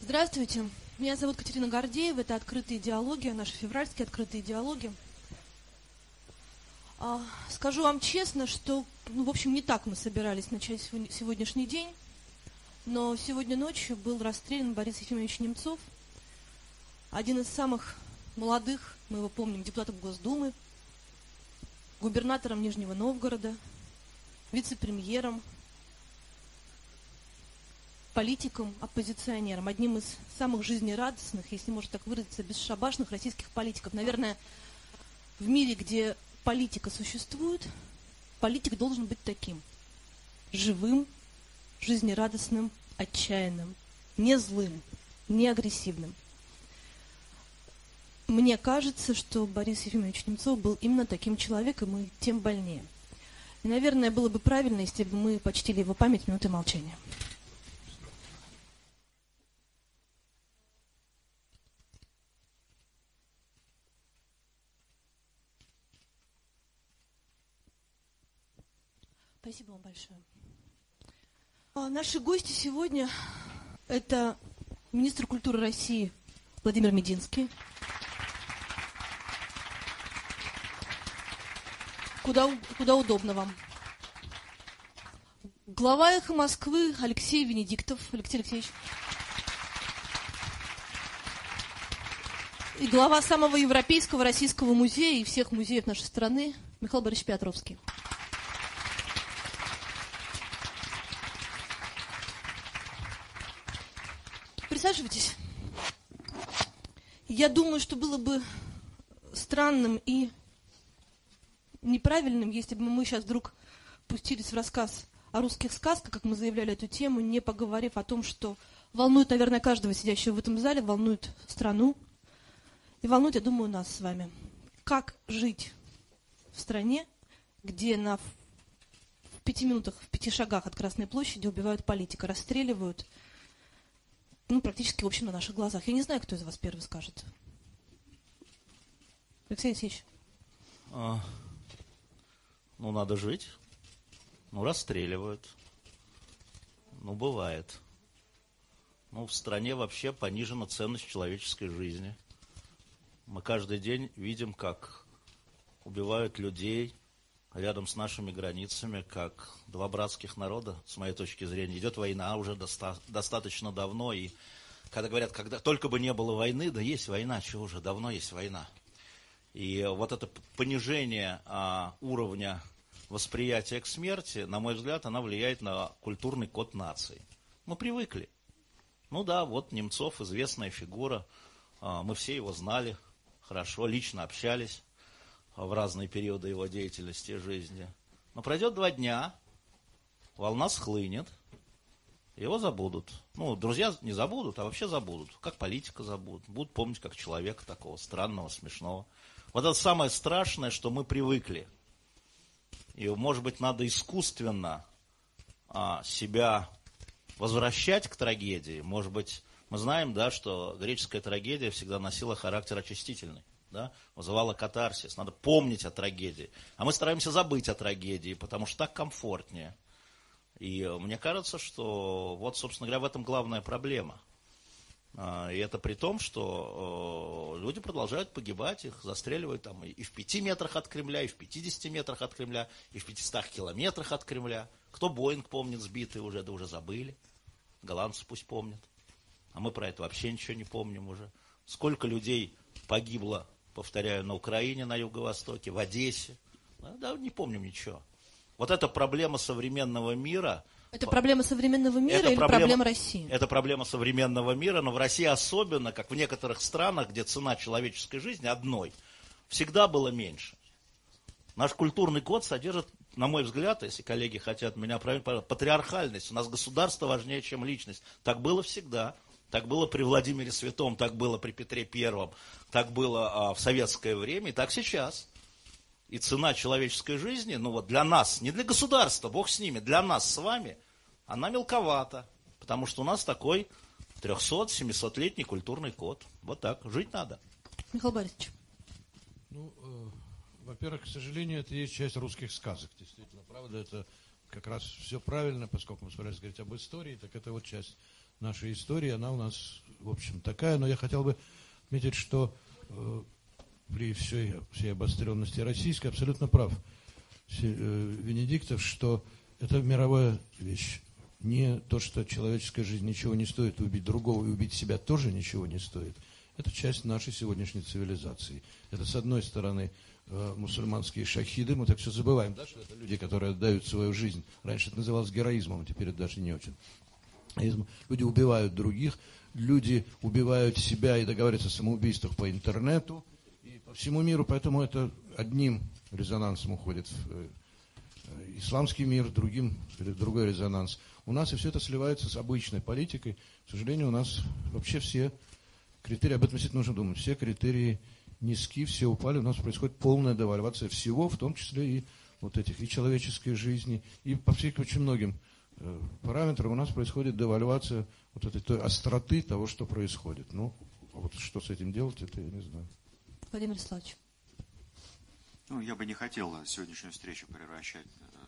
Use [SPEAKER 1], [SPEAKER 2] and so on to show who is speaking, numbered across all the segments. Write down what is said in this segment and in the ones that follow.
[SPEAKER 1] Здравствуйте, меня зовут Катерина Гордеева, это «Открытые диалоги», наши февральские «Открытые диалоги». Скажу вам честно, что, в общем, не так мы собирались начать сегодняшний день, но сегодня ночью был расстрелян Борис Ефимович Немцов, один из самых молодых, мы его помним, депутатов Госдумы, губернатором Нижнего Новгорода, вице-премьером, политиком, оппозиционером, одним из самых жизнерадостных, если можно так выразиться, бесшабашных российских политиков. Наверное, в мире, где политика существует, политик должен быть таким: живым, жизнерадостным, отчаянным, не злым, не агрессивным. Мне кажется, что Борис Ефимович Немцов был именно таким человеком, и тем больнее. И, наверное, было бы правильно, если бы мы почтили его память минутой молчания. Спасибо вам большое. Наши гости сегодня – это министр культуры России Владимир Мединский. Куда удобно вам. Глава «Эхо Москвы» Алексей Венедиктов. Алексей Алексеевич. И глава самого европейского российского музея и всех музеев нашей страны Михаил Борисович Петровский. Присаживайтесь. Я думаю, что было бы странным и неправильным, если бы мы сейчас вдруг пустились в рассказ о русских сказках, как мы заявляли эту тему, не поговорив о том, что волнует, наверное, каждого сидящего в этом зале, волнует страну и волнует, я думаю, нас с вами. Как жить в стране, где в 5 минутах, в 5 шагах от Красной площади убивают политика, расстреливают, практически, в общем, на наших глазах. Я не знаю, кто из вас первый скажет. Алексей Алексеевич.
[SPEAKER 2] Надо жить. Расстреливают. Бывает. В стране вообще понижена ценность человеческой жизни. Мы каждый день видим, как убивают людей рядом с нашими границами, как два братских народа, с моей точки зрения. Идет война уже достаточно давно, и когда говорят, когда только бы не было войны, да есть война, чего уже, давно есть война. И вот это понижение уровня восприятия к смерти, на мой взгляд, она влияет на культурный код нации. Мы привыкли. Вот Немцов, известная фигура, мы все его знали хорошо, лично общались в разные периоды его деятельности и жизни. Но пройдет 2 дня, волна схлынет, его забудут. Друзья не забудут, а вообще забудут. Как политика забудут. Будут помнить как человека такого странного, смешного. Вот это самое страшное, что мы привыкли. И, может быть, надо искусственно себя возвращать к трагедии. Может быть, мы знаем, что греческая трагедия всегда носила характер очистительный. Вызывала катарсис. Надо помнить о трагедии. А мы стараемся забыть о трагедии, потому что так комфортнее. И мне кажется, что собственно говоря, в этом главная проблема. И это при том, что люди продолжают погибать, их застреливают и в 5 метрах от Кремля, и в 50 метрах от Кремля, и в 500 километрах от Кремля. Кто Боинг помнит сбитый уже, да уже забыли. Голландцы пусть помнят. А мы про это вообще ничего не помним уже. Сколько людей погибло, повторяю, на Украине, на Юго-Востоке, в Одессе. Да, не помним ничего. Вот это проблема современного мира.
[SPEAKER 1] Это проблема современного мира или проблема России?
[SPEAKER 2] Это проблема современного мира, но в России особенно, как в некоторых странах, где цена человеческой жизни одной, всегда было меньше. Наш культурный код содержит, на мой взгляд, если коллеги хотят меня правильно, патриархальность. У нас государство важнее, чем личность. Так было всегда. Так было при Владимире Святом, так было при Петре Первом, так было в советское время, и так сейчас. И цена человеческой жизни, для нас, не для государства, Бог с ними, для нас с вами, она мелковата. Потому что у нас такой 300-700-летний культурный код. Вот так, жить надо.
[SPEAKER 1] Михаил Борисович.
[SPEAKER 3] Во-первых, к сожалению, это есть часть русских сказок. Действительно, правда, это как раз все правильно, поскольку мы собирались говорить об истории, так это вот часть нашей истории, она у нас, в общем, такая. Но я хотел бы отметить, что при всей обостренности российской абсолютно прав Венедиктов, что это мировая вещь. Не то, что человеческая жизнь ничего не стоит, и убить другого, и убить себя тоже ничего не стоит. Это часть нашей сегодняшней цивилизации. Это, с одной стороны, мусульманские шахиды, мы так все забываем, да, что это люди, которые отдают свою жизнь. Раньше это называлось героизмом, а теперь это даже не очень. Люди убивают других, люди убивают себя и договариваются о самоубийствах по интернету и по всему миру, поэтому это одним резонансом уходит в исламский мир, другой резонанс. У нас и все это сливается с обычной политикой. К сожалению, у нас вообще все критерии, об этом действительно нужно думать, все критерии низки, все упали, у нас происходит полная девальвация всего, в том числе и вот этих, и человеческой жизни, и по всем очень многим параметрам у нас происходит девальвация вот этой той остроты того, что происходит. Ну, а вот что с этим делать, это я не знаю.
[SPEAKER 1] Владимир Вячеславович.
[SPEAKER 4] Ну, я бы не хотел сегодняшнюю встречу превращать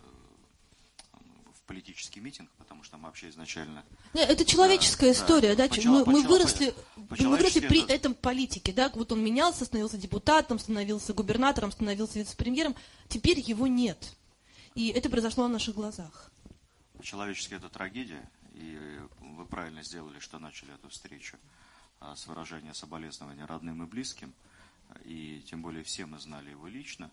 [SPEAKER 4] в политический митинг, потому что мы вообще изначально...
[SPEAKER 1] Нет, это человеческая история, да? Мы выросли при
[SPEAKER 4] это...
[SPEAKER 1] этом политике, да? Вот он менялся, становился депутатом, становился губернатором, становился вице-премьером. Теперь его нет. И это произошло на наших глазах.
[SPEAKER 4] Человечески это трагедия, и вы правильно сделали, что начали эту встречу с выражения соболезнования родным и близким, и тем более все мы знали его лично.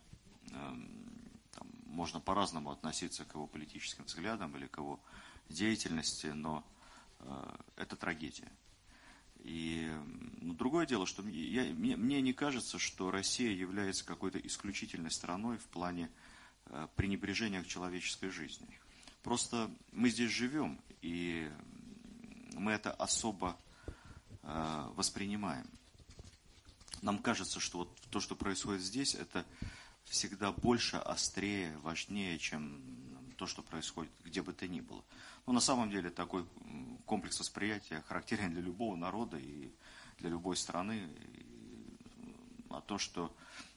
[SPEAKER 4] Там можно по-разному относиться к его политическим взглядам или к его деятельности, но это трагедия. И другое дело, что мне не кажется, что Россия является какой-то исключительной страной в плане пренебрежения к человеческой жизни. Просто мы здесь живем, и мы это особо воспринимаем. Нам кажется, что вот то, что происходит здесь, это всегда больше, острее, важнее, чем то, что происходит где бы то ни было. Но на самом деле такой комплекс восприятия характерен для любого народа и для любой страны. А то, что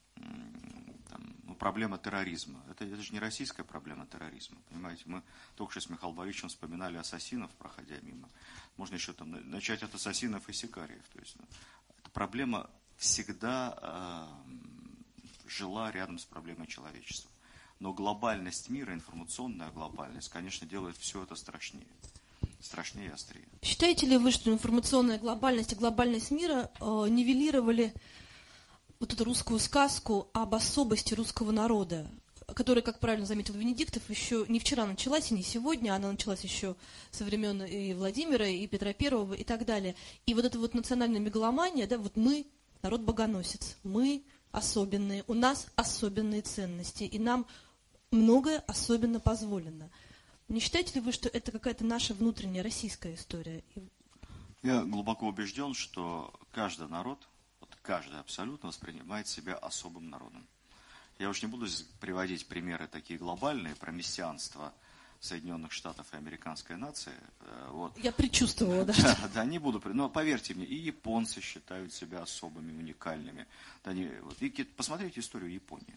[SPEAKER 4] проблема терроризма, это же не российская проблема терроризма. Понимаете, мы только что с Михаилом Борисовичем вспоминали ассасинов, проходя мимо. Можно еще там начать от ассасинов и сикариев. То есть эта проблема всегда жила рядом с проблемой человечества. Но глобальность мира, информационная глобальность, конечно, делает все это страшнее. Страшнее и острее.
[SPEAKER 1] Считаете ли вы, что информационная глобальность и глобальность мира нивелировали вот эту русскую сказку об особости русского народа, которая, как правильно заметил Венедиктов, еще не вчера началась и не сегодня, она началась еще со времен и Владимира, и Петра Первого, и так далее. И вот эта вот национальная мегаломания, да, вот мы, народ-богоносец, мы особенные, у нас особенные ценности, и нам многое особенно позволено. Не считаете ли вы, что это какая-то наша внутренняя российская история?
[SPEAKER 4] Я глубоко убежден, что каждый народ, каждый абсолютно воспринимает себя особым народом. Я уж не буду здесь приводить примеры такие глобальные про мессианство Соединенных Штатов и американской нации. Вот.
[SPEAKER 1] Я предчувствовала, да.
[SPEAKER 4] Да, не буду. Но поверьте мне, и японцы считают себя особыми, уникальными. Посмотрите историю Японии.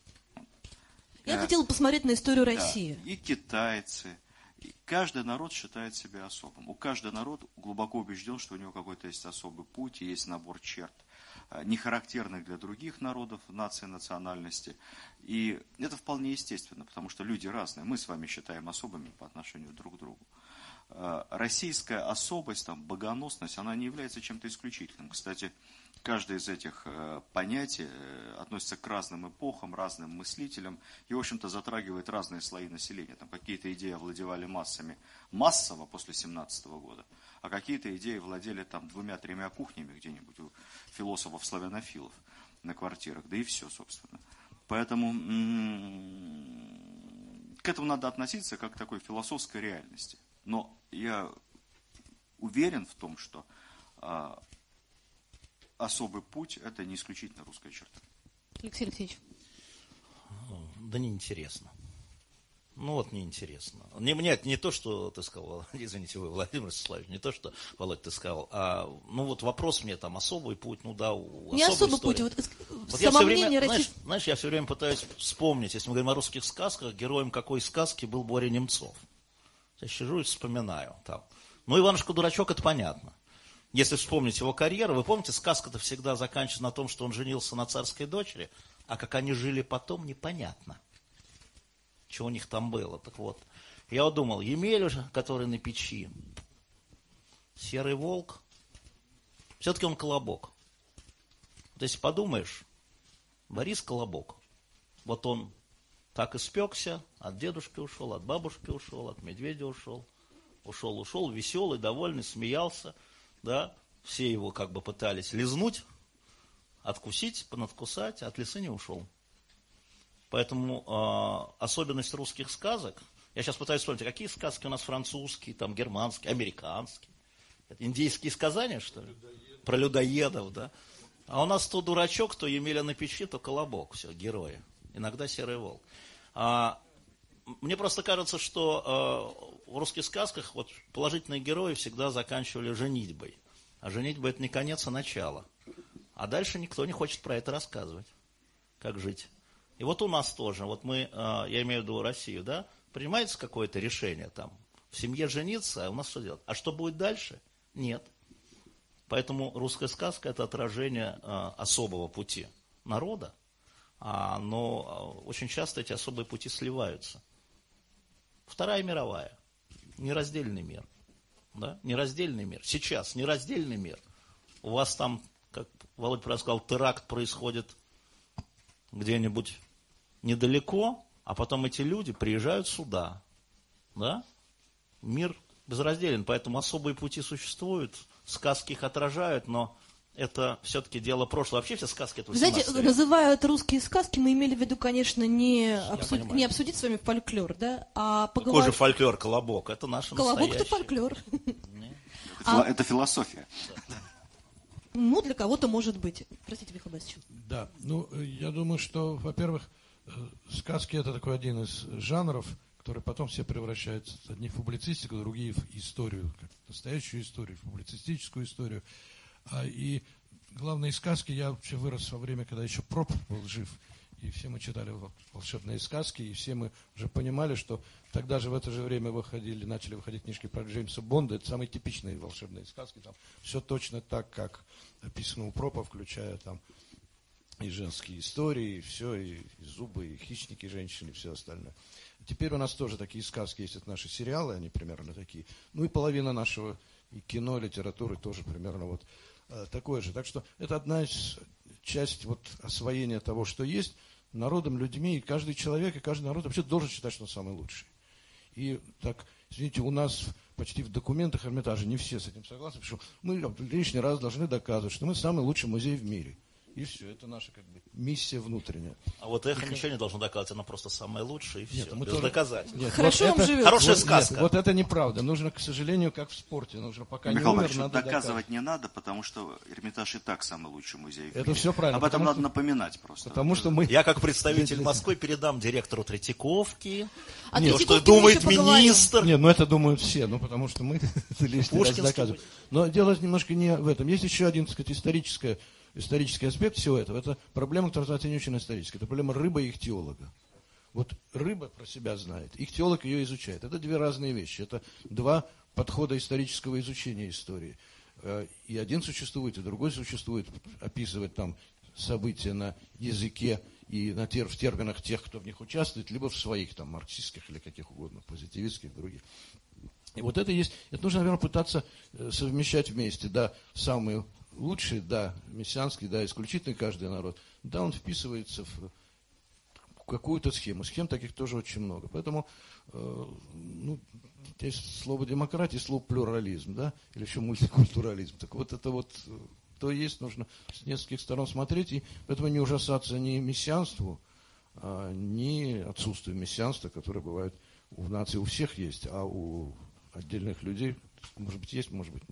[SPEAKER 1] Я хотела посмотреть на историю России.
[SPEAKER 4] И китайцы. И каждый народ считает себя особым. У каждого народа глубоко убежден, что у него какой-то есть особый путь, и есть набор черт, не характерных для других народов, наций, национальности. И это вполне естественно, потому что люди разные. Мы с вами считаем особыми по отношению друг к другу. Российская особость, богоносность, она не является чем-то исключительным. Кстати, каждое из этих понятий относится к разным эпохам, разным мыслителям и, в общем-то, затрагивает разные слои населения. Какие-то идеи овладевали массами массово после 1917 года, а какие-то идеи владели 2-3 кухнями где-нибудь у философов-славянофилов на квартирах, да и все, собственно. Поэтому к этому надо относиться как к такой философской реальности. Но я уверен в том, что особый путь – это не исключительно русская черта.
[SPEAKER 1] Алексей Алексеевич.
[SPEAKER 2] Да неинтересно. Ну вот неинтересно. Мне не то, что ты сказал, извините вы, Владимир Вячеславович, не то, что, Володь, ты сказал, а ну вот вопрос мне там особый путь, ну да,
[SPEAKER 1] Не особый путь, вот
[SPEAKER 2] я все
[SPEAKER 1] самомнение
[SPEAKER 2] время,
[SPEAKER 1] российского.
[SPEAKER 2] знаешь, я все время пытаюсь вспомнить, если мы говорим о русских сказках, героем какой сказки был Боря Немцов. Я сижу и вспоминаю там. Ну, Иванушка-дурачок, это понятно. Если вспомнить его карьеру, вы помните, сказка-то всегда заканчивается на том, что он женился на царской дочери, а как они жили потом, непонятно. Что у них там было. Так вот, я вот думал, Емеля, который на печи, серый волк, все-таки он колобок. Вот если подумаешь, Борис Колобок, вот он так испекся, от дедушки ушел, от бабушки ушел, от медведя ушел, веселый, довольный, смеялся, да, все его как бы пытались лизнуть, откусить, понадкусать, а от лисы не ушел. Поэтому особенность русских сказок, я сейчас пытаюсь вспомнить, какие сказки у нас французские, там, германские, американские, индейские сказания, что ли? Про людоедов, да. А у нас то дурачок, то Емеля на печи, то Колобок, все, герои. Иногда серый волк. Мне просто кажется, что в русских сказках вот положительные герои всегда заканчивали женитьбой. А женитьба – это не конец, а начало. А дальше никто не хочет про это рассказывать, как жить. И вот у нас тоже, вот мы, я имею в виду Россию, да, принимается какое-то решение там, в семье жениться, а у нас что делать? А что будет дальше? Нет. Поэтому русская сказка – это отражение особого пути народа, но очень часто эти особые пути сливаются. Вторая мировая, нераздельный мир, да, нераздельный мир. Сейчас нераздельный мир. У вас там, как Володя правильно сказал, теракт происходит где-нибудь недалеко, а потом эти люди приезжают сюда, да? Мир безразделен, поэтому особые пути существуют, сказки их отражают, но это все-таки дело прошлого. Вообще все сказки это 18
[SPEAKER 1] Знаете,
[SPEAKER 2] век.
[SPEAKER 1] называя это русские сказки, мы имели в виду, конечно, не обсудить с вами фольклор, да, а
[SPEAKER 2] Какой
[SPEAKER 1] поговорить...
[SPEAKER 2] же фольклор, Колобок? Это наше
[SPEAKER 1] Колобок
[SPEAKER 2] настоящее.
[SPEAKER 1] это фольклор.
[SPEAKER 4] Это философия.
[SPEAKER 1] Ну, для кого-то может быть. Простите, Михаил Борисович.
[SPEAKER 3] Да, ну, я думаю, что, во-первых, сказки – это такой один из жанров, который потом все превращаются, одни в публицистику, другие в историю, как настоящую историю, в публицистическую историю. И главные сказки, я вообще вырос во время, когда еще Пропов был жив, и все мы читали волшебные сказки, и все мы уже понимали, что тогда же в это же время начали выходить книжки про Джеймса Бонда, это самые типичные волшебные сказки, там все точно так, как описано у Пропа, включая там и женские истории, и все, и зубы, и хищники, женщины, и все остальное. Теперь у нас тоже такие сказки есть, это наши сериалы, они примерно такие. Ну и половина нашего и кино, литературы тоже примерно вот такое же. Так что это одна из часть вот освоения того, что есть народом, людьми, и каждый человек, и каждый народ вообще должен считать, что он самый лучший. И так, извините, у нас почти в документах Эрмитажа не все с этим согласны, потому что мы лишний раз должны доказывать, что мы самый лучший музей в мире. И все, это наша как бы миссия внутренняя.
[SPEAKER 2] А вот эхо ничего не должно доказывать, она просто самая лучшая, и все,
[SPEAKER 3] Нет, мы
[SPEAKER 2] без
[SPEAKER 3] тоже...
[SPEAKER 2] доказательств.
[SPEAKER 3] Нет,
[SPEAKER 1] Хорошо
[SPEAKER 3] вот
[SPEAKER 1] вам живется.
[SPEAKER 2] Хорошая
[SPEAKER 3] вот,
[SPEAKER 2] сказка.
[SPEAKER 3] Нет, вот это неправда. Нужно, к сожалению, как в спорте. Нужно пока
[SPEAKER 4] Михаил
[SPEAKER 3] не умер,
[SPEAKER 4] Борисович,
[SPEAKER 3] надо
[SPEAKER 4] доказывать не надо, потому что Эрмитаж и так самый лучший музей в
[SPEAKER 3] Это
[SPEAKER 4] мире.
[SPEAKER 3] все правильно,
[SPEAKER 4] Об этом
[SPEAKER 3] потому
[SPEAKER 4] надо
[SPEAKER 3] что-
[SPEAKER 4] напоминать просто.
[SPEAKER 3] Потому что мы...
[SPEAKER 2] Я как представитель Москвы передам директору Третьяковки,
[SPEAKER 1] О
[SPEAKER 2] то, что
[SPEAKER 1] Третьяковке мы
[SPEAKER 2] думает
[SPEAKER 1] еще поговорим.
[SPEAKER 2] министр.
[SPEAKER 3] Не, ну это думают все, ну потому что мы это лишний раз
[SPEAKER 2] Пушкинский
[SPEAKER 3] доказываем. Но дело немножко не в этом. Есть еще один, так сказать, исторический аспект всего этого. Это проблема, которая называется не очень исторической. Это проблема рыбы и ихтиолога. Вот рыба про себя знает, ихтиолог ее изучает. Это две разные вещи. Это два подхода исторического изучения истории. И один существует, и другой существует. Описывать там события на языке и в терминах тех, кто в них участвует, либо в своих там марксистских или каких угодно, позитивистских, других. И вот это есть, это нужно, наверное, пытаться совмещать вместе, да, самые лучшие, да, мессианский, да, исключительный каждый народ, да, он вписывается в какую-то схему. Схем таких тоже очень много. Поэтому, ну, здесь слово демократия, слово плюрализм, да, или еще мультикультурализм. Так вот это вот, то есть, нужно с нескольких сторон смотреть, и поэтому не ужасаться ни мессианству, ни отсутствию мессианства, которое бывает в нации у всех есть, а у отдельных людей, может быть, есть, может быть, нет.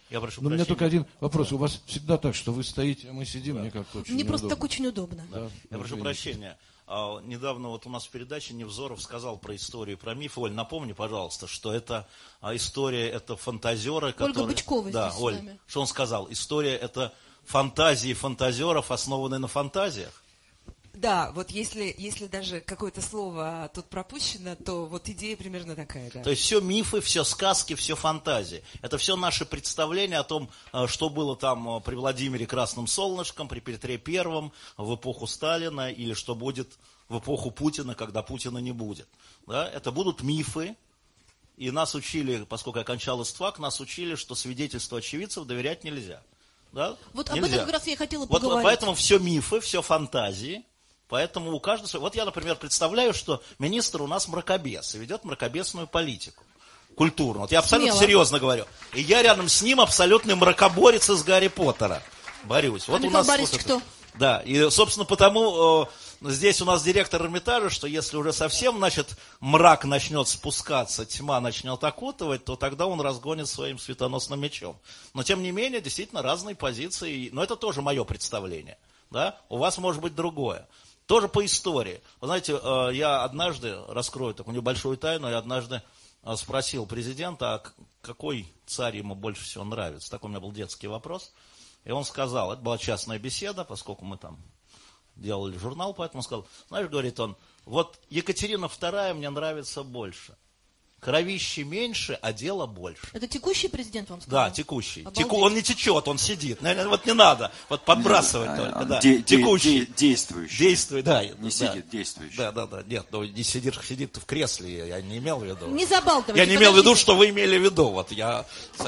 [SPEAKER 2] Я прошу
[SPEAKER 3] Но у меня
[SPEAKER 2] прощения.
[SPEAKER 3] только один вопрос. У вас всегда так, что вы стоите, а мы сидим, мне как-то очень
[SPEAKER 1] Мне просто
[SPEAKER 3] неудобно.
[SPEAKER 1] так очень удобно.
[SPEAKER 3] Да,
[SPEAKER 2] Я прошу
[SPEAKER 3] извините.
[SPEAKER 2] прощения. Недавно вот у нас в передаче Невзоров сказал про историю, про мифы. Оль, напомни, пожалуйста, что это история, это фантазеры, которые...
[SPEAKER 1] Бычкова
[SPEAKER 2] да,
[SPEAKER 1] здесь с
[SPEAKER 2] Оль,
[SPEAKER 1] нами.
[SPEAKER 2] что он сказал? История это фантазии фантазеров, основанные на фантазиях.
[SPEAKER 5] Да, вот если даже какое-то слово тут пропущено, то вот идея примерно такая, да.
[SPEAKER 2] То есть все мифы, все сказки, все фантазии. Это все наши представления о том, что было там при Владимире Красным Солнышком, при Петре Первом, в эпоху Сталина, или что будет в эпоху Путина, когда Путина не будет. Да? Это будут мифы. И нас учили, поскольку я кончал ИСТФАК, нас учили, что свидетельству очевидцев доверять нельзя. Да?
[SPEAKER 1] Вот
[SPEAKER 2] Нельзя.
[SPEAKER 1] об этом как раз я и хотела
[SPEAKER 2] Вот
[SPEAKER 1] поговорить.
[SPEAKER 2] поэтому все мифы, все фантазии. Поэтому у каждого... Вот я, например, представляю, что министр у нас мракобес и ведет мракобесную политику. Культурную. Вот я абсолютно
[SPEAKER 1] Смело.
[SPEAKER 2] серьезно говорю. И я рядом с ним абсолютный мракоборец из Гарри Поттера. Борюсь. Вот
[SPEAKER 1] Михаил Борисович кто?
[SPEAKER 2] Да, и, собственно, потому здесь у нас директор Эрмитажа, что если уже совсем, значит, мрак начнет спускаться, тьма начнет окутывать, то тогда он разгонит своим светоносным мечом. Но, тем не менее, действительно, разные позиции. Но это тоже мое представление. Да? У вас может быть другое. Тоже по истории. Вы знаете, я однажды, раскрою такую небольшую тайну, я однажды спросил президента, а какой царь ему больше всего нравится. Такой у меня был детский вопрос. И он сказал, это была частная беседа, поскольку мы там делали журнал, поэтому он сказал, знаешь, говорит он, вот Екатерина II мне нравится больше. Кровище меньше, а дело больше.
[SPEAKER 1] Это текущий президент вам сказал?
[SPEAKER 2] Да, текущий.
[SPEAKER 1] Обалдеть.
[SPEAKER 2] Он не течет, он сидит. Вот не надо. Вот подбрасывать только. Да.
[SPEAKER 4] Действующий.
[SPEAKER 2] Действует, да.
[SPEAKER 4] Не сидит, действующий.
[SPEAKER 2] Да. Нет, ну не сидит в кресле, я не имел в виду.
[SPEAKER 1] Не забалтывайте.
[SPEAKER 2] Я не имел в виду,
[SPEAKER 1] подождите.
[SPEAKER 2] что вы имели в виду. Вот я...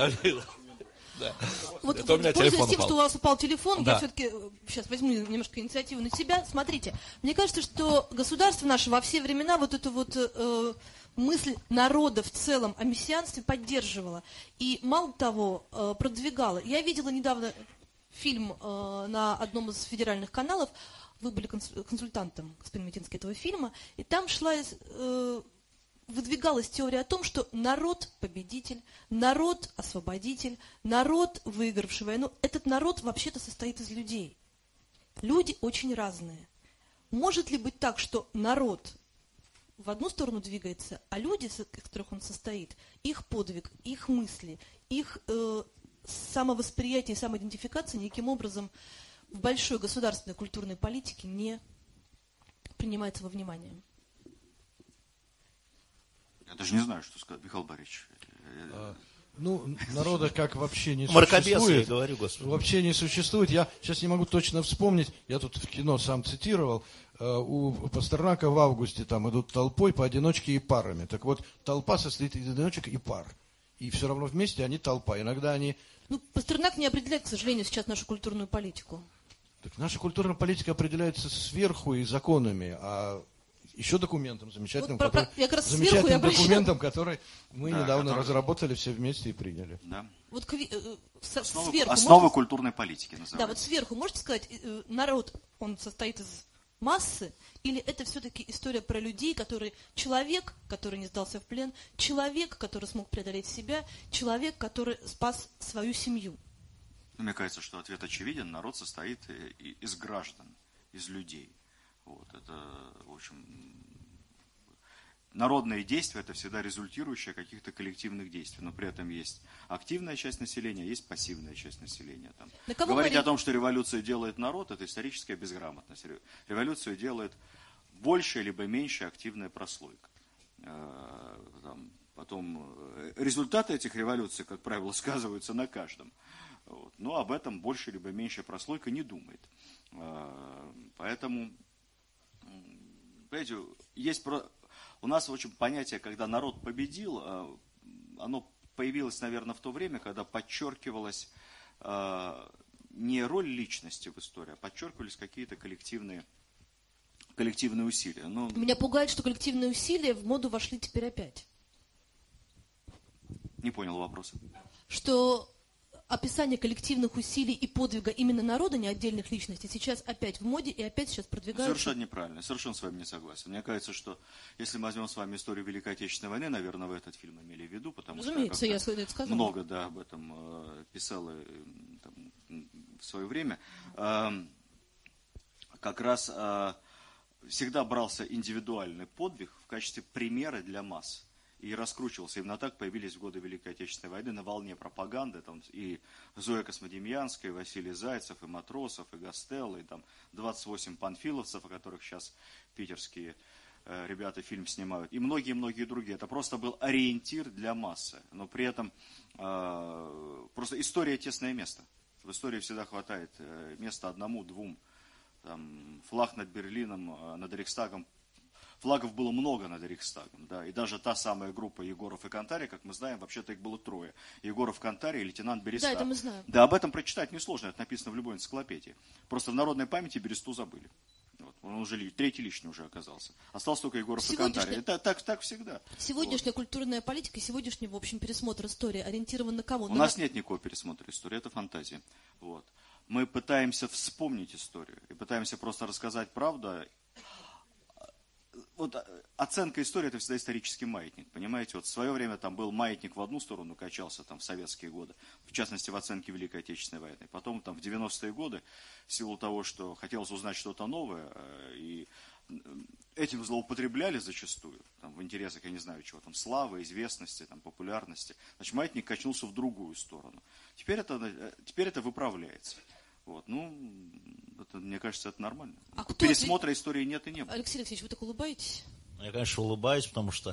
[SPEAKER 2] Да.
[SPEAKER 1] Вот,
[SPEAKER 2] Это у меня
[SPEAKER 1] пользуясь
[SPEAKER 2] телефон
[SPEAKER 1] тем,
[SPEAKER 2] упал.
[SPEAKER 1] что у вас упал телефон,
[SPEAKER 2] Да.
[SPEAKER 1] я все-таки сейчас возьму немножко инициативу на себя. Смотрите, мне кажется, что государство наше во все времена вот эту вот мысль народа в целом о мессианстве поддерживало. И мало того, продвигало. Я видела недавно фильм на одном из федеральных каналов. Вы были консультантом, господин Метинский, этого фильма. И там выдвигалась теория о том, что народ победитель, народ освободитель, народ, выигравший войну, этот народ вообще-то состоит из людей. Люди очень разные. Может ли быть так, что народ в одну сторону двигается, а люди, из которых он состоит, их подвиг, их мысли, их самовосприятие и самоидентификация никаким образом в большой государственной культурной политике не принимается во внимание?
[SPEAKER 4] Я даже не знаю, что сказать, Михаил Борисович.
[SPEAKER 3] Ну, народа как вообще не
[SPEAKER 2] Мракобес, я
[SPEAKER 3] существует.
[SPEAKER 2] говорю, господи.
[SPEAKER 3] Вообще не существует. Я сейчас не могу точно вспомнить. Я тут в кино сам цитировал. У Пастернака в августе там идут толпой поодиночке и парами. Так вот, толпа состоит из одиночек и пар. И все равно вместе они толпа. Иногда они...
[SPEAKER 1] Ну, Пастернак не определяет, к сожалению, сейчас нашу культурную политику.
[SPEAKER 3] Так наша культурная политика определяется сверху и законами, а еще документом замечательным,
[SPEAKER 1] Вот
[SPEAKER 3] который,
[SPEAKER 1] я как раз сверху
[SPEAKER 3] замечательным
[SPEAKER 1] я обращаю.
[SPEAKER 3] документом, который мы
[SPEAKER 4] Да,
[SPEAKER 3] недавно
[SPEAKER 4] который-
[SPEAKER 3] разработали все вместе и приняли.
[SPEAKER 4] Да.
[SPEAKER 1] Вот
[SPEAKER 4] Основа,
[SPEAKER 1] сверху
[SPEAKER 4] основа
[SPEAKER 1] можете-
[SPEAKER 4] культурной политики
[SPEAKER 1] Да,
[SPEAKER 4] называется.
[SPEAKER 1] вот сверху можете сказать, народ, он состоит из массы, или это все-таки история про людей, которые человек, который не сдался в плен, человек, который смог преодолеть себя, человек, который спас свою семью?
[SPEAKER 4] Мне кажется, что ответ очевиден. Народ состоит из граждан, из людей. Вот, это, в общем, народные действия – это всегда результирующие каких-то коллективных действий. Но при этом есть активная часть населения, есть пассивная часть населения. Там.
[SPEAKER 1] На кого
[SPEAKER 4] Говорить
[SPEAKER 1] Мария-
[SPEAKER 4] о том, что революцию делает народ – это историческая безграмотность. Революцию делает большая либо меньшая активная прослойка. Потом результаты этих революций, как правило, сказываются на каждом. Вот. Но об этом большая либо меньшая прослойка не думает. Поэтому, понимаете, у нас очень понятие, когда народ победил, оно появилось, наверное, в то время, когда подчеркивалась не роль личности в истории, а подчеркивались какие-то коллективные усилия. Но...
[SPEAKER 1] Меня пугает, что коллективные усилия в моду вошли теперь опять.
[SPEAKER 4] Не понял вопроса.
[SPEAKER 1] Что описание коллективных усилий и подвига именно народа, не отдельных личностей, сейчас опять в моде и опять сейчас продвигается.
[SPEAKER 4] Совершенно неправильно, совершенно с вами не согласен. Мне кажется, что если мы возьмем с вами историю Великой Отечественной войны, наверное, вы этот фильм имели в виду, потому
[SPEAKER 1] Разумеется,
[SPEAKER 4] что
[SPEAKER 1] я это сказала.
[SPEAKER 4] много об этом писала там, в свое время, как раз всегда брался индивидуальный подвиг в качестве примера для масс. И раскручивался. Именно так появились в годы Великой Отечественной войны на волне пропаганды. Там и Зоя Космодемьянская, и Василий Зайцев, и Матросов, и Гастелло, и там 28 панфиловцев, о которых сейчас питерские ребята фильм снимают, и многие-многие другие. Это просто был ориентир для массы. Но при этом просто история тесное место. В истории всегда хватает места одному, двум. Там, флаг над Берлином, над Рейхстагом. Флагов было много над Рейхстагом, да, и даже та самая группа Егоров и Кантари, как мы знаем, вообще-то их было трое. Егоров, Кантари и лейтенант Береста.
[SPEAKER 1] Да, это мы знаем.
[SPEAKER 4] Да, об этом прочитать несложно, это написано в любой энциклопедии. Просто в народной памяти Бересту забыли. Вот, он уже третий лишний уже оказался. Остался только Егоров и Кантари. Это так всегда.
[SPEAKER 1] Сегодняшняя культурная политика, сегодняшний, в общем, пересмотр истории ориентирован на кого?
[SPEAKER 4] У нас нет никакого пересмотра истории, это фантазия. Вот. Мы пытаемся вспомнить историю и пытаемся просто рассказать правду. Вот оценка истории – это всегда исторический маятник, понимаете? Вот в свое время там был маятник в одну сторону, качался там в советские годы, в частности в оценке Великой Отечественной войны. Потом там в 90-е годы, в силу того, что хотелось узнать что-то новое, и этим злоупотребляли зачастую, там, в интересах, я не знаю чего, там, славы, известности, там, популярности, значит, маятник качнулся в другую сторону. Теперь это выправляется. Вот, ну, это, мне кажется, это нормально. Пересмотра истории нет и не было.
[SPEAKER 1] Алексей Алексеевич, вы так улыбаетесь?
[SPEAKER 2] Я, конечно, улыбаюсь, потому что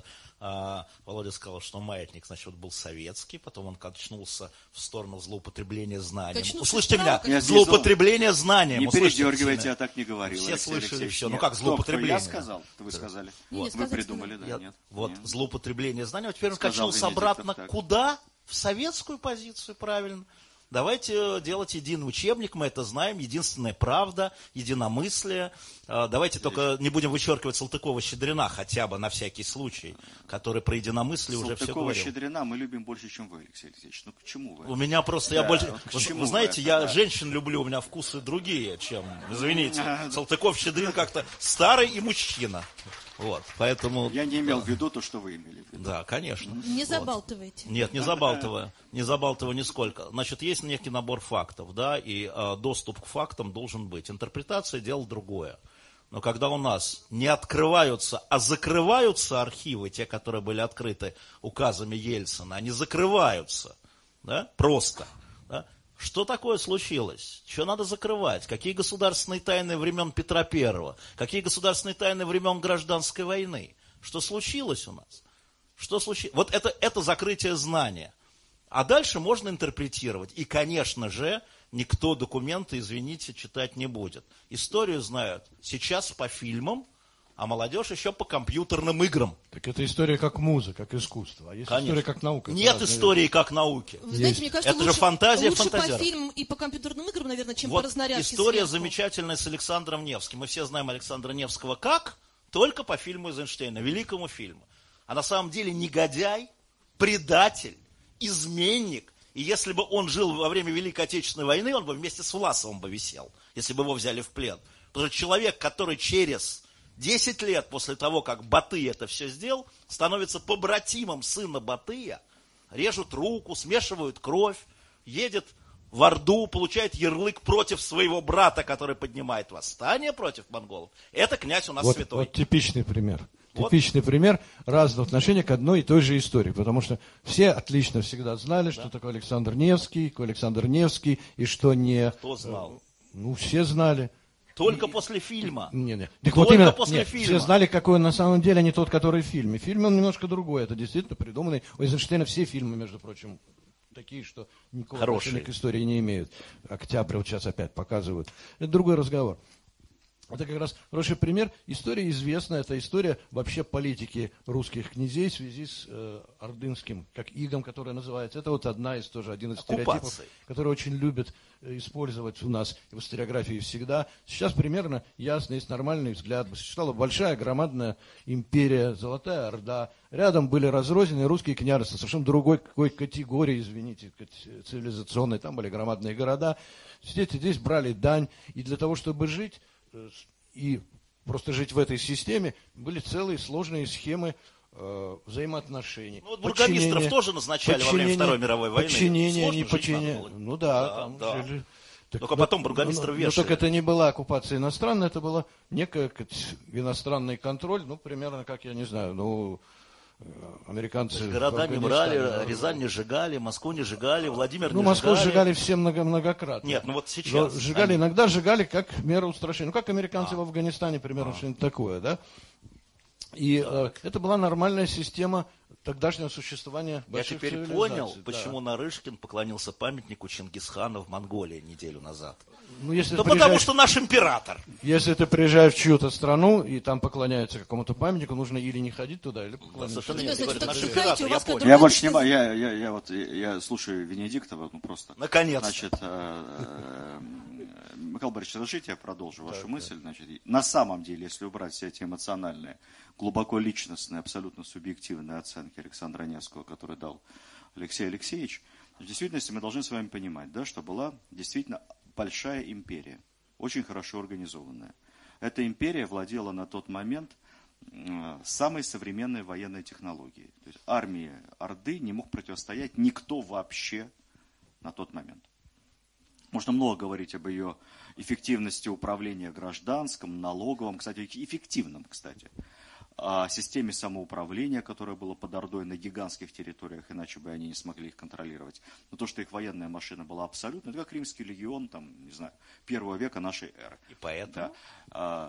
[SPEAKER 2] Володя сказал, что маятник, значит, был советский, потом он качнулся в сторону злоупотребления знанием. Услышьте меня, злоупотребление знанием.
[SPEAKER 4] Не передергивайте, я так не говорил.
[SPEAKER 2] Все слышали все. Ну
[SPEAKER 4] нет.
[SPEAKER 2] как злоупотребление?
[SPEAKER 4] Я сказал, вы сказали.
[SPEAKER 1] Вот.
[SPEAKER 4] Вы придумали, да? Нет.
[SPEAKER 2] Вот,
[SPEAKER 4] нет.
[SPEAKER 2] Злоупотребление знанием. Теперь он
[SPEAKER 4] Сказал
[SPEAKER 2] качнулся
[SPEAKER 4] Венедиктов,
[SPEAKER 2] обратно
[SPEAKER 4] так.
[SPEAKER 2] куда? В советскую позицию, правильно. Давайте делать единый учебник, мы это знаем, единственная правда, единомыслие. Давайте только не будем вычеркивать Салтыкова-Щедрина хотя бы на всякий случай, который про единомыслие уже все говорил.
[SPEAKER 4] Салтыкова-Щедрина мы любим больше, чем вы, Алексей Алексеевич. Ну почему вы?
[SPEAKER 2] У меня просто, вы знаете, я женщин люблю, у меня вкусы другие, чем, извините, Салтыков-Щедрин как-то старый и мужчина. Вот, поэтому...
[SPEAKER 4] Я не имел в виду то, что вы имели в виду.
[SPEAKER 2] Да, конечно.
[SPEAKER 1] Не забалтывайте.
[SPEAKER 2] Нет, не забалтываю нисколько. Значит, есть некий набор фактов, да, и доступ к фактам должен быть. Интерпретация – дело другое. Но когда у нас не открываются, а закрываются архивы, те, которые были открыты указами Ельцина, они закрываются, да, просто, да. Что такое случилось? Что надо закрывать? Какие государственные тайны времен Петра Первого? Какие государственные тайны времен Гражданской войны? Что случилось у нас? Что случилось? Вот это закрытие знания. А дальше можно интерпретировать. И, конечно же, никто документы, извините, читать не будет. Историю знают сейчас по фильмам, а молодежь еще по компьютерным играм.
[SPEAKER 3] Так это история как музыка, как искусство. А есть история как наука.
[SPEAKER 2] Нет истории как науки.
[SPEAKER 1] Вы знаете, мне кажется,
[SPEAKER 2] это же фантазия
[SPEAKER 1] лучше
[SPEAKER 2] фантазеров.
[SPEAKER 1] по фильмам и по компьютерным играм, наверное, чем
[SPEAKER 2] вот
[SPEAKER 1] по разнарядке
[SPEAKER 2] история
[SPEAKER 1] сверху.
[SPEAKER 2] замечательная с Александром Невским. Мы все знаем Александра Невского как? Только по фильму Эйзенштейна, великому фильму. А на самом деле негодяй, предатель, изменник. И если бы он жил во время Великой Отечественной войны, он бы вместе с Власовым бы висел, если бы его взяли в плен. Потому что человек, который через 10 лет после того, как Батый это все сделал, становится побратимом сына Батыя, режут руку, смешивают кровь, едет в Орду, получает ярлык против своего брата, который поднимает восстание против монголов. Это князь у нас святой.
[SPEAKER 3] Вот типичный пример. Типичный пример разного отношения к одной и той же истории. Потому что все отлично всегда знали, что такое Александр Невский, и что не...
[SPEAKER 2] Кто знал?
[SPEAKER 3] Ну, все знали.
[SPEAKER 2] Только после фильма.
[SPEAKER 3] Так
[SPEAKER 2] только
[SPEAKER 3] вот именно,
[SPEAKER 2] после фильма.
[SPEAKER 3] Все знали, какой он на самом деле, а не тот, который в фильме. Фильм он немножко другой. Это действительно придуманный. У Эйзенштейна все фильмы, между прочим, такие, что никакого отношения к истории не имеют. Октябрь вот сейчас опять показывают. Это другой разговор. Это как раз хороший пример. История известная. Это история вообще политики русских князей в связи с ордынским, как игом, которое называется. Это вот один из стереотипов, который очень любят использовать у нас в историографии всегда. Сейчас примерно ясно, есть нормальный взгляд. Существовала большая, громадная империя, Золотая Орда. Рядом были разрозненные русские княжества, совершенно другой какой категории, извините, цивилизационной. Там были громадные города. Здесь брали дань. И для того, чтобы жить и просто жить в этой системе, были целые сложные схемы взаимоотношений.
[SPEAKER 2] Ну, вот бургомистров тоже назначали во время Второй мировой войны.
[SPEAKER 3] Подчинение,
[SPEAKER 2] Сложно
[SPEAKER 3] не
[SPEAKER 2] жить
[SPEAKER 3] подчинение.
[SPEAKER 2] надо было.
[SPEAKER 3] Ну да,
[SPEAKER 2] Да,
[SPEAKER 3] там
[SPEAKER 2] да.
[SPEAKER 3] жили.
[SPEAKER 2] Только потом бургомистра
[SPEAKER 3] Но
[SPEAKER 2] вешали.
[SPEAKER 3] только это не была оккупация иностранная, это была некая иностранный контроль, ну, примерно, как, я не знаю, ну, американцы...
[SPEAKER 2] Города не брали, Рязань не сжигали, Москву не сжигали, Владимир не
[SPEAKER 3] Москву
[SPEAKER 2] сжигали.
[SPEAKER 3] сжигали все многократно.
[SPEAKER 2] Нет, ну вот сейчас.
[SPEAKER 3] Но сжигали, иногда сжигали как мера устрашения. Ну, как американцы в Афганистане, примерно, что-нибудь такое, да? И это была нормальная система тогдашнего существования
[SPEAKER 2] Я
[SPEAKER 3] больших
[SPEAKER 2] теперь
[SPEAKER 3] цивилизаций.
[SPEAKER 2] понял,
[SPEAKER 3] Да.
[SPEAKER 2] почему Нарышкин поклонился памятнику Чингисхана в Монголии неделю назад.
[SPEAKER 3] Ну, если
[SPEAKER 2] Да
[SPEAKER 3] ты
[SPEAKER 2] потому
[SPEAKER 3] приезжаешь-
[SPEAKER 2] что наш император.
[SPEAKER 3] Если ты приезжаешь в чью-то страну, и там поклоняются какому-то памятнику, нужно или не ходить туда, или поклоняться.
[SPEAKER 2] совершенно
[SPEAKER 1] Нет,
[SPEAKER 2] не
[SPEAKER 1] значит,
[SPEAKER 2] говорит,
[SPEAKER 1] так
[SPEAKER 2] наш
[SPEAKER 1] считаете,
[SPEAKER 2] император,
[SPEAKER 1] у
[SPEAKER 2] я
[SPEAKER 1] вас
[SPEAKER 2] понял.
[SPEAKER 1] как
[SPEAKER 4] Я больше не я слушаю Венедиктова, ну просто.
[SPEAKER 2] Наконец-то.
[SPEAKER 4] Значит, Михаил Борисович, разрешите я продолжу вашу мысль. Значит, на самом деле, если убрать все эти эмоциональные, глубоко личностные, абсолютно субъективные оценки Александра Невского, который дал Алексей Алексеевич, в действительности мы должны с вами понимать, да, что была действительно большая империя, очень хорошо организованная. Эта империя владела на тот момент самой современной военной технологией. То есть армии Орды не мог противостоять никто вообще на тот момент. Можно много говорить об ее эффективности управления гражданским, налоговым, кстати, эффективным, кстати, о системе самоуправления, которая была под Ордой на гигантских территориях, иначе бы они не смогли их контролировать. Но то, что их военная машина была абсолютно, это как Римский легион, там, не знаю, 1 века нашей эры.
[SPEAKER 2] И поэтому?
[SPEAKER 4] Да.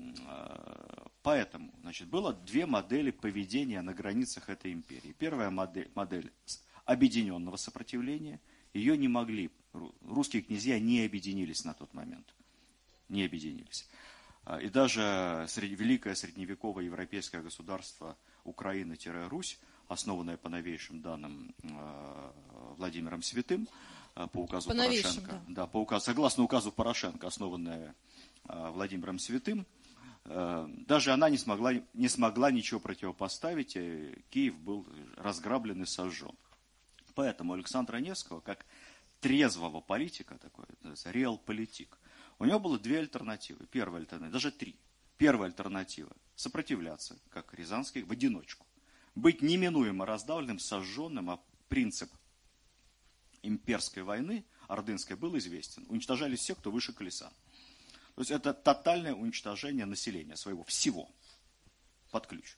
[SPEAKER 4] Поэтому, значит, было две модели поведения на границах этой империи. Первая модель объединенного сопротивления. Ее не могли, русские князья не объединились на тот момент. Не объединились. И даже великое средневековое европейское государство Украина-Русь, основанное по новейшим данным Владимиром Святым, по указу Порошенко, согласно указу Порошенко, основанное Владимиром Святым, даже она не смогла ничего противопоставить, и Киев был разграблен и сожжен. Поэтому Александра Невского, как трезвого политика, такой, реал-политик, у него было две альтернативы. Первая альтернатива, даже три. Первая альтернатива – сопротивляться, как Рязанский, в одиночку. Быть неминуемо раздавленным, сожженным, а принцип имперской войны, ордынской, был известен. Уничтожались все, кто выше колеса. То есть это тотальное уничтожение населения своего, всего, под ключ.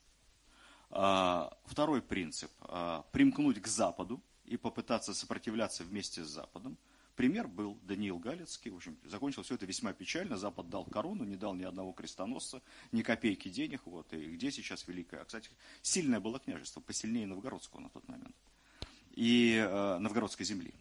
[SPEAKER 4] Второй принцип – примкнуть к Западу и попытаться сопротивляться вместе с Западом. Пример был Даниил Галицкий. В общем, закончил все это весьма печально. Запад дал корону, не дал ни одного крестоносца, ни копейки денег. Вот. И где сейчас великое? Кстати, сильное было княжество, посильнее Новгородского на тот момент. И Новгородской земли.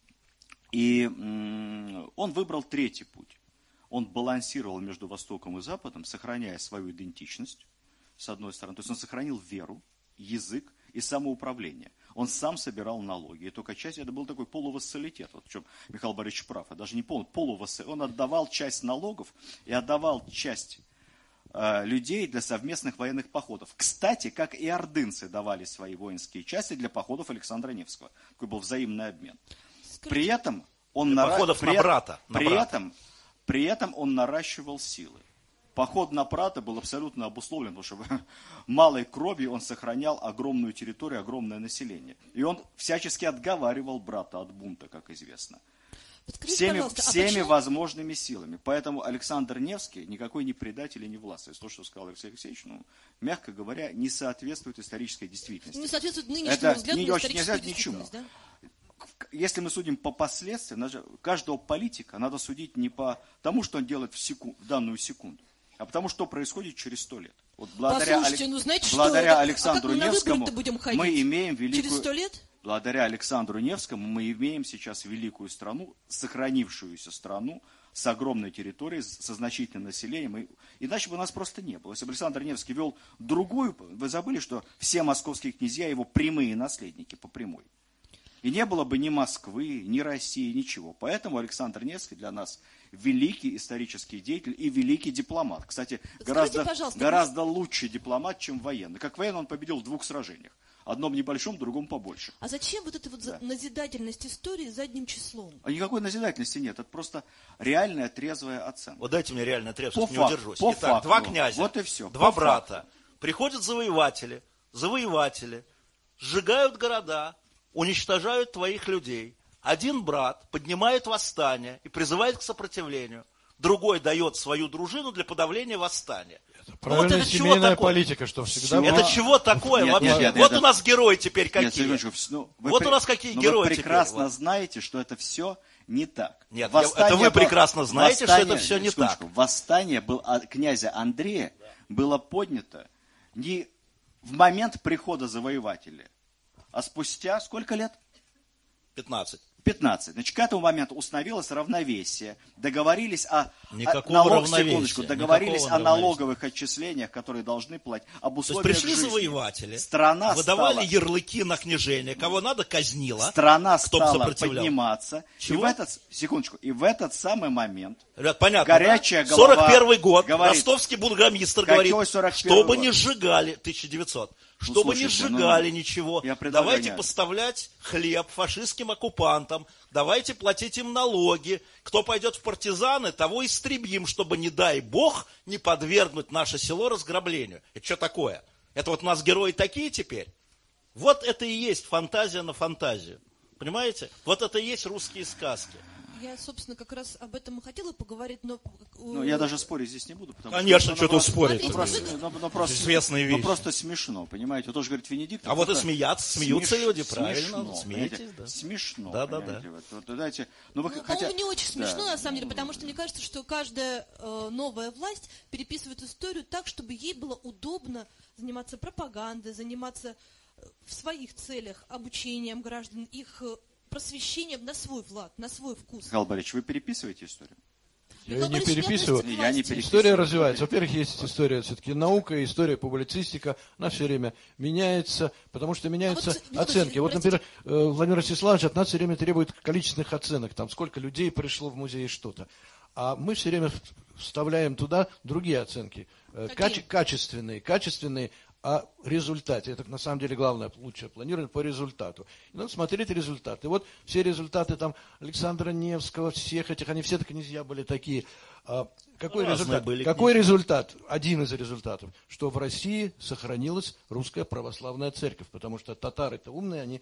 [SPEAKER 4] И он выбрал третий путь. Он балансировал между Востоком и Западом, сохраняя свою идентичность, с одной стороны. То есть он сохранил веру, язык и самоуправление. Он сам собирал налоги. И только часть, это был такой полувассалитет. Вот в чем Михаил Борисович прав. А даже не полувассалитет. Он отдавал часть налогов и отдавал часть людей для совместных военных походов. Кстати, как и ордынцы давали свои воинские части для походов Александра Невского. Такой был взаимный обмен. При этом он При этом он наращивал силы. Поход на Прата был абсолютно обусловлен, потому что малой кровью он сохранял огромную территорию, огромное население. И он всячески отговаривал брата от бунта, как известно. Всеми возможными силами. Поэтому Александр Невский никакой не предатель и не властный. То, что сказал Алексей Алексеевич, мягко говоря, не соответствует исторической действительности.
[SPEAKER 1] Не соответствует нынешнему взгляду на историческую
[SPEAKER 4] ничему.
[SPEAKER 1] действительность, да?
[SPEAKER 4] Если мы судим по последствиям, каждого политика надо судить не по тому, что он делает в данную секунду, а потому что происходит через 100 лет. Вот благодаря Александру Невскому мы имеем
[SPEAKER 1] через 100 лет?
[SPEAKER 4] Благодаря Александру Невскому мы имеем сейчас великую страну, сохранившуюся страну с огромной территорией, со значительным населением. Иначе бы у нас просто не было. Если бы Александр Невский вел другую, вы забыли, что все московские князья его прямые наследники по прямой. И не было бы ни Москвы, ни России, ничего. Поэтому Александр Невский для нас великий исторический деятель и великий дипломат. Кстати, гораздо лучший дипломат, чем военный. Как военный он победил в 2 сражениях. Одном небольшом, другом побольше.
[SPEAKER 1] А зачем вот эта назидательность истории задним числом?
[SPEAKER 4] А никакой назидательности нет. Это просто реальная трезвая оценка.
[SPEAKER 2] Вот дайте мне реальную трезвость, не удержусь.
[SPEAKER 4] По
[SPEAKER 2] Итак,
[SPEAKER 4] факту.
[SPEAKER 2] 2 князя,
[SPEAKER 4] вот и все.
[SPEAKER 2] 2 брата. Приходят завоеватели, завоеватели сжигают города, уничтожают твоих людей. Один брат поднимает восстание и призывает к сопротивлению. Другой дает свою дружину для подавления восстания.
[SPEAKER 3] Правильная семейная политика, что всегда...
[SPEAKER 2] Это чего такое вообще? Вот у нас герои теперь какие. Вот у нас какие герои
[SPEAKER 4] теперь. Вы прекрасно знаете, что это все не так.
[SPEAKER 2] Нет, это вы прекрасно знаете, что это все не так.
[SPEAKER 4] Восстание князя Андрея было поднято не в момент прихода завоевателей, а спустя сколько лет?
[SPEAKER 2] 15.
[SPEAKER 4] 15. Значит, к этому моменту установилось равновесие, договорились о налоговых отчислениях, которые должны платить, об условиях
[SPEAKER 2] жизни. То есть пришли
[SPEAKER 4] жизни.
[SPEAKER 2] завоеватели,
[SPEAKER 4] страна
[SPEAKER 2] выдавали ярлыки на книжение, кого надо казнила,
[SPEAKER 4] страна
[SPEAKER 2] кто
[SPEAKER 4] стала подниматься.
[SPEAKER 2] Чего?
[SPEAKER 4] И в этот самый момент
[SPEAKER 2] ребят, понятно,
[SPEAKER 4] горячая голова
[SPEAKER 2] 41 год,
[SPEAKER 4] говорит,
[SPEAKER 2] ростовский бургомистр говорит, чтобы не сжигали, 1900, чтобы не сжигали ничего, давайте поставлять хлеб фашистским оккупантам, давайте платить им налоги, кто пойдет в партизаны, того истребим, чтобы, не дай бог, не подвергнуть наше село разграблению. Это что такое? Это вот у нас герои такие теперь? Вот это и есть фантазия на фантазию. Понимаете? Вот это и есть русские сказки.
[SPEAKER 1] Я, собственно, как раз об этом и хотела поговорить, но...
[SPEAKER 4] я даже спорить здесь не буду.
[SPEAKER 2] Конечно, что тут спорить.
[SPEAKER 4] Известная вещь. Просто смешно, понимаете? Вот тоже говорит Венедикт.
[SPEAKER 2] А вот и смеются люди, правильно? Смеетесь, да.
[SPEAKER 4] Смешно.
[SPEAKER 2] Да.
[SPEAKER 1] По-моему, не очень смешно, на самом деле, потому что мне кажется, что каждая новая власть переписывает историю так, чтобы ей было удобно заниматься пропагандой, заниматься в своих целях обучением граждан, их просвещением на свой лад, на свой вкус.
[SPEAKER 4] Михаил Борисович, вы переписываете историю?
[SPEAKER 3] Я не переписываю. История развивается. Во-первых, есть история все-таки наука, история публицистика. Она все время меняется, потому что меняются оценки. Вот, например, Владимир Ростиславович от нас все время требует количественных оценок. Там сколько людей пришло в музей и что-то. А мы все время вставляем туда другие оценки. Качественные. О результате. Это на самом деле главное, лучшее планирование по результату. И надо смотреть результаты. Вот все результаты там Александра Невского, всех этих, они все князья были такие. Какой результат? Какой результат? Один из результатов, что в России сохранилась русская православная церковь, потому что татары-то умные, они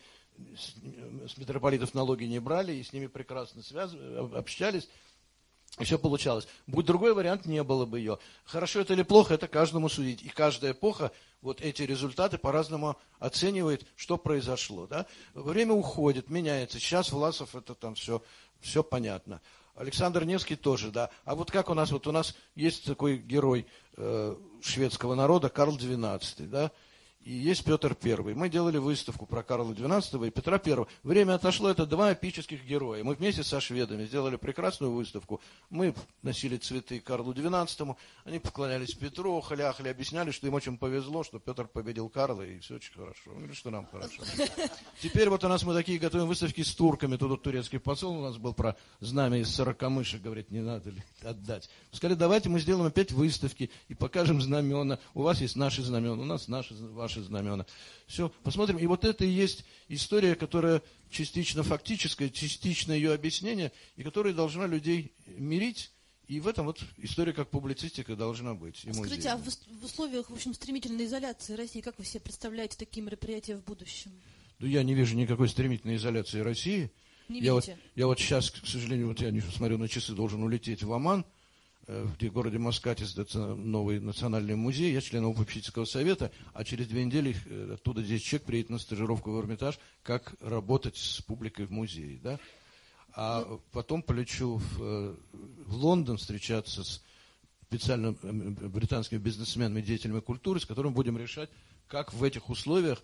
[SPEAKER 3] с митрополитов налоги не брали, и с ними прекрасно общались. И все получалось. Будь другой вариант, не было бы ее. Хорошо это или плохо, это каждому судить. И каждая эпоха вот эти результаты по-разному оценивает, что произошло. Да? Время уходит, меняется. Сейчас Власов, это там все понятно. Александр Невский тоже, да. А вот как у нас есть такой герой шведского народа Карл XII, да. И есть Петр I. Мы делали выставку про Карла XII и Петра I. Время отошло, это два эпических героя. Мы вместе со шведами сделали прекрасную выставку. Мы носили цветы Карлу XII, они поклонялись Петру, хляхали, объясняли, что им очень повезло, что Петр победил Карла, и все очень хорошо. Или что нам хорошо. Теперь вот у нас мы такие готовим выставки с турками. Тут турецкий посол у нас был про знамя из Сорокомыша, говорит, не надо ли отдать. Сказали, давайте мы сделаем опять выставки и покажем знамена. У вас есть наши знамена, у нас ваши знамена. Все, посмотрим. И вот это и есть история, которая частично фактическая, частично ее объяснение, и которая должна людей мирить. И в этом вот история как публицистика должна быть.
[SPEAKER 1] Скажите, а в условиях, в общем, стремительной изоляции России, как вы себе представляете такие мероприятия в будущем?
[SPEAKER 3] Да я не вижу никакой стремительной изоляции России. Я вот сейчас, к сожалению, я не смотрю на часы, должен улететь в Оман, в городе Маскате создается новый национальный музей, я член попечительского совета, а через 2 недели оттуда здесь человек приедет на стажировку в Эрмитаж, как работать с публикой в музее, да? А потом полечу в Лондон встречаться с специально британскими бизнесменами, деятелями культуры, с которыми будем решать, как в этих условиях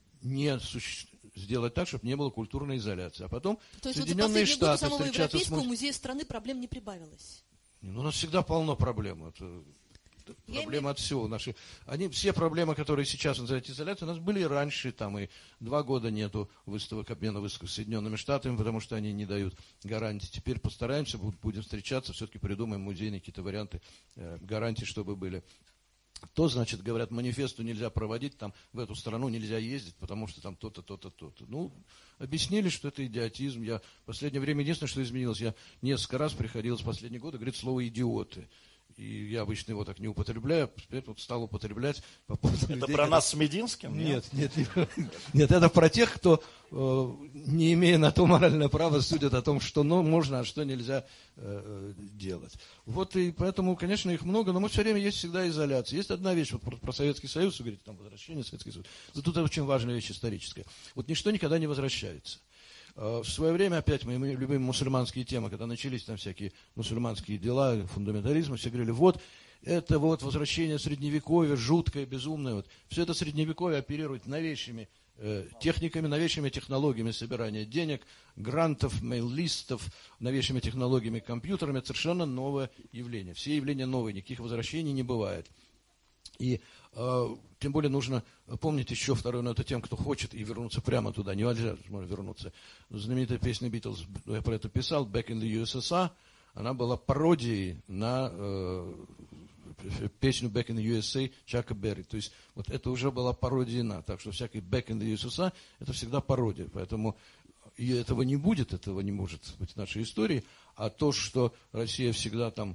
[SPEAKER 3] сделать так, чтобы не было культурной изоляции. А потом Соединенные Штаты встречаться с
[SPEAKER 1] музея страны проблем не прибавилось.
[SPEAKER 3] У нас всегда полно проблем. Это проблемы от всего. Все проблемы, которые сейчас называют изоляцией, у нас были и раньше, там и 2 года нету обмена выставок с Соединенными Штатами, потому что они не дают гарантий. Теперь постараемся, будем встречаться, все-таки придумаем музейные какие-то варианты гарантий, чтобы были. То, значит, говорят, манифесту нельзя проводить, там в эту страну нельзя ездить, потому что там то-то, то-то, то-то. Ну, объяснили, что это идиотизм. Я в последнее время единственное, что изменилось, я несколько раз приходилось в последние годы говорить слово «идиоты». и я обычно его так не употребляю, теперь вот стал употреблять по поводу
[SPEAKER 2] Это
[SPEAKER 3] людей,
[SPEAKER 2] про нас с Мединским?
[SPEAKER 3] Нет, это про тех, кто, не имея на то моральное право, судят о том, что можно, а что нельзя делать. Вот и поэтому, конечно, их много, но мы все время есть всегда изоляция. Есть одна вещь, вот про Советский Союз, вы говорите, там возвращение Советский Союз. Тут это очень важная вещь историческая. Вот ничто никогда не возвращается. В свое время, опять, мы любим мусульманские темы, когда начались там всякие мусульманские дела, фундаментализм, все говорили, вот, это вот возвращение средневековья, жуткое, безумное. Вот. Все это средневековье оперирует новейшими техниками, новейшими технологиями собирания денег, грантов, мейл-листов, новейшими технологиями, компьютерами. Это совершенно новое явление. Все явления новые, никаких возвращений не бывает. И тем более нужно помнить еще второе, но это тем, кто хочет и вернуться прямо туда, нельзя может вернуться. Знаменитая песня Beatles, я про это писал, Back in the USSR, она была пародией на песню Back in the USA Чака Берри. То есть вот это уже была пародия на, так что всякий Back in the USSR это всегда пародия, поэтому и этого не будет, этого не может быть в нашей истории, а то, что Россия всегда там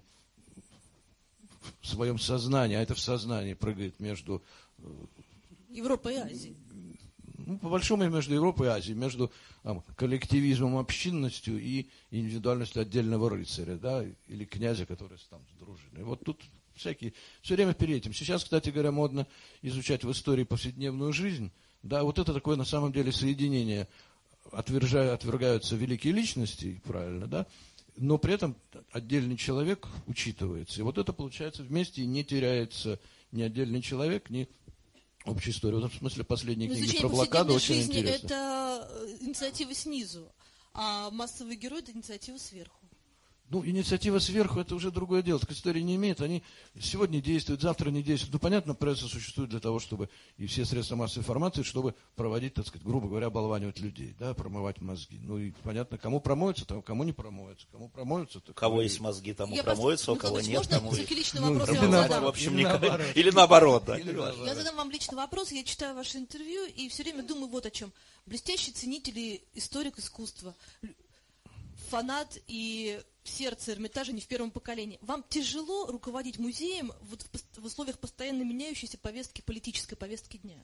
[SPEAKER 3] в своем сознании, а это в сознании прыгает между
[SPEAKER 1] Европой и Азией.
[SPEAKER 3] Ну, по большому между Европой и Азией, между коллективизмом, общинностью и индивидуальностью отдельного рыцаря, да, или князя, который там с дружиной. Вот тут всякие, все время перед этим. Сейчас, кстати говоря, модно изучать в истории повседневную жизнь, да, вот это такое на самом деле соединение, отвергаются великие личности, правильно, да, но при этом отдельный человек учитывается. И вот это получается вместе, и не теряется ни отдельный человек, ни общая история. В этом смысле последние книги про блокаду очень интересны.
[SPEAKER 1] Это инициатива снизу, а массовый герой – это инициатива сверху.
[SPEAKER 3] Ну, инициатива сверху – это уже другое дело. Так истории не имеют. Они сегодня действуют, завтра не действуют. Ну, понятно, пресса существует для того, чтобы, и все средства массовой информации, чтобы проводить, так сказать, грубо говоря, оболванивать людей, да, промывать мозги. Ну, и понятно, кому промоются, кому не промоются. Кому промоются, то...
[SPEAKER 2] Кого есть мозги, тому промоются, у кого нет, тому...
[SPEAKER 1] Можно личный вопрос я вам задам?
[SPEAKER 2] В общем, или наоборот, да.
[SPEAKER 1] Я задам вам личный вопрос, я читаю ваше интервью и все время думаю вот о чем. Блестящий ценитель и историк искусства, фанат и сердце Эрмитажа не в первом поколении. Вам тяжело руководить музеем вот в условиях постоянно меняющейся повестки, политической повестки дня?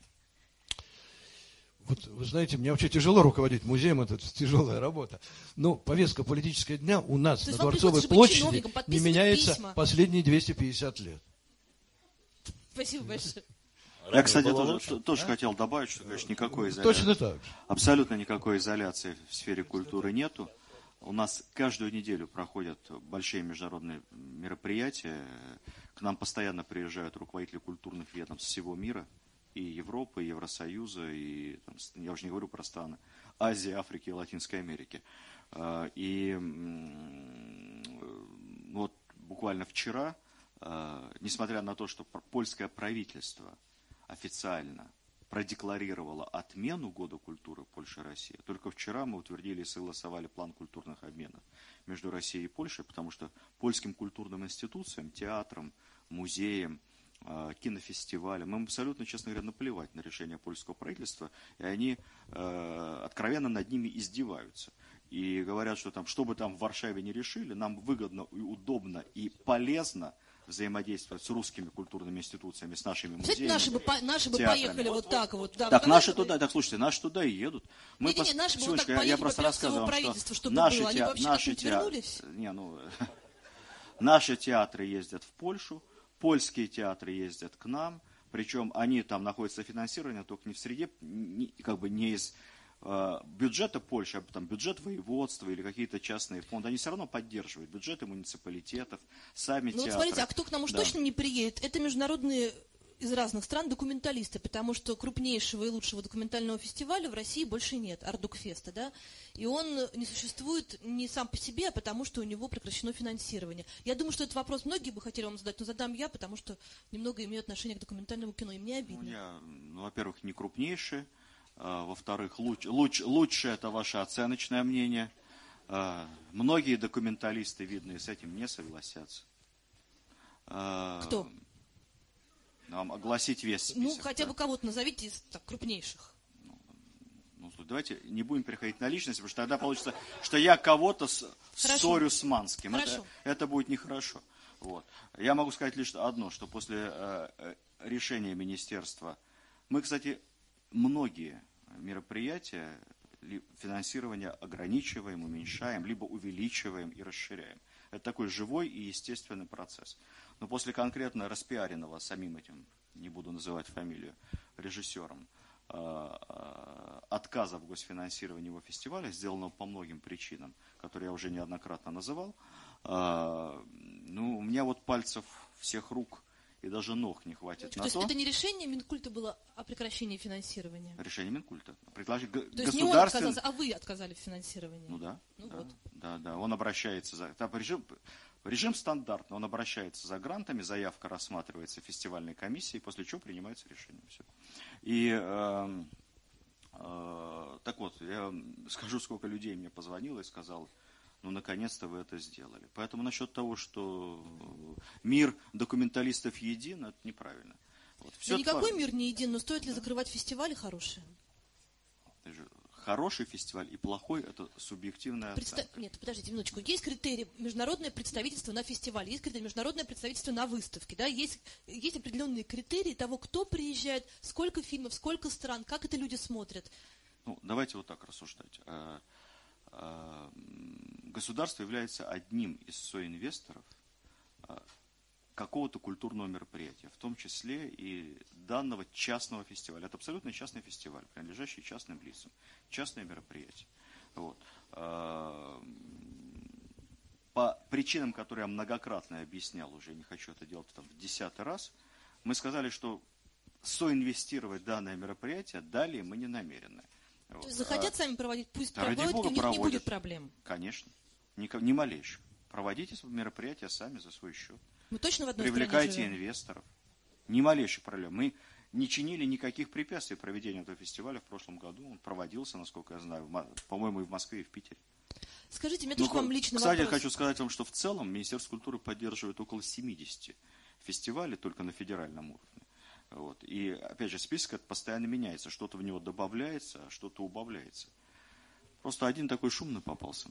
[SPEAKER 3] Вот, вы знаете, мне вообще тяжело руководить музеем, это тяжелая работа. Но повестка политического дня у нас на Дворцовой площади не меняется последние 250 лет.
[SPEAKER 1] Спасибо большое.
[SPEAKER 4] Я, кстати, тоже хотел добавить, что, конечно, никакой изоляции.
[SPEAKER 3] Точно так.
[SPEAKER 4] Абсолютно никакой изоляции в сфере культуры нету. У нас каждую неделю проходят большие международные мероприятия. К нам постоянно приезжают руководители культурных ведомств всего мира. И Европы, и Евросоюза, и, там, я уже не говорю про страны Азии, Африки и Латинской Америки. И вот буквально вчера, несмотря на то, что польское правительство официально продекларировала отмену Года культуры Польши и России. Только вчера мы утвердили и согласовали план культурных обменов между Россией и Польшей, потому что польским культурным институциям, театрам, музеям, кинофестивалям, им абсолютно, честно говоря, наплевать на решение польского правительства, и они откровенно над ними издеваются. И говорят, что там, что бы там в Варшаве не решили, нам выгодно и удобно и полезно взаимодействовать с русскими культурными институциями, с нашими музеями.
[SPEAKER 1] Наши бы поехали вот так вот. Да,
[SPEAKER 4] так наши туда, так слушайте, наши туда и едут.
[SPEAKER 1] Наши бы вот так поехали,
[SPEAKER 4] я просто рассказывал вам, что
[SPEAKER 1] наши
[SPEAKER 4] наши театры ездят в Польшу, польские театры ездят к нам, причем они там находятся финансирование только не в среде, как бы не из бюджета Польши, а там бюджет воеводства или какие-то частные фонды, они все равно поддерживают бюджеты муниципалитетов, сами театры.
[SPEAKER 1] Вот смотрите, а кто к нам уж точно не приедет, это международные из разных стран документалисты, потому что крупнейшего и лучшего документального фестиваля в России больше нет, Ардукфеста, да, и он не существует не сам по себе, а потому что у него прекращено финансирование. Я думаю, что этот вопрос многие бы хотели вам задать, но задам я, потому что немного имею отношение к документальному кино, и мне обидно.
[SPEAKER 4] Во-первых, не крупнейший, во-вторых, лучше это ваше оценочное мнение. Многие документалисты, видно, с этим не согласятся.
[SPEAKER 1] Кто?
[SPEAKER 4] Нам огласить весь список.
[SPEAKER 1] Ну, хотя бы кого-то назовите из крупнейших.
[SPEAKER 4] Давайте не будем переходить на личность, потому что тогда получится, что я кого-то ссорю с Манским. Это будет нехорошо. Вот. Я могу сказать лишь одно, что после решения министерства, мы, кстати, многие мероприятия финансирования ограничиваем, уменьшаем, либо увеличиваем и расширяем. Это такой живой и естественный процесс. Но после конкретно распиаренного самим этим, не буду называть фамилию, режиссером, отказа в госфинансировании его фестиваля, сделанного по многим причинам, которые я уже неоднократно называл, у меня вот пальцев всех рук и даже ног не хватит на то.
[SPEAKER 1] То есть это не решение Минкульта было о прекращении финансирования?
[SPEAKER 4] Решение Минкульта.
[SPEAKER 1] То есть не он отказался, а вы отказали в финансировании?
[SPEAKER 4] Ну да.
[SPEAKER 1] Вот.
[SPEAKER 4] Да. Он обращается за... Режим стандартный. Он обращается за грантами, заявка рассматривается фестивальной комиссией, после чего принимается решение. Все. И так вот, я скажу, сколько людей мне позвонило и сказал: наконец-то вы это сделали. Поэтому насчет того, что мир документалистов един, это неправильно. Вот.
[SPEAKER 1] Да никакой мир не един, но стоит ли закрывать фестивали хорошие?
[SPEAKER 4] Хороший фестиваль и плохой – это субъективная оценка.
[SPEAKER 1] Нет, подождите минуточку. Есть критерий международное представительство на фестивале, есть критерий международное представительство на выставке. Да? Есть определенные критерии того, кто приезжает, сколько фильмов, сколько стран, как это люди смотрят.
[SPEAKER 4] Давайте вот так рассуждать. Государство является одним из соинвесторов какого-то культурного мероприятия, в том числе и данного частного фестиваля. Это абсолютно частный фестиваль, принадлежащий частным лицам, частное мероприятие. Вот. По причинам, которые я многократно объяснял, уже не хочу это делать в 10-й раз, мы сказали, что соинвестировать данное мероприятие далее мы не намерены.
[SPEAKER 1] То есть захотят сами проводить, пусть
[SPEAKER 4] ради
[SPEAKER 1] проводят,
[SPEAKER 4] Бога,
[SPEAKER 1] у них не будет проблем.
[SPEAKER 4] Конечно, ни малейших. Проводите мероприятия сами за свой счет.
[SPEAKER 1] Мы точно в одной
[SPEAKER 4] Привлекайте
[SPEAKER 1] стране живем?
[SPEAKER 4] инвесторов. Ни малейших проблем. Мы не чинили никаких препятствий проведению этого фестиваля в прошлом году. Он проводился, насколько я знаю, по-моему, и в Москве, и в Питере.
[SPEAKER 1] Скажите, мне тоже к вам личный
[SPEAKER 4] вопрос. Кстати, хочу сказать вам, что в целом Министерство культуры поддерживает около 70 фестивалей только на федеральном уровне. Вот. И, опять же, список это постоянно меняется. Что-то в него добавляется, а что-то убавляется. Просто один такой шумный попался.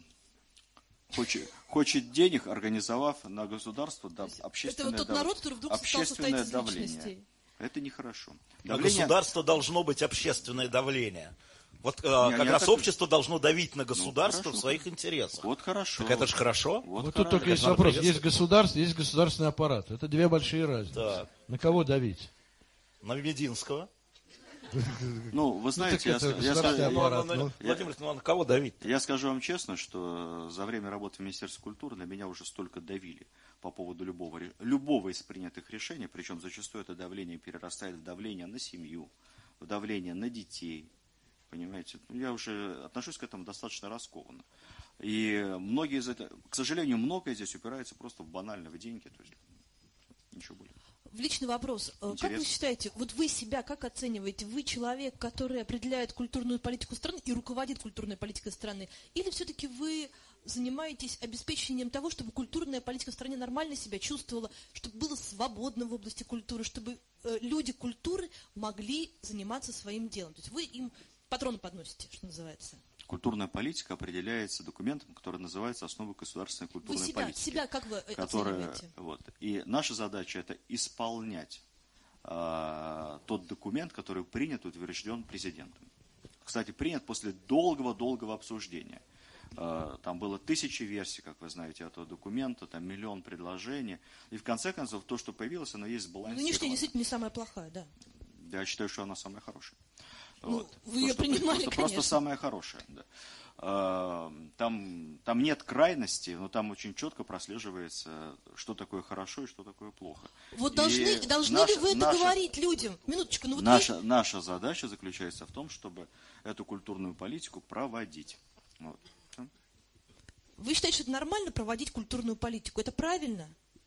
[SPEAKER 4] Хочет денег, организовав на государство общественное,
[SPEAKER 1] это вот тот народ, который вдруг стал состоять из
[SPEAKER 4] давление.
[SPEAKER 1] Личностей.
[SPEAKER 4] Это нехорошо.
[SPEAKER 2] На государство должно быть общественное давление. Вот как раз общество должно давить на государство в своих интересах.
[SPEAKER 4] Вот хорошо.
[SPEAKER 2] Так это же хорошо.
[SPEAKER 3] Вот тут только есть вопрос. Есть государство, есть государственный аппарат. Это две большие разницы.
[SPEAKER 2] Так.
[SPEAKER 3] На кого давить?
[SPEAKER 2] На Мединского.
[SPEAKER 4] Вы знаете,
[SPEAKER 2] Владимир, на кого давить?
[SPEAKER 4] Я скажу вам честно, что за время работы в Министерстве культуры на меня уже столько давили по поводу любого из принятых решений, причем зачастую это давление перерастает в давление на семью, в давление на детей. Понимаете? Я уже отношусь к этому достаточно раскованно. И многие из этого, к сожалению, многое здесь упирается просто в деньги. То есть ничего более.
[SPEAKER 1] В личный вопрос.
[SPEAKER 4] Интересно.
[SPEAKER 1] Как вы считаете, вот вы себя как оцениваете? Вы человек, который определяет культурную политику страны и руководит культурной политикой страны? Или все-таки вы занимаетесь обеспечением того, чтобы культурная политика в стране нормально себя чувствовала, чтобы было свободно в области культуры, чтобы люди культуры могли заниматься своим делом? То есть вы им патроны подносите, что называется?
[SPEAKER 4] Культурная политика определяется документом, который называется «Основы государственной культурной политики».
[SPEAKER 1] Себя как вы оцениваете?
[SPEAKER 4] И наша задача – это исполнять тот документ, который принят и утвержден президентом. Кстати, принят после долгого обсуждения. Там было 1000 версий, как вы знаете, этого документа, там миллион предложений. И в конце концов, то, что появилось, оно есть сбалансировано.
[SPEAKER 1] Нынешняя действительно не самая плохая, да.
[SPEAKER 4] Я считаю, что она самая хорошая.
[SPEAKER 1] Вы ее принимали, конечно.
[SPEAKER 4] Просто самое хорошее. Да. Там нет крайности, но там очень четко прослеживается, что такое хорошо и что такое плохо.
[SPEAKER 1] Вот должны ли вы это говорить людям? Минуточку.
[SPEAKER 4] Наша задача заключается в том, чтобы эту культурную политику проводить. Вот.
[SPEAKER 1] Вы считаете, что это нормально проводить культурную политику? Это правильно?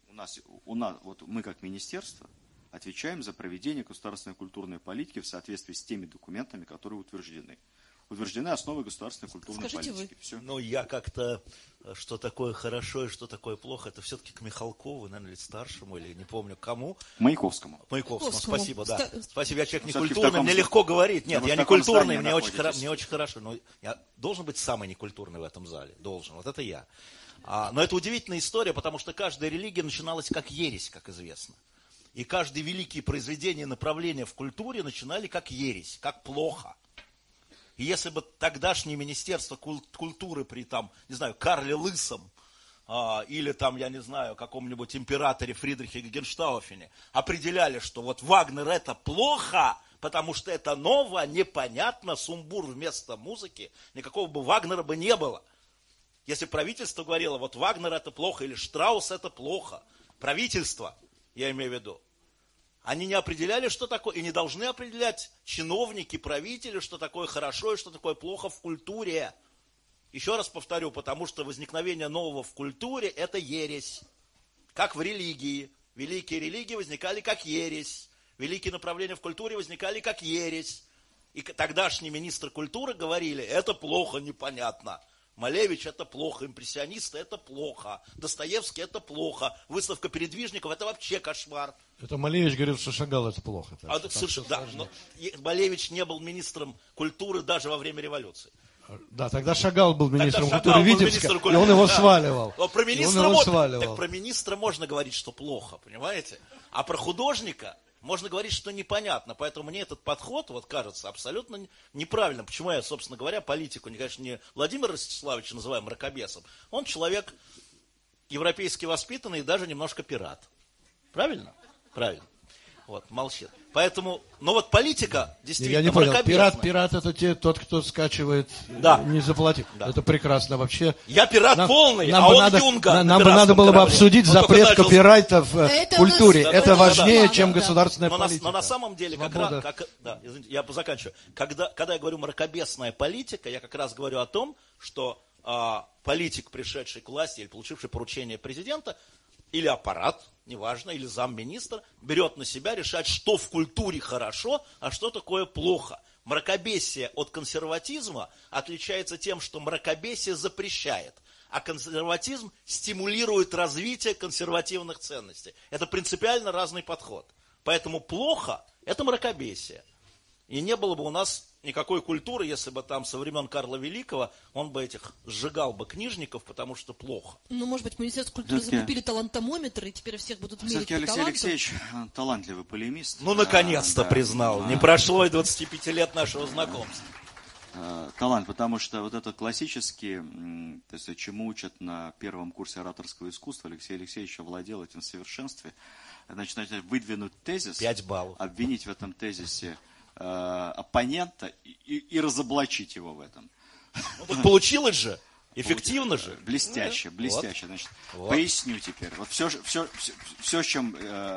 [SPEAKER 4] Мы как министерство отвечаем за проведение государственной культурной политики в соответствии с теми документами, которые утверждены. Утверждены основы государственной культурной политики.
[SPEAKER 1] Вы.
[SPEAKER 4] Все.
[SPEAKER 2] Я как-то что такое хорошо и что такое плохо, это все-таки к Михалкову, наверное, или старшему, или не помню кому.
[SPEAKER 4] Маяковскому.
[SPEAKER 2] Маяковскому, спасибо, да. Спасибо, я человек
[SPEAKER 4] Все-таки
[SPEAKER 2] некультурный, мне легко говорить. Нет,
[SPEAKER 4] вы
[SPEAKER 2] я
[SPEAKER 4] в таком
[SPEAKER 2] некультурный,
[SPEAKER 4] здании
[SPEAKER 2] мне очень хорошо. Но я должен быть самый некультурный в этом зале. Должен. Вот это я. Но это удивительная история, потому что каждая религия начиналась как ересь, как известно. И каждые великие произведения, направления в культуре начинали как ересь, как плохо. И если бы тогдашнее Министерство культуры при, там, не знаю, Карле Лысом, или там, я не знаю, каком-нибудь императоре Фридрихе Генштауфене определяли, что вот Вагнер это плохо, потому что это ново, непонятно, сумбур вместо музыки, никакого бы Вагнера бы не было. Если правительство говорило, вот Вагнер это плохо, или Штраус это плохо, правительство, я имею в виду, они не определяли, что такое, и не должны определять чиновники, правители, что такое хорошо и что такое плохо в культуре. Еще раз повторю, потому что возникновение нового в культуре – это ересь. Как в религии. Великие религии возникали как ересь. Великие направления в культуре возникали как ересь. И тогдашние министры культуры говорили, это плохо, непонятно. Малевич – это плохо, импрессионисты – это плохо, Достоевский – это плохо, выставка передвижников – это вообще кошмар.
[SPEAKER 3] Это Малевич говорил, что Шагал это плохо.
[SPEAKER 2] Да, но Малевич не был министром культуры даже во время революции.
[SPEAKER 3] Да, тогда Шагал был министром
[SPEAKER 2] Тогда
[SPEAKER 3] культуры
[SPEAKER 2] Шагал был
[SPEAKER 3] Витебска,
[SPEAKER 2] министром
[SPEAKER 3] и
[SPEAKER 2] культуры,
[SPEAKER 3] он его
[SPEAKER 2] да.
[SPEAKER 3] сваливал.
[SPEAKER 2] Но про министра,
[SPEAKER 3] сваливал.
[SPEAKER 2] про министра можно говорить, что плохо, понимаете? А про художника можно говорить, что непонятно. Поэтому мне этот подход, вот кажется, абсолютно неправильным. Почему я, собственно говоря, политику, конечно, не Владимира Ростиславовича называю мракобесом. Он человек европейски воспитанный и даже немножко пират. Правильно? Правильно. Вот, молчит. Поэтому, но вот политика действительно
[SPEAKER 3] Я не понял,
[SPEAKER 2] мракобесная.
[SPEAKER 3] пират это тот, кто скачивает,
[SPEAKER 2] Да.
[SPEAKER 3] не заплатив.
[SPEAKER 2] Да.
[SPEAKER 3] Это прекрасно вообще.
[SPEAKER 2] Я пират полный,
[SPEAKER 3] нам
[SPEAKER 2] а
[SPEAKER 3] бы
[SPEAKER 2] он
[SPEAKER 3] надо,
[SPEAKER 2] юнга.
[SPEAKER 3] Нам бы надо было бы обсудить запрет копирайта в
[SPEAKER 1] Это
[SPEAKER 3] культуре.
[SPEAKER 1] у нас-
[SPEAKER 3] Это
[SPEAKER 1] да,
[SPEAKER 3] важнее,
[SPEAKER 1] да,
[SPEAKER 3] чем
[SPEAKER 1] да.
[SPEAKER 3] государственная
[SPEAKER 2] Но
[SPEAKER 3] политика.
[SPEAKER 2] на самом деле,
[SPEAKER 3] Свобода.
[SPEAKER 2] извините, я заканчиваю. Когда я говорю мракобесная политика, я как раз говорю о том, что политик, пришедший к власти или получивший поручение президента, или аппарат, неважно, или замминистра, берет на себя решать, что в культуре хорошо, а что такое плохо. Мракобесие от консерватизма отличается тем, что мракобесие запрещает, а консерватизм стимулирует развитие консервативных ценностей. Это принципиально разный подход. Поэтому плохо – это мракобесие. И не было бы у нас никакой культуры, если бы там со времен Карла Великого он бы сжигал бы книжников, потому что плохо.
[SPEAKER 1] Ну, может быть, Министерство культуры
[SPEAKER 4] Все-таки-
[SPEAKER 1] закупили талантометры, и теперь всех будут мерить
[SPEAKER 4] Все-таки
[SPEAKER 1] по
[SPEAKER 4] Алексей
[SPEAKER 1] таланту.
[SPEAKER 4] Алексеевич талантливый полемист.
[SPEAKER 2] Ну, наконец-то
[SPEAKER 4] Да.
[SPEAKER 2] признал. Не прошло и 25 лет нашего знакомства.
[SPEAKER 4] Талант, потому что вот это классический, то есть чему учат на первом курсе ораторского искусства, Алексей Алексеевич овладел этим в совершенстве. Значит, выдвинуть тезис,
[SPEAKER 2] 5 баллов.
[SPEAKER 4] обвинить в этом тезисе оппонента и разоблачить его в этом.
[SPEAKER 2] Ну, так получилось же. Эффективно же.
[SPEAKER 4] Блестяще,
[SPEAKER 2] Ну,
[SPEAKER 4] блестяще. Значит,
[SPEAKER 2] Вот.
[SPEAKER 4] поясню теперь. Вот все, с чем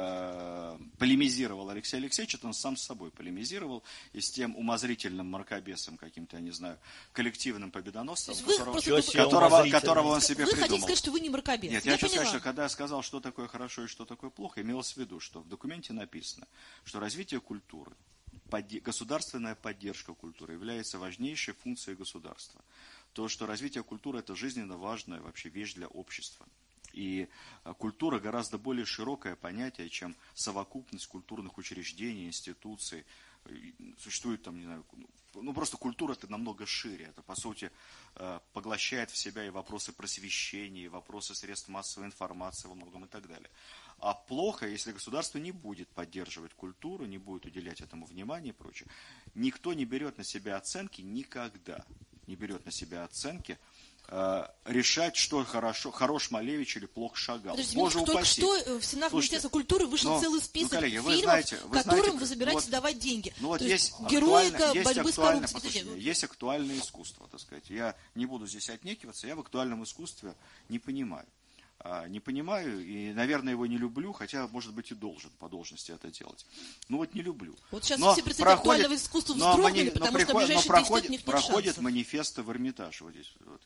[SPEAKER 4] полемизировал Алексей Алексеевич, это он сам с собой полемизировал, и с тем умозрительным мракобесом, каким-то, я не знаю, коллективным победоносцем,
[SPEAKER 1] То есть вы
[SPEAKER 4] которого,
[SPEAKER 1] просто-
[SPEAKER 4] которого он себе
[SPEAKER 1] Вы хотите
[SPEAKER 4] придумал.
[SPEAKER 1] сказать, что вы не мракобес?
[SPEAKER 4] Нет, я хочу
[SPEAKER 1] поняла.
[SPEAKER 4] сказать, что когда я сказал, что такое хорошо и что такое плохо, имелось в виду, что в документе написано, что развитие культуры, государственная поддержка культуры является важнейшей функцией государства. То, что развитие культуры – это жизненно важная вообще вещь для общества. И культура гораздо более широкое понятие, чем совокупность культурных учреждений, институций. Существует там, не знаю, ну просто культура это намного шире. Это, по сути, поглощает в себя и вопросы просвещения, и вопросы средств массовой информации во многом и так далее. А плохо, если государство не будет поддерживать культуру, не будет уделять этому внимания и прочее. Никто не берет на себя оценки никогда. Не берет на себя оценки, решать, что хорош Малевич или плох Шагал.
[SPEAKER 1] Подождите,
[SPEAKER 4] Боже
[SPEAKER 1] только
[SPEAKER 4] упаси.
[SPEAKER 1] что в стенах
[SPEAKER 4] Слушайте,
[SPEAKER 1] Министерства культуры вышел целый список
[SPEAKER 4] коллеги, вы
[SPEAKER 1] фильмов,
[SPEAKER 4] знаете,
[SPEAKER 1] которым вы
[SPEAKER 4] знаете,
[SPEAKER 1] собираетесь
[SPEAKER 4] вот-
[SPEAKER 1] давать деньги.
[SPEAKER 4] Ну вот
[SPEAKER 1] То
[SPEAKER 4] есть
[SPEAKER 1] героика
[SPEAKER 4] актуальное-
[SPEAKER 1] борьбы с
[SPEAKER 4] актуальное-
[SPEAKER 1] коррупцией.
[SPEAKER 4] послушайте,
[SPEAKER 1] Подождите,
[SPEAKER 4] есть актуальное искусство, так сказать. Я не буду здесь отнекиваться, я в актуальном искусстве не понимаю. Не понимаю и, наверное, его не люблю, хотя, может быть, и должен по должности это делать. Ну вот не люблю.
[SPEAKER 1] Вот сейчас
[SPEAKER 4] Но
[SPEAKER 1] все представители актуального искусства вздрогнули, потому что в ближайшие 10 лет у них нет
[SPEAKER 4] проходят
[SPEAKER 1] шансов.
[SPEAKER 4] манифесты в Эрмитаж вот здесь. Вот.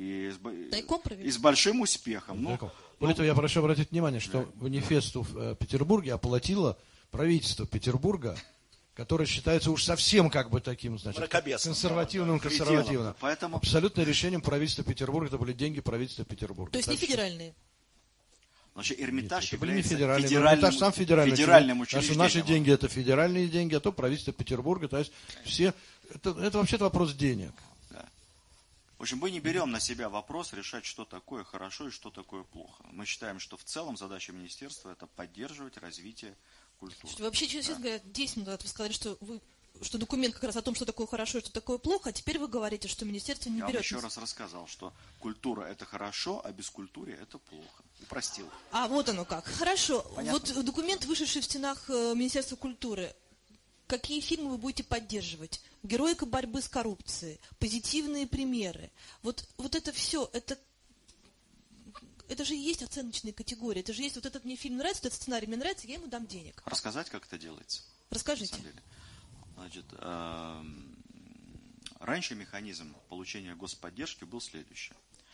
[SPEAKER 1] Тайком проверить?
[SPEAKER 4] И с большим успехом. Ну,
[SPEAKER 3] Более того, я прошу обратить внимание, что манифесту в Петербурге оплатило правительство Петербурга, который считается уж совсем как бы таким, значит,
[SPEAKER 2] Мракобесным.
[SPEAKER 3] консервативным.
[SPEAKER 4] Поэтому
[SPEAKER 3] Абсолютно решением правительства Петербурга, это были деньги правительства Петербурга.
[SPEAKER 5] То есть не
[SPEAKER 3] Так что-
[SPEAKER 5] федеральные.
[SPEAKER 4] Значит, Эрмитаж
[SPEAKER 3] Это были не
[SPEAKER 4] является
[SPEAKER 3] федеральные,
[SPEAKER 4] федеральным,
[SPEAKER 3] Эрмитаж сам федеральный
[SPEAKER 4] федеральным
[SPEAKER 3] учреждение.
[SPEAKER 4] учреждением.
[SPEAKER 3] Наши деньги это федеральные деньги, а то правительство Петербурга, то есть все, это вообще-то вопрос денег.
[SPEAKER 4] Да. В общем, мы не берем на себя вопрос решать, что такое хорошо и что такое плохо. Мы считаем, что в целом задача министерства это поддерживать развитие культуры.
[SPEAKER 1] Вообще, честно говоря, 10 минут назад вы сказали, что документ как раз о том, что такое хорошо и что такое плохо, а теперь вы говорите, что министерство не
[SPEAKER 4] Я вам
[SPEAKER 1] берет.
[SPEAKER 4] еще раз рассказал, что культура это хорошо, а без культуры это плохо. Упростил.
[SPEAKER 1] А вот оно как. Хорошо.
[SPEAKER 4] Понятно?
[SPEAKER 1] Вот документ, вышедший в стенах Министерства культуры. Какие фильмы вы будете поддерживать? Героика борьбы с коррупцией, позитивные примеры. Вот это все, это же и есть оценочные категории. Это же есть вот этот мне фильм нравится, этот сценарий мне нравится, я ему дам денег.
[SPEAKER 4] Рассказать, как это делается?
[SPEAKER 1] Расскажите.
[SPEAKER 4] На самом деле. Значит, раньше механизм получения господдержки был следующий.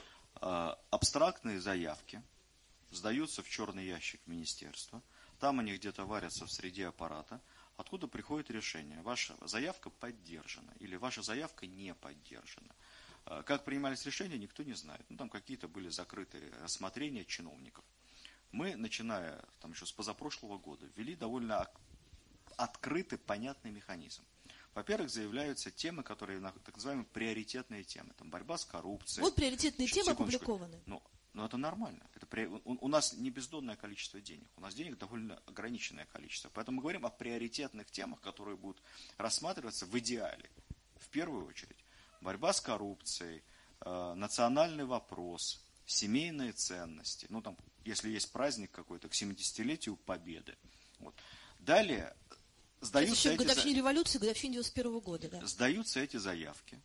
[SPEAKER 4] Абстрактные заявки сдаются в черный ящик министерства. Там они где-то варятся в среде аппарата, откуда приходит решение. Ваша заявка поддержана или ваша заявка не поддержана. Как принимались решения, никто не знает. Там какие-то были закрытые рассмотрения чиновников. Мы, начиная еще с позапрошлого года, ввели довольно открытый, понятный механизм. Во-первых, заявляются темы, которые так называемые приоритетные темы. Там борьба с коррупцией.
[SPEAKER 1] Вот приоритетные темы опубликованы.
[SPEAKER 4] Но это нормально. У нас не бездонное количество денег. У нас денег довольно ограниченное количество. Поэтому мы говорим о приоритетных темах, которые будут рассматриваться в идеале. В первую очередь. Борьба с коррупцией, национальный вопрос, семейные ценности. Если есть праздник какой-то к 70-летию Победы. Вот. Далее сдаются эти
[SPEAKER 1] годовщине революции, годовщине 91 года. Да.
[SPEAKER 4] Сдаются эти заявки.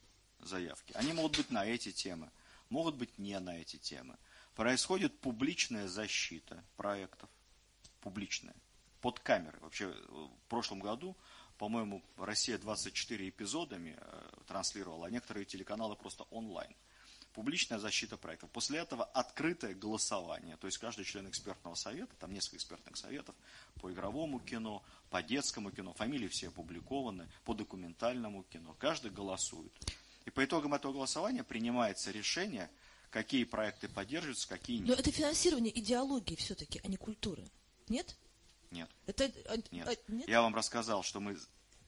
[SPEAKER 4] Они могут быть на эти темы, могут быть не на эти темы. Происходит публичная защита проектов. Публичная. Под камерой. Вообще, в прошлом году, по-моему, «Россия-24» эпизодами транслировала, а некоторые телеканалы просто онлайн. Публичная защита проектов. После этого открытое голосование. То есть каждый член экспертного совета, там несколько экспертных советов по игровому кино, по детскому кино, фамилии все опубликованы, по документальному кино. Каждый голосует. И по итогам этого голосования принимается решение, какие проекты поддерживаются, какие нет.
[SPEAKER 1] Но это финансирование идеологии все-таки, а не культуры. Нет?
[SPEAKER 4] Нет.
[SPEAKER 1] Нет.
[SPEAKER 4] Я вам рассказал, что мы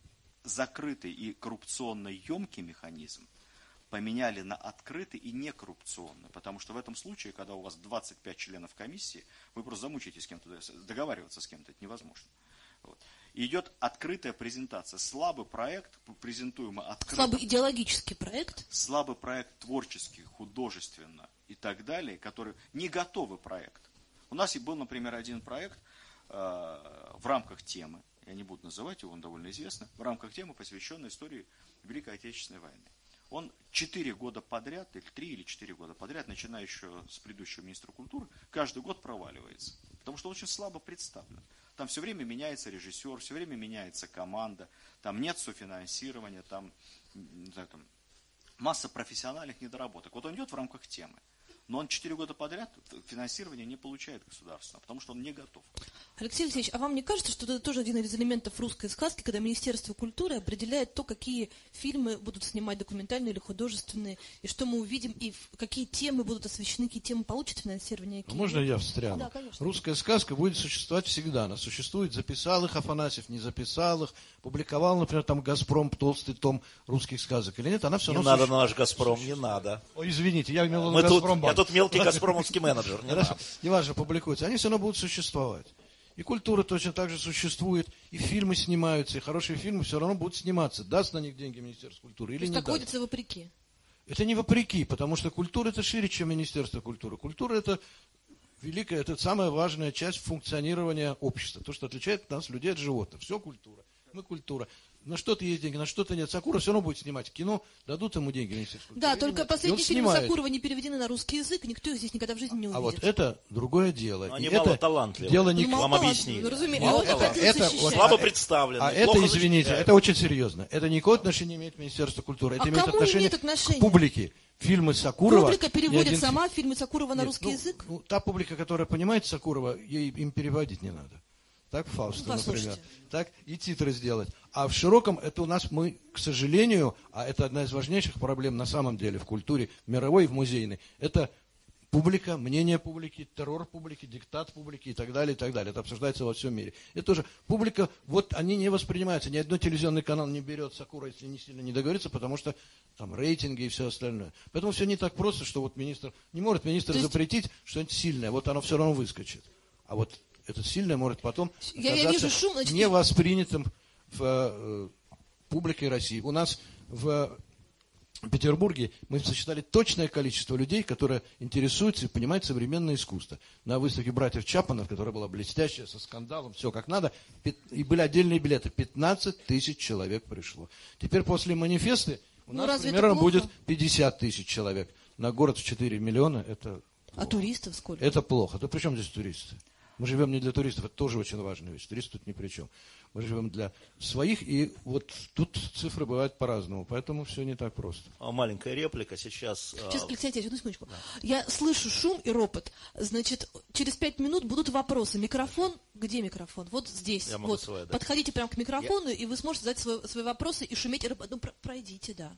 [SPEAKER 4] закрытый и коррупционно емкий механизм поменяли на открытый и некоррупционный. Потому что в этом случае, когда у вас 25 членов комиссии, вы просто замучаетесь с кем-то, договариваться с кем-то, это невозможно. Вот. И идет открытая презентация. Слабый проект, презентуемый открыто.
[SPEAKER 1] Слабый идеологический проект.
[SPEAKER 4] Слабый проект творческий, художественно и так далее, который не готовый проект. У нас был, например, один проект в рамках темы, я не буду называть его, он довольно известный, в рамках темы, посвященной истории Великой Отечественной войны. Он 4 года подряд, или 3 или 4 года подряд, начиная еще с предыдущего министра культуры, каждый год проваливается. Потому что он очень слабо представлен. Там все время меняется режиссер, все время меняется команда, там нет софинансирования, там масса профессиональных недоработок. Вот он идет в рамках темы. Но он 4 года подряд финансирование не получает государственного, потому что он не готов.
[SPEAKER 1] Алексей Алексеевич, а вам не кажется, что это тоже один из элементов русской сказки, когда Министерство культуры определяет то, какие фильмы будут снимать документальные или художественные, и что мы увидим, и какие темы будут освещены, какие темы получат финансирование?
[SPEAKER 3] Можно я встряну?
[SPEAKER 1] Да, конечно.
[SPEAKER 3] Русская сказка будет существовать всегда. Она существует, записал их Афанасьев, не записал их, публиковал, например, там «Газпром», толстый том русских сказок или нет, она все равно...
[SPEAKER 2] Не надо на наш «Газпром», не надо.
[SPEAKER 3] Ой, извините, я имел в виду «Газпромбанк».
[SPEAKER 2] Я тут мелкий газпромовский менеджер.
[SPEAKER 3] Неважно, публикуется. Они все равно будут существовать. И культура точно так же существует, и фильмы снимаются, и хорошие фильмы все равно будут сниматься. Даст на них деньги Министерство культуры или не даст.
[SPEAKER 1] Так водится вопреки.
[SPEAKER 3] Это не вопреки, потому что культура это шире, чем Министерство культуры. Культура это великая, это самая важная часть функционирования общества. То, что отличает нас, людей, от животных. Все культура. Мы культура. На что-то есть деньги, на что-то нет. Сакура все равно будет снимать кино, дадут ему деньги Министерство культуры.
[SPEAKER 1] Да, только последние фильмы Сакурова не переведены на русский язык, никто их здесь никогда в жизни не увидит.
[SPEAKER 3] А вот это другое дело.
[SPEAKER 2] Но они мало талантливые.
[SPEAKER 3] Дело не...
[SPEAKER 2] Вам объясни.
[SPEAKER 3] Это
[SPEAKER 2] слабо представлены.
[SPEAKER 3] А это, извините, это очень серьезно. Это никакого отношения не имеет к Министерству культуры. Это имеет отношение к публике. Фильмы Сакурова...
[SPEAKER 1] Публика переводит сама фильмы Сакурова на русский язык?
[SPEAKER 3] Та публика, которая понимает Сакурова, им переводить не надо. так Фауста,
[SPEAKER 1] Ну,
[SPEAKER 3] например,
[SPEAKER 1] послушайте.
[SPEAKER 3] так и титры сделать. А в широком это у нас мы, к сожалению, а это одна из важнейших проблем на самом деле в культуре мировой и в музейной, это публика, мнение публики, террор публики, диктат публики и так далее, и так далее. Это обсуждается во всем мире. Это тоже публика, вот они не воспринимаются, ни один телевизионный канал не берет Сакура, если не сильно не договорится, потому что там рейтинги и все остальное. Поэтому все не так просто, что вот министр, не может министр запретить что-нибудь сильное, вот оно все равно выскочит. А вот это сильное может потом
[SPEAKER 1] Я
[SPEAKER 3] оказаться
[SPEAKER 1] вижу шум, значит,
[SPEAKER 3] не воспринятым в публике России. У нас в Петербурге мы сосчитали точное количество людей, которые интересуются и понимают современное искусство. На выставке братьев Чапманов, которая была блестящая, со скандалом, все как надо, и были отдельные билеты. 15 тысяч человек пришло. Теперь после манифеста у
[SPEAKER 1] Ну,
[SPEAKER 3] нас
[SPEAKER 1] разве это
[SPEAKER 3] примерно
[SPEAKER 1] плохо?
[SPEAKER 3] будет 50 тысяч человек. На город в 4 миллиона это
[SPEAKER 1] А
[SPEAKER 3] плохо.
[SPEAKER 1] туристов сколько?
[SPEAKER 3] Это плохо. То при чем здесь туристы? Мы живем не для туристов, это тоже очень важная вещь. Туристы тут ни при чем. Мы живем для своих, и вот тут цифры бывают по-разному, поэтому все не так просто.
[SPEAKER 2] Маленькая реплика сейчас.
[SPEAKER 1] Сейчас, Алексей Алексеевич, одну секундочку. Я слышу шум и ропот. Значит, через 5 минут будут вопросы. Микрофон, где микрофон? Вот здесь.
[SPEAKER 2] Я могу
[SPEAKER 1] вот.
[SPEAKER 2] свой дать.
[SPEAKER 1] Подходите прямо к микрофону, и вы сможете задать свои вопросы и шуметь. Ну, пройдите, да.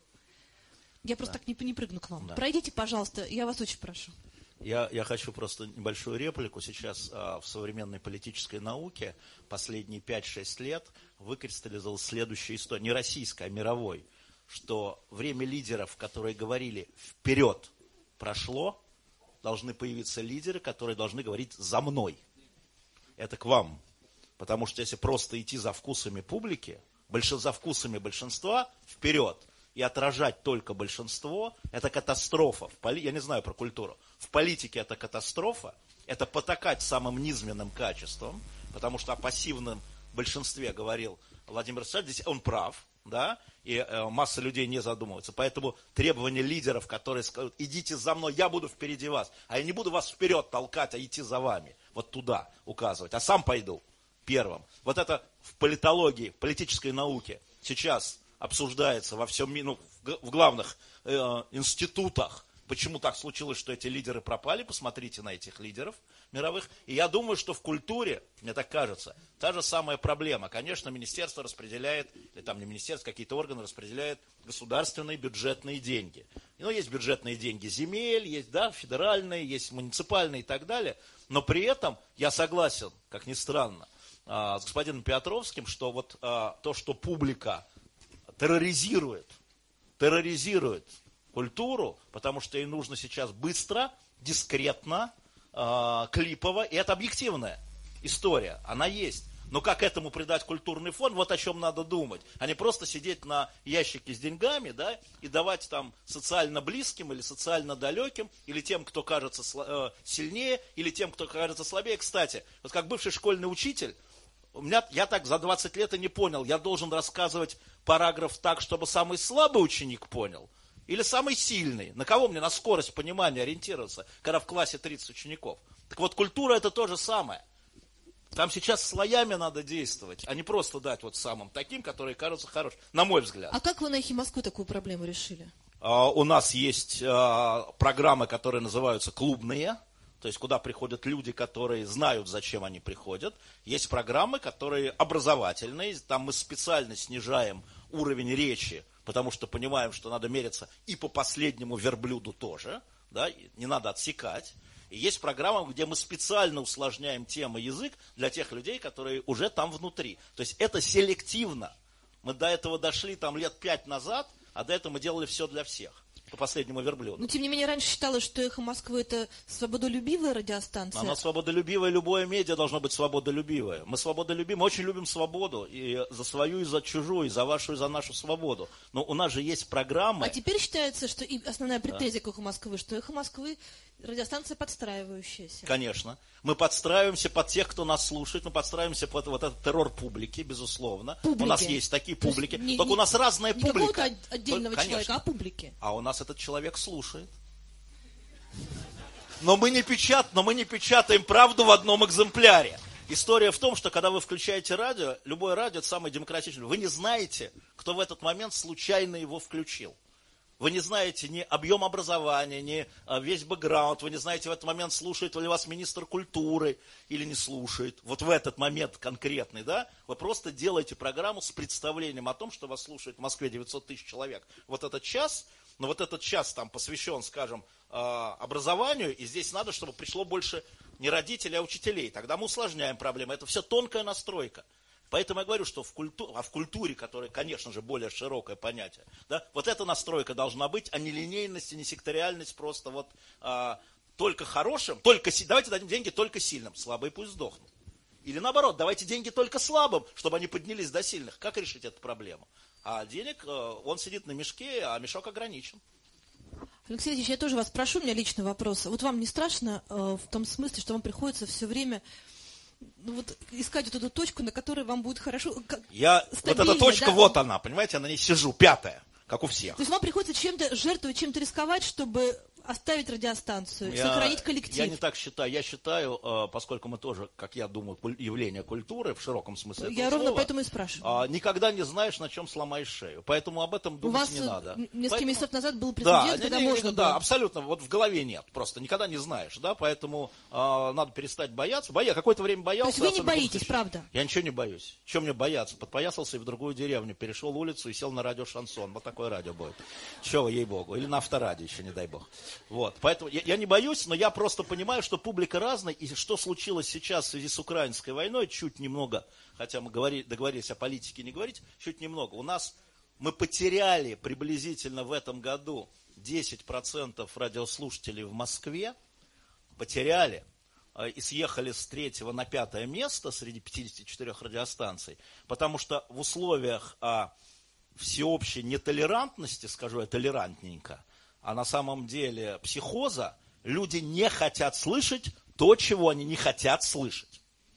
[SPEAKER 1] Я просто так не прыгну к вам.
[SPEAKER 2] Да.
[SPEAKER 1] Пройдите, пожалуйста, я вас очень прошу.
[SPEAKER 2] Я хочу просто небольшую реплику. Сейчас в современной политической науке последние 5-6 лет выкристаллизовалась следующая история, не российская, а мировой, что время лидеров, которые говорили «вперед» прошло, должны появиться лидеры, которые должны говорить «за мной». Это к вам. Потому что если просто идти за вкусами публики, за вкусами большинства, вперед, и отражать только большинство, это катастрофа. Я не знаю про культуру. В политике это катастрофа, это потакать самым низменным качеством, потому что о пассивном большинстве говорил Владимир Александрович, здесь он прав, да, и масса людей не задумывается. Поэтому требования лидеров, которые скажут, идите за мной, я буду впереди вас, а я не буду вас вперед толкать, а идти за вами, вот туда указывать, а сам пойду первым. Вот это в политологии, в политической науке сейчас обсуждается во всем мире, в главных институтах. Почему так случилось, что эти лидеры пропали? Посмотрите на этих лидеров мировых. И я думаю, что в культуре, мне так кажется, та же самая проблема. Конечно, министерство распределяет, или там не министерство, какие-то органы распределяют государственные бюджетные деньги. Ну, есть бюджетные деньги земель, есть, да, федеральные, есть муниципальные и так далее. Но при этом я согласен, как ни странно, с господином Петровским, что вот то, что публика терроризирует культуру, потому что ей нужно сейчас быстро, дискретно, клипово, и это объективная история, она есть. Но как этому придать культурный фон, вот о чем надо думать, а не просто сидеть на ящике с деньгами, да, и давать там социально близким или социально далеким, или тем, кто кажется сильнее, или тем, кто кажется слабее. Кстати, вот как бывший школьный учитель, я так за 20 лет и не понял, я должен рассказывать параграф так, чтобы самый слабый ученик понял, или самый сильный? На кого мне на скорость понимания ориентироваться, когда в классе 30 учеников? Так вот, культура это то же самое. Там сейчас слоями надо действовать, а не просто дать вот самым таким, которые кажутся хорошими, на мой взгляд.
[SPEAKER 1] А как вы на Эхе Москвы такую проблему решили?
[SPEAKER 2] У нас есть программы, которые называются клубные, то есть куда приходят люди, которые знают, зачем они приходят. Есть программы, которые образовательные, там мы специально снижаем уровень речи, потому что понимаем, что надо мериться и по последнему верблюду тоже, да, не надо отсекать. И есть программа, где мы специально усложняем тему и язык для тех людей, которые уже там внутри. То есть это селективно. Мы до этого дошли там лет 5 назад, а до этого мы делали все для всех. По последнему верблюду.
[SPEAKER 1] Но, тем не менее, раньше считалось, что Эхо Москвы это свободолюбивая радиостанция.
[SPEAKER 2] Она свободолюбивая, любое медиа должно быть свободолюбивое. Мы свободолюбимы, мы очень любим свободу. И за свою, и за чужую, и за вашу, и за нашу свободу. Но у нас же есть программы.
[SPEAKER 1] А теперь считается, что и основная претензия к Эхо Москвы, что Эхо Москвы радиостанция подстраивающаяся.
[SPEAKER 2] Конечно. Мы подстраиваемся под тех, кто нас слушает, мы подстраиваемся под вот этот террор публики, безусловно.
[SPEAKER 1] Публики.
[SPEAKER 2] У нас есть такие публики.
[SPEAKER 1] Не,
[SPEAKER 2] только у нас разная
[SPEAKER 1] не
[SPEAKER 2] публика.
[SPEAKER 1] какого-то отдельного
[SPEAKER 2] Конечно.
[SPEAKER 1] человека, а публики.
[SPEAKER 2] А у нас этот человек слушает. Но мы не печатаем правду в одном экземпляре. История в том, что когда вы включаете радио, любое радио, это самое демократичное, вы не знаете, кто в этот момент случайно его включил. Вы не знаете ни объем образования, ни весь бэкграунд. Вы не знаете в этот момент, слушает ли вас министр культуры или не слушает. Вот в этот момент конкретный, да, вы просто делаете программу с представлением о том, что вас слушает в Москве 900 тысяч человек. Вот этот час, но вот этот час там посвящен, скажем, образованию, и здесь надо, чтобы пришло больше не родителей, а учителей. Тогда мы усложняем проблему. Это все тонкая настройка. Поэтому я говорю, что в культуре, которая, конечно же, более широкое понятие, да, вот эта настройка должна быть, а не линейность, и не секториальность, просто вот только хорошим, давайте дадим деньги только сильным, слабые пусть сдохнут. Или наоборот, давайте деньги только слабым, чтобы они поднялись до сильных. Как решить эту проблему? А денег, он сидит на мешке, а мешок ограничен.
[SPEAKER 1] Алексей Ильич, я тоже вас прошу, у меня личный вопрос. Вот вам не страшно в том смысле, что вам приходится все время искать вот эту точку, на которой вам будет хорошо, вот
[SPEAKER 2] эта точка, да? Вот она, понимаете, я на ней сижу, 5-я, как у всех.
[SPEAKER 1] То есть вам приходится чем-то жертвовать, чем-то рисковать, чтобы оставить радиостанцию, сохранить коллектив.
[SPEAKER 2] Я не так считаю. Я считаю, поскольку мы тоже, как я думаю, явление культуры в широком смысле этого
[SPEAKER 1] слова. Я ровно поэтому и
[SPEAKER 2] спрашиваю. Никогда не знаешь, на чем сломаешь шею. Поэтому об этом думать не надо.
[SPEAKER 1] Несколько месяцев назад был прецедент, когда можно было.
[SPEAKER 2] Да, абсолютно. Вот в голове нет. Просто никогда не знаешь. Да, поэтому надо перестать бояться. Я какое-то время боялся.
[SPEAKER 1] То есть вы не боитесь, правда?
[SPEAKER 2] Я ничего не боюсь. Чем мне бояться? Подпоясался и в другую деревню. Перешел улицу и сел на радио «Шансон». Вот такое радио будет. Чего, ей-богу. Или на авторадио еще, не дай бог. Вот. Поэтому я не боюсь, но я просто понимаю, что публика разная, и что случилось сейчас в связи с украинской войной, чуть немного, хотя мы договорились о политике не говорить, чуть немного. Мы потеряли приблизительно в этом году 10% радиослушателей в Москве, потеряли, и съехали с 3-го на 5-е место среди 54 радиостанций, потому что в условиях всеобщей нетолерантности, скажу я толерантненько, а на самом деле психоза, люди не хотят слышать то, чего они не хотят слышать.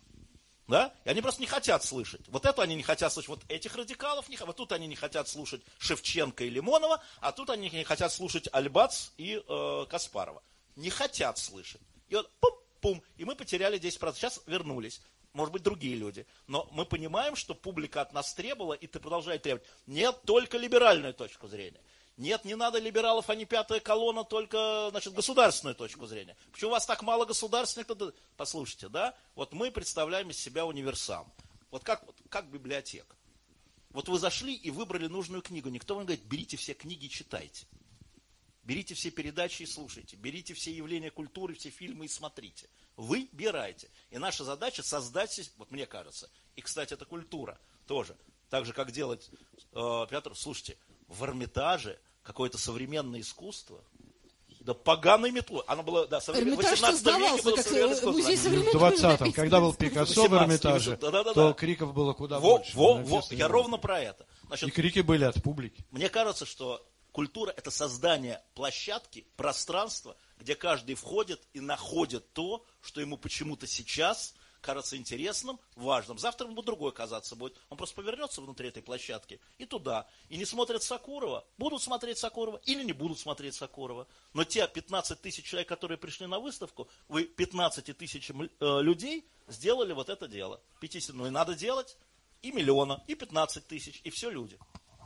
[SPEAKER 2] Да? И они просто не хотят слышать. Вот это они не хотят слышать, вот этих радикалов, вот тут они не хотят слушать Шевченко и Лимонова, а тут они не хотят слушать Альбац и Каспарова. Не хотят слышать. И вот пум-пум, и мы потеряли 10%. Сейчас вернулись. Может быть, другие люди. Но мы понимаем, что публика от нас требовала, и ты продолжаешь требовать. Нет, только либеральную точку зрения. Нет, не надо либералов, а не 5-я колонна, только, государственную точку зрения. Почему у вас так мало государственных? Послушайте, да? Вот мы представляем из себя универсам. Вот как библиотека. Вот вы зашли и выбрали нужную книгу. Никто вам не говорит, берите все книги и читайте. Берите все передачи и слушайте. Берите все явления культуры, все фильмы и смотрите. Выбирайте. И наша задача создать, вот мне кажется, и, кстати, это культура тоже. Так же, как делать, Петр, слушайте, в Эрмитаже какое-то современное искусство, да поганой метлой. Оно было, да, в 18 веке было современное искусство.
[SPEAKER 3] В 20-м, когда был Пикассо в Эрмитаже, то криков было куда больше.
[SPEAKER 2] Я ровно про это.
[SPEAKER 3] И крики были от публики.
[SPEAKER 2] Мне кажется, что культура – это создание площадки, пространства, где каждый входит и находит то, что ему почему-то сейчас кажется интересным, важным. Завтра ему другой казаться будет. Он просто повернется внутри этой площадки и туда. И не смотрят Сокурова, будут смотреть Сокурова или не будут смотреть Сокурова. Но те 15 тысяч человек, которые пришли на выставку, вы 15 тысячам людей сделали вот это дело. 50, ну и надо делать и 1 миллиона, и 15 тысяч, и все люди.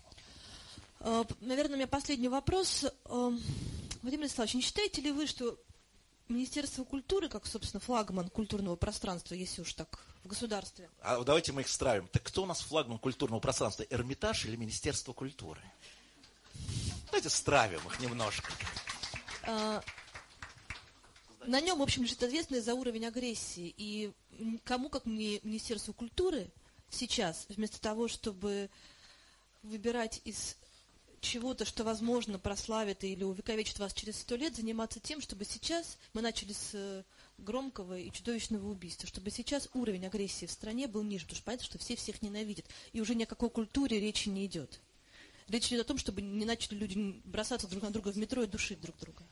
[SPEAKER 1] Наверное, у меня последний вопрос. Владимир Вячеславович, не считаете ли вы, что Министерство культуры, как, собственно, флагман культурного пространства, если уж так, в государстве?
[SPEAKER 2] А давайте мы их стравим. Так кто у нас флагман культурного пространства? Эрмитаж или Министерство культуры? Давайте стравим их немножко.
[SPEAKER 1] На нем, в общем, лежит ответственность за уровень агрессии. И кому, как мне, Министерству культуры сейчас, вместо того, чтобы выбирать из чего-то, что, возможно, прославит или увековечит вас через 100 лет, заниматься тем, чтобы сейчас мы начали с громкого и чудовищного убийства, чтобы сейчас уровень агрессии в стране был ниже, потому что понятно, что все всех ненавидят, и уже ни о какой культуре речи не идет. Речь идет о том, чтобы не начали люди бросаться друг на друга в метро и душить друг друга.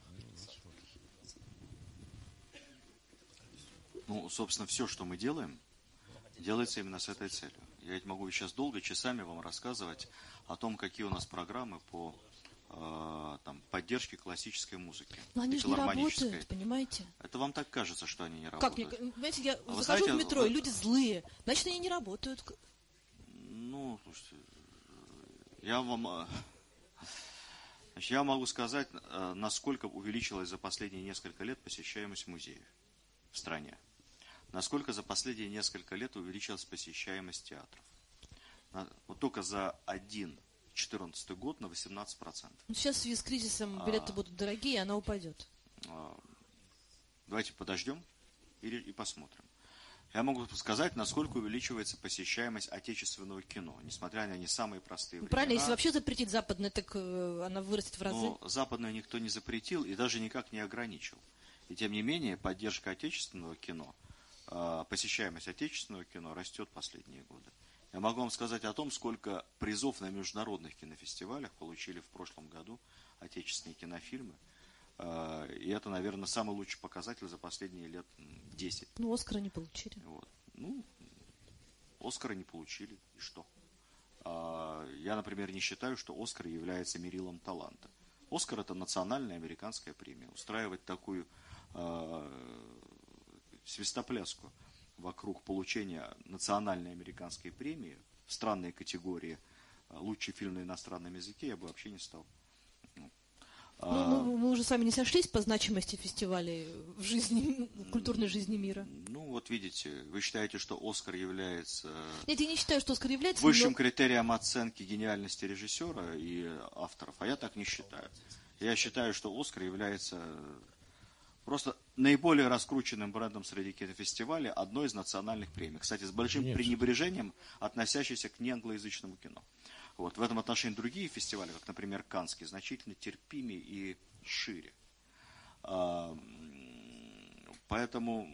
[SPEAKER 4] Ну, собственно, все, что мы делаем, делается именно с этой целью. Я ведь могу сейчас долго, часами вам рассказывать о том, какие у нас программы по поддержке классической музыки.
[SPEAKER 1] Но они же не работают, понимаете?
[SPEAKER 4] Это вам так кажется, что они не работают?
[SPEAKER 1] Как? Понимаете, я захожу в метро, и люди злые. Значит, они не работают.
[SPEAKER 4] Ну, слушайте, я вам Значит, я могу сказать, насколько увеличилась за последние несколько лет посещаемость музеев в стране. Насколько за последние несколько лет увеличилась посещаемость театров. Вот только за 2014 год на 18%.
[SPEAKER 1] Сейчас в связи с кризисом билеты будут дорогие, и она упадет.
[SPEAKER 4] Давайте подождем и посмотрим. Я могу сказать, насколько увеличивается посещаемость отечественного кино, несмотря на не самые простые времена.
[SPEAKER 1] Правильно, если вообще запретить западное, так она вырастет в разы.
[SPEAKER 4] Но западное никто не запретил и даже никак не ограничил. И тем не менее, поддержка отечественного кино, посещаемость отечественного кино растет последние годы. Я могу вам сказать о том, сколько призов на международных кинофестивалях получили в прошлом году отечественные кинофильмы. И это, наверное, самый лучший показатель за последние лет 10.
[SPEAKER 1] Ну, Оскара не получили.
[SPEAKER 4] Вот. Ну, Оскара не получили. И что? Я, например, не считаю, что Оскар является мерилом таланта. Оскар – это национальная американская премия. Устраивать такую свистопляску вокруг получения национальной американской премии в странной категории «Лучший фильм на иностранном языке» я бы вообще не стал.
[SPEAKER 1] Мы уже с вами не сошлись по значимости фестивалей в жизни, в культурной жизни мира.
[SPEAKER 4] Ну, вот видите, вы считаете, что Оскар является...
[SPEAKER 1] Нет, я не считаю, что Оскар является...
[SPEAKER 4] высшим критерием оценки гениальности режиссера и авторов, а я так не считаю. Я считаю, что Оскар является просто наиболее раскрученным брендом среди кинофестивалей, одной из национальных премий. Кстати, с большим пренебрежением относящейся к неанглоязычному кино. Вот. В этом отношении другие фестивали, как, например, Каннский, значительно терпимее и шире. Поэтому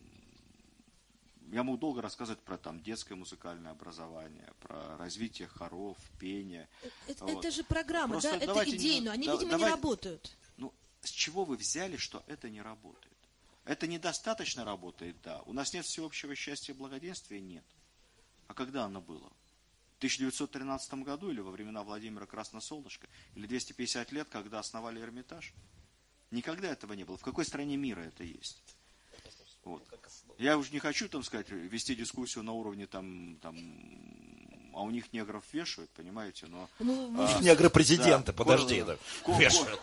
[SPEAKER 4] я могу долго рассказывать про детское музыкальное образование, про развитие хоров, пения.
[SPEAKER 1] Это же программа,
[SPEAKER 4] Просто
[SPEAKER 1] да? Это идейно. Они, видимо, не работают.
[SPEAKER 4] Ну, с чего вы взяли, что это не работает? Это недостаточно работает, да. У нас нет всеобщего счастья и благоденствия? Нет. А когда оно было? В 1913 году или во времена Владимира Красносолнышко? Или 250 лет, когда основали Эрмитаж? Никогда этого не было. В какой стране мира это есть? Вот. Я уже не хочу, вести дискуссию на уровне а у них негров вешают, понимаете, но...
[SPEAKER 2] негры президенты, подожди. Вешают.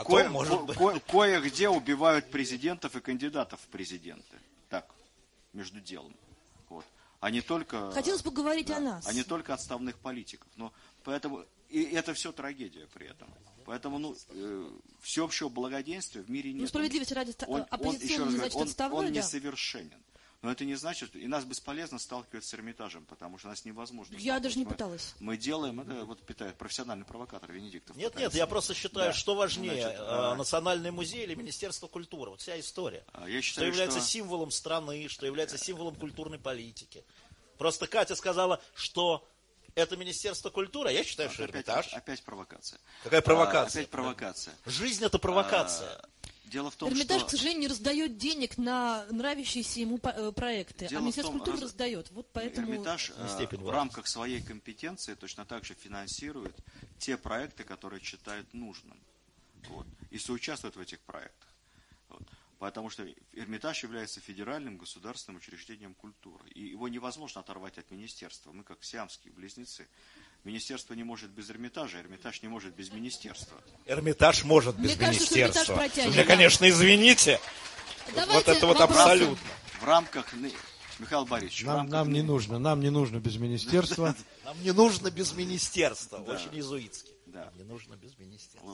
[SPEAKER 4] Кое-где убивают президентов и кандидатов в президенты. Так, между делом. Вот. А не только...
[SPEAKER 1] Хотелось бы говорить о нас.
[SPEAKER 4] А не только отставных политиков. Но поэтому... И это все трагедия при этом. Поэтому, всеобщего благоденствия в мире нет.
[SPEAKER 1] Ну, справедливости ради, оппозиционный не значит отставной,
[SPEAKER 4] он несовершенен. Но это не значит, что и нас бесполезно сталкивать с Эрмитажем, потому что нас невозможно.
[SPEAKER 1] Я даже не пыталась.
[SPEAKER 4] Мы делаем это, питает профессиональный провокатор Венедиктов.
[SPEAKER 2] Нет, я просто считаю, что важнее, Национальный музей или Министерство культуры. Вот вся история.
[SPEAKER 4] Я считаю,
[SPEAKER 2] что является символом страны, что является символом культурной политики. Просто Катя сказала, что это Министерство культуры, а я считаю, что Эрмитаж.
[SPEAKER 4] Опять провокация.
[SPEAKER 2] Какая провокация?
[SPEAKER 4] Опять провокация.
[SPEAKER 2] Жизнь это провокация.
[SPEAKER 4] Дело в том,
[SPEAKER 1] Эрмитаж, к сожалению, не раздает денег на нравящиеся ему проекты, а Министерство культуры раздает. Вот поэтому...
[SPEAKER 4] Эрмитаж в рамках своей компетенции точно так же финансирует те проекты, которые считает нужным. Вот, и соучаствует в этих проектах. Вот. Потому что Эрмитаж является федеральным государственным учреждением культуры. И его невозможно оторвать от министерства. Мы как сиамские близнецы. Министерство не может без Эрмитажа, Эрмитаж не может без министерства.
[SPEAKER 2] Эрмитаж может без министерства.
[SPEAKER 1] Вы
[SPEAKER 2] меня, конечно, извините. Вот это вот абсолютно.
[SPEAKER 4] В рамках... Михаил Борисович,
[SPEAKER 3] нам не нужно без министерства.
[SPEAKER 2] Нам не нужно без министерства. Очень иезуитски.
[SPEAKER 4] Да.
[SPEAKER 2] Не нужно без министерства.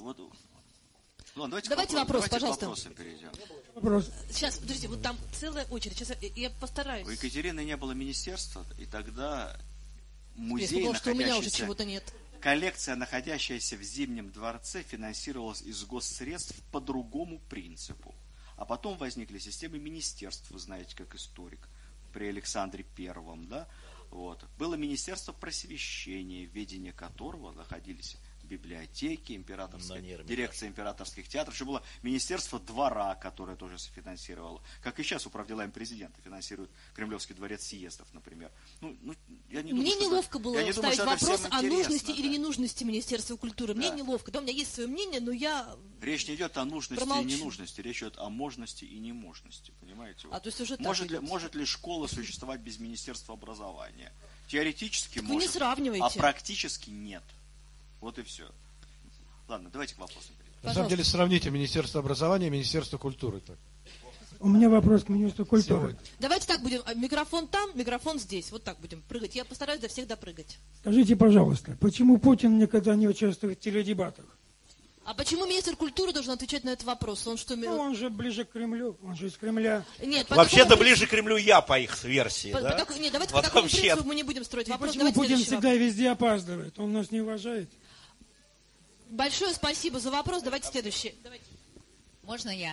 [SPEAKER 1] Давайте вопрос, пожалуйста.
[SPEAKER 4] Вопросы перейдем.
[SPEAKER 1] Сейчас, подождите, вот там целая очередь. Сейчас я постараюсь.
[SPEAKER 4] У Екатерины не было министерства, и тогда музей,
[SPEAKER 1] что у меня уже чего-то нет.
[SPEAKER 4] Коллекция, находящаяся в Зимнем дворце, финансировалась из госсредств по другому принципу. А потом возникли системы министерств, вы знаете, как историк, при Александре Первом, да? Вот. Было Министерство просвещения, в ведении которого находились библиотеки, дирекция императорских театров. Еще было Министерство двора, которое тоже софинансировало. Как и сейчас управделаем президента, финансирует Кремлевский дворец съездов, например.
[SPEAKER 1] Мне неловко было ставить вопрос о нужности или ненужности Министерства культуры. Мне неловко. Да, у меня есть свое мнение, но я
[SPEAKER 4] Речь не идет о нужности и ненужности, речь идет о можности и неможности. Понимаете?
[SPEAKER 1] То есть уже
[SPEAKER 4] может ли школа существовать без Министерства образования? Теоретически
[SPEAKER 1] Вы
[SPEAKER 4] может,
[SPEAKER 1] не сравниваете.
[SPEAKER 4] а практически нет. Вот и все. Ладно, давайте к вопросу.
[SPEAKER 3] На самом деле сравните Министерство образования и Министерство культуры. Так.
[SPEAKER 6] У меня вопрос к министру культуры.
[SPEAKER 3] Сегодня.
[SPEAKER 1] Давайте так будем. Микрофон там, микрофон здесь. Вот так будем прыгать. Я постараюсь до всех допрыгать.
[SPEAKER 6] Скажите, пожалуйста, почему Путин никогда не участвует в теледебатах?
[SPEAKER 1] А почему министр культуры должен отвечать на этот вопрос? Он что...
[SPEAKER 6] Ну, он же ближе к Кремлю, он же из Кремля.
[SPEAKER 1] Нет, по
[SPEAKER 7] Вообще-то
[SPEAKER 1] такому
[SPEAKER 7] ближе к Кремлю я, по их версии,
[SPEAKER 1] По
[SPEAKER 7] да?
[SPEAKER 1] Нет, давайте
[SPEAKER 7] Вот
[SPEAKER 1] по такому
[SPEAKER 7] вообще.
[SPEAKER 1] принципу мы не будем строить
[SPEAKER 6] И
[SPEAKER 1] вопрос.
[SPEAKER 6] почему
[SPEAKER 1] Давайте
[SPEAKER 6] Путин
[SPEAKER 1] следующий
[SPEAKER 6] всегда
[SPEAKER 1] вопрос.
[SPEAKER 6] везде опаздывает? Он нас не уважает?
[SPEAKER 1] Большое спасибо за вопрос. Давайте следующий.
[SPEAKER 8] Можно я?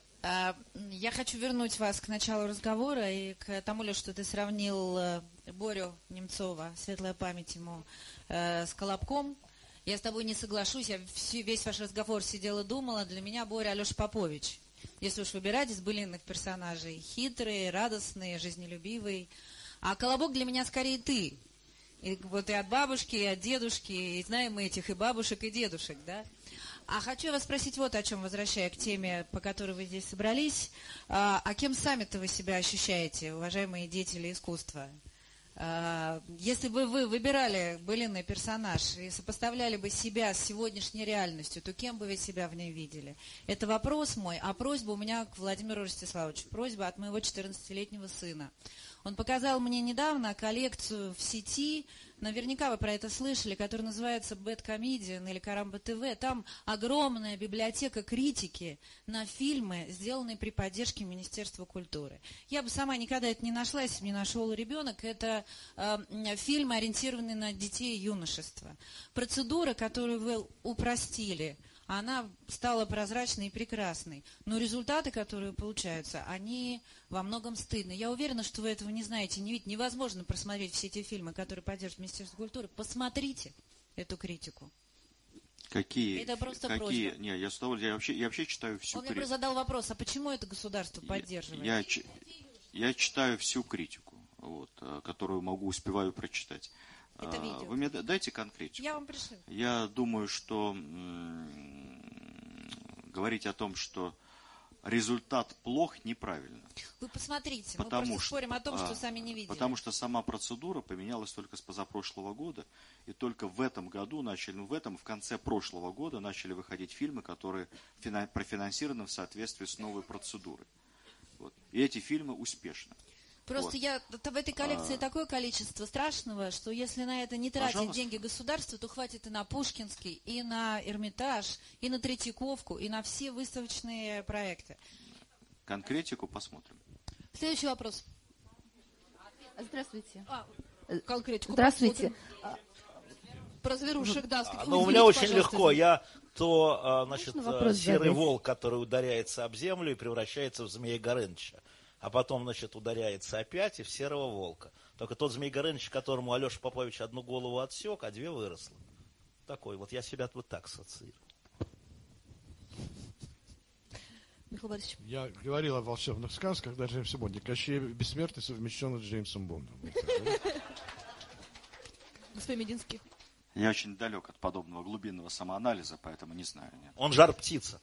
[SPEAKER 8] Я хочу вернуть вас к началу разговора и к тому, Леш, что ты сравнил Борю Немцова, светлая память ему, с Колобком. Я с тобой не соглашусь, я весь ваш разговор сидела, думала, для меня Боря Алеша Попович. Если уж выбирать из былинных персонажей, хитрый, радостный, жизнелюбивый. А Колобок для меня скорее ты. И вот и от бабушки, и от дедушки, и знаем мы этих и бабушек, и дедушек, да? А хочу вас спросить вот о чем, возвращая к теме, по которой вы здесь собрались. А кем сами-то вы себя ощущаете, уважаемые деятели искусства? Если бы вы выбирали былинный персонаж и сопоставляли бы себя с сегодняшней реальностью, то кем бы вы себя в ней видели? Это вопрос мой, а просьба у меня к Владимиру Ростиславовичу. Просьба от моего 14-летнего сына. Он показал мне недавно коллекцию в сети, наверняка вы про это слышали, которая называется Bad Comedian или Карамба ТВ. Там огромная библиотека критики на фильмы, сделанные при поддержке Министерства культуры. Я бы сама никогда это не нашла, если бы не нашел ребенок. Это фильмы, ориентированные на детей и юношество. Процедура, которую вы упростили, она стала прозрачной и прекрасной. Но результаты, которые получаются, они во многом стыдны. Я уверена, что вы этого не знаете, не видите. Невозможно просмотреть все эти фильмы, которые поддерживают Министерство культуры. Посмотрите эту критику.
[SPEAKER 4] Какие?
[SPEAKER 8] Это просто
[SPEAKER 4] какие?
[SPEAKER 8] просьба.
[SPEAKER 4] Не, я с удовольствием, я вообще читаю всю
[SPEAKER 8] Он мне
[SPEAKER 4] критику.
[SPEAKER 8] задал вопрос, а почему это государство поддерживает?
[SPEAKER 4] Я читаю всю критику, вот, которую успеваю прочитать.
[SPEAKER 8] Это видео.
[SPEAKER 4] Вы мне дайте конкретику.
[SPEAKER 8] Я вам пришлю.
[SPEAKER 4] Я думаю, что говорить о том, что результат плох, неправильно.
[SPEAKER 8] Вы посмотрите, мы
[SPEAKER 4] Потому
[SPEAKER 8] просто
[SPEAKER 4] что-
[SPEAKER 8] спорим о том, что сами не видели.
[SPEAKER 4] Потому что сама процедура поменялась только с позапрошлого года, и только в этом году в конце прошлого года начали выходить фильмы, которые профинансированы в соответствии с новой процедурой. Вот. И эти фильмы успешны.
[SPEAKER 8] Просто
[SPEAKER 4] Вот.
[SPEAKER 8] в этой коллекции такое количество страшного, что если на это не тратить
[SPEAKER 4] Пожалуйста.
[SPEAKER 8] деньги государства, то хватит и на Пушкинский, и на Эрмитаж, и на Третьяковку, и на все выставочные проекты.
[SPEAKER 4] Конкретику посмотрим.
[SPEAKER 1] Следующий вопрос.
[SPEAKER 9] Здравствуйте.
[SPEAKER 1] Конкретику
[SPEAKER 9] Здравствуйте.
[SPEAKER 1] посмотрим. Про зверушек, да.
[SPEAKER 7] Ну, у меня очень легко. Я
[SPEAKER 9] Можно вопрос
[SPEAKER 7] серый
[SPEAKER 9] задать?
[SPEAKER 7] волк, который ударяется об землю и превращается в Змея Горыныча. А потом, ударяется опять и в серого волка. Только тот Змей Горыныч, которому Алеша Попович одну голову отсек, а две выросло. Такой вот, я себя вот так ассоциирую.
[SPEAKER 1] Михаил Борисович.
[SPEAKER 3] Я говорил о волшебных сказках, даже Джеймс Бонд. Кощей Бессмертный совмещен с Джеймсом Бондом.
[SPEAKER 1] Господин Мединский.
[SPEAKER 4] Я очень далек от подобного глубинного самоанализа, поэтому не знаю. Нет.
[SPEAKER 7] Он жар-птица.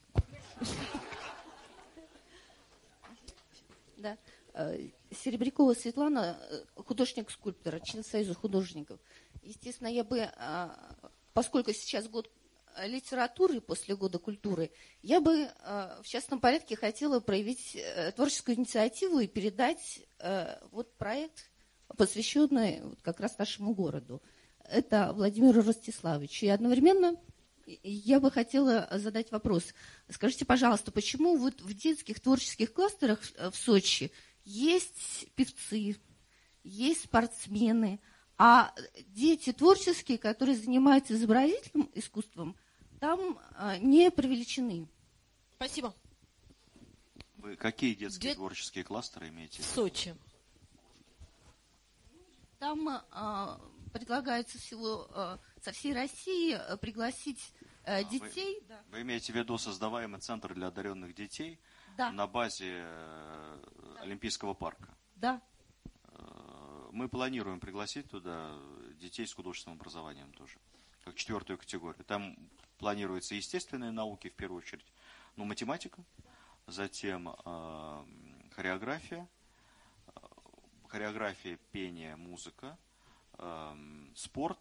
[SPEAKER 9] Да. Серебрякова Светлана, художник-скульптор, член Союза художников. Естественно, я бы, поскольку сейчас год литературы после года культуры, я бы в частном порядке хотела проявить творческую инициативу и передать проект, посвященный как раз нашему городу. Это Владимиру Ростиславовичу. И одновременно я бы хотела задать вопрос. Скажите, пожалуйста, почему вот в детских творческих кластерах в Сочи есть певцы, есть спортсмены, а дети творческие, которые занимаются изобразительным искусством, там не привлечены?
[SPEAKER 1] Спасибо.
[SPEAKER 4] Вы какие детские творческие кластеры имеете?
[SPEAKER 1] В Сочи.
[SPEAKER 9] Там предлагается всего со всей России пригласить детей.
[SPEAKER 4] Вы имеете в виду создаваемый центр для одаренных детей
[SPEAKER 9] Да.
[SPEAKER 4] на базе Олимпийского парка?
[SPEAKER 9] Да.
[SPEAKER 4] Мы планируем пригласить туда детей с художественным образованием тоже, как 4-ю категорию. Там планируются естественные науки, в первую очередь, математика, затем хореография, пение, музыка, спорт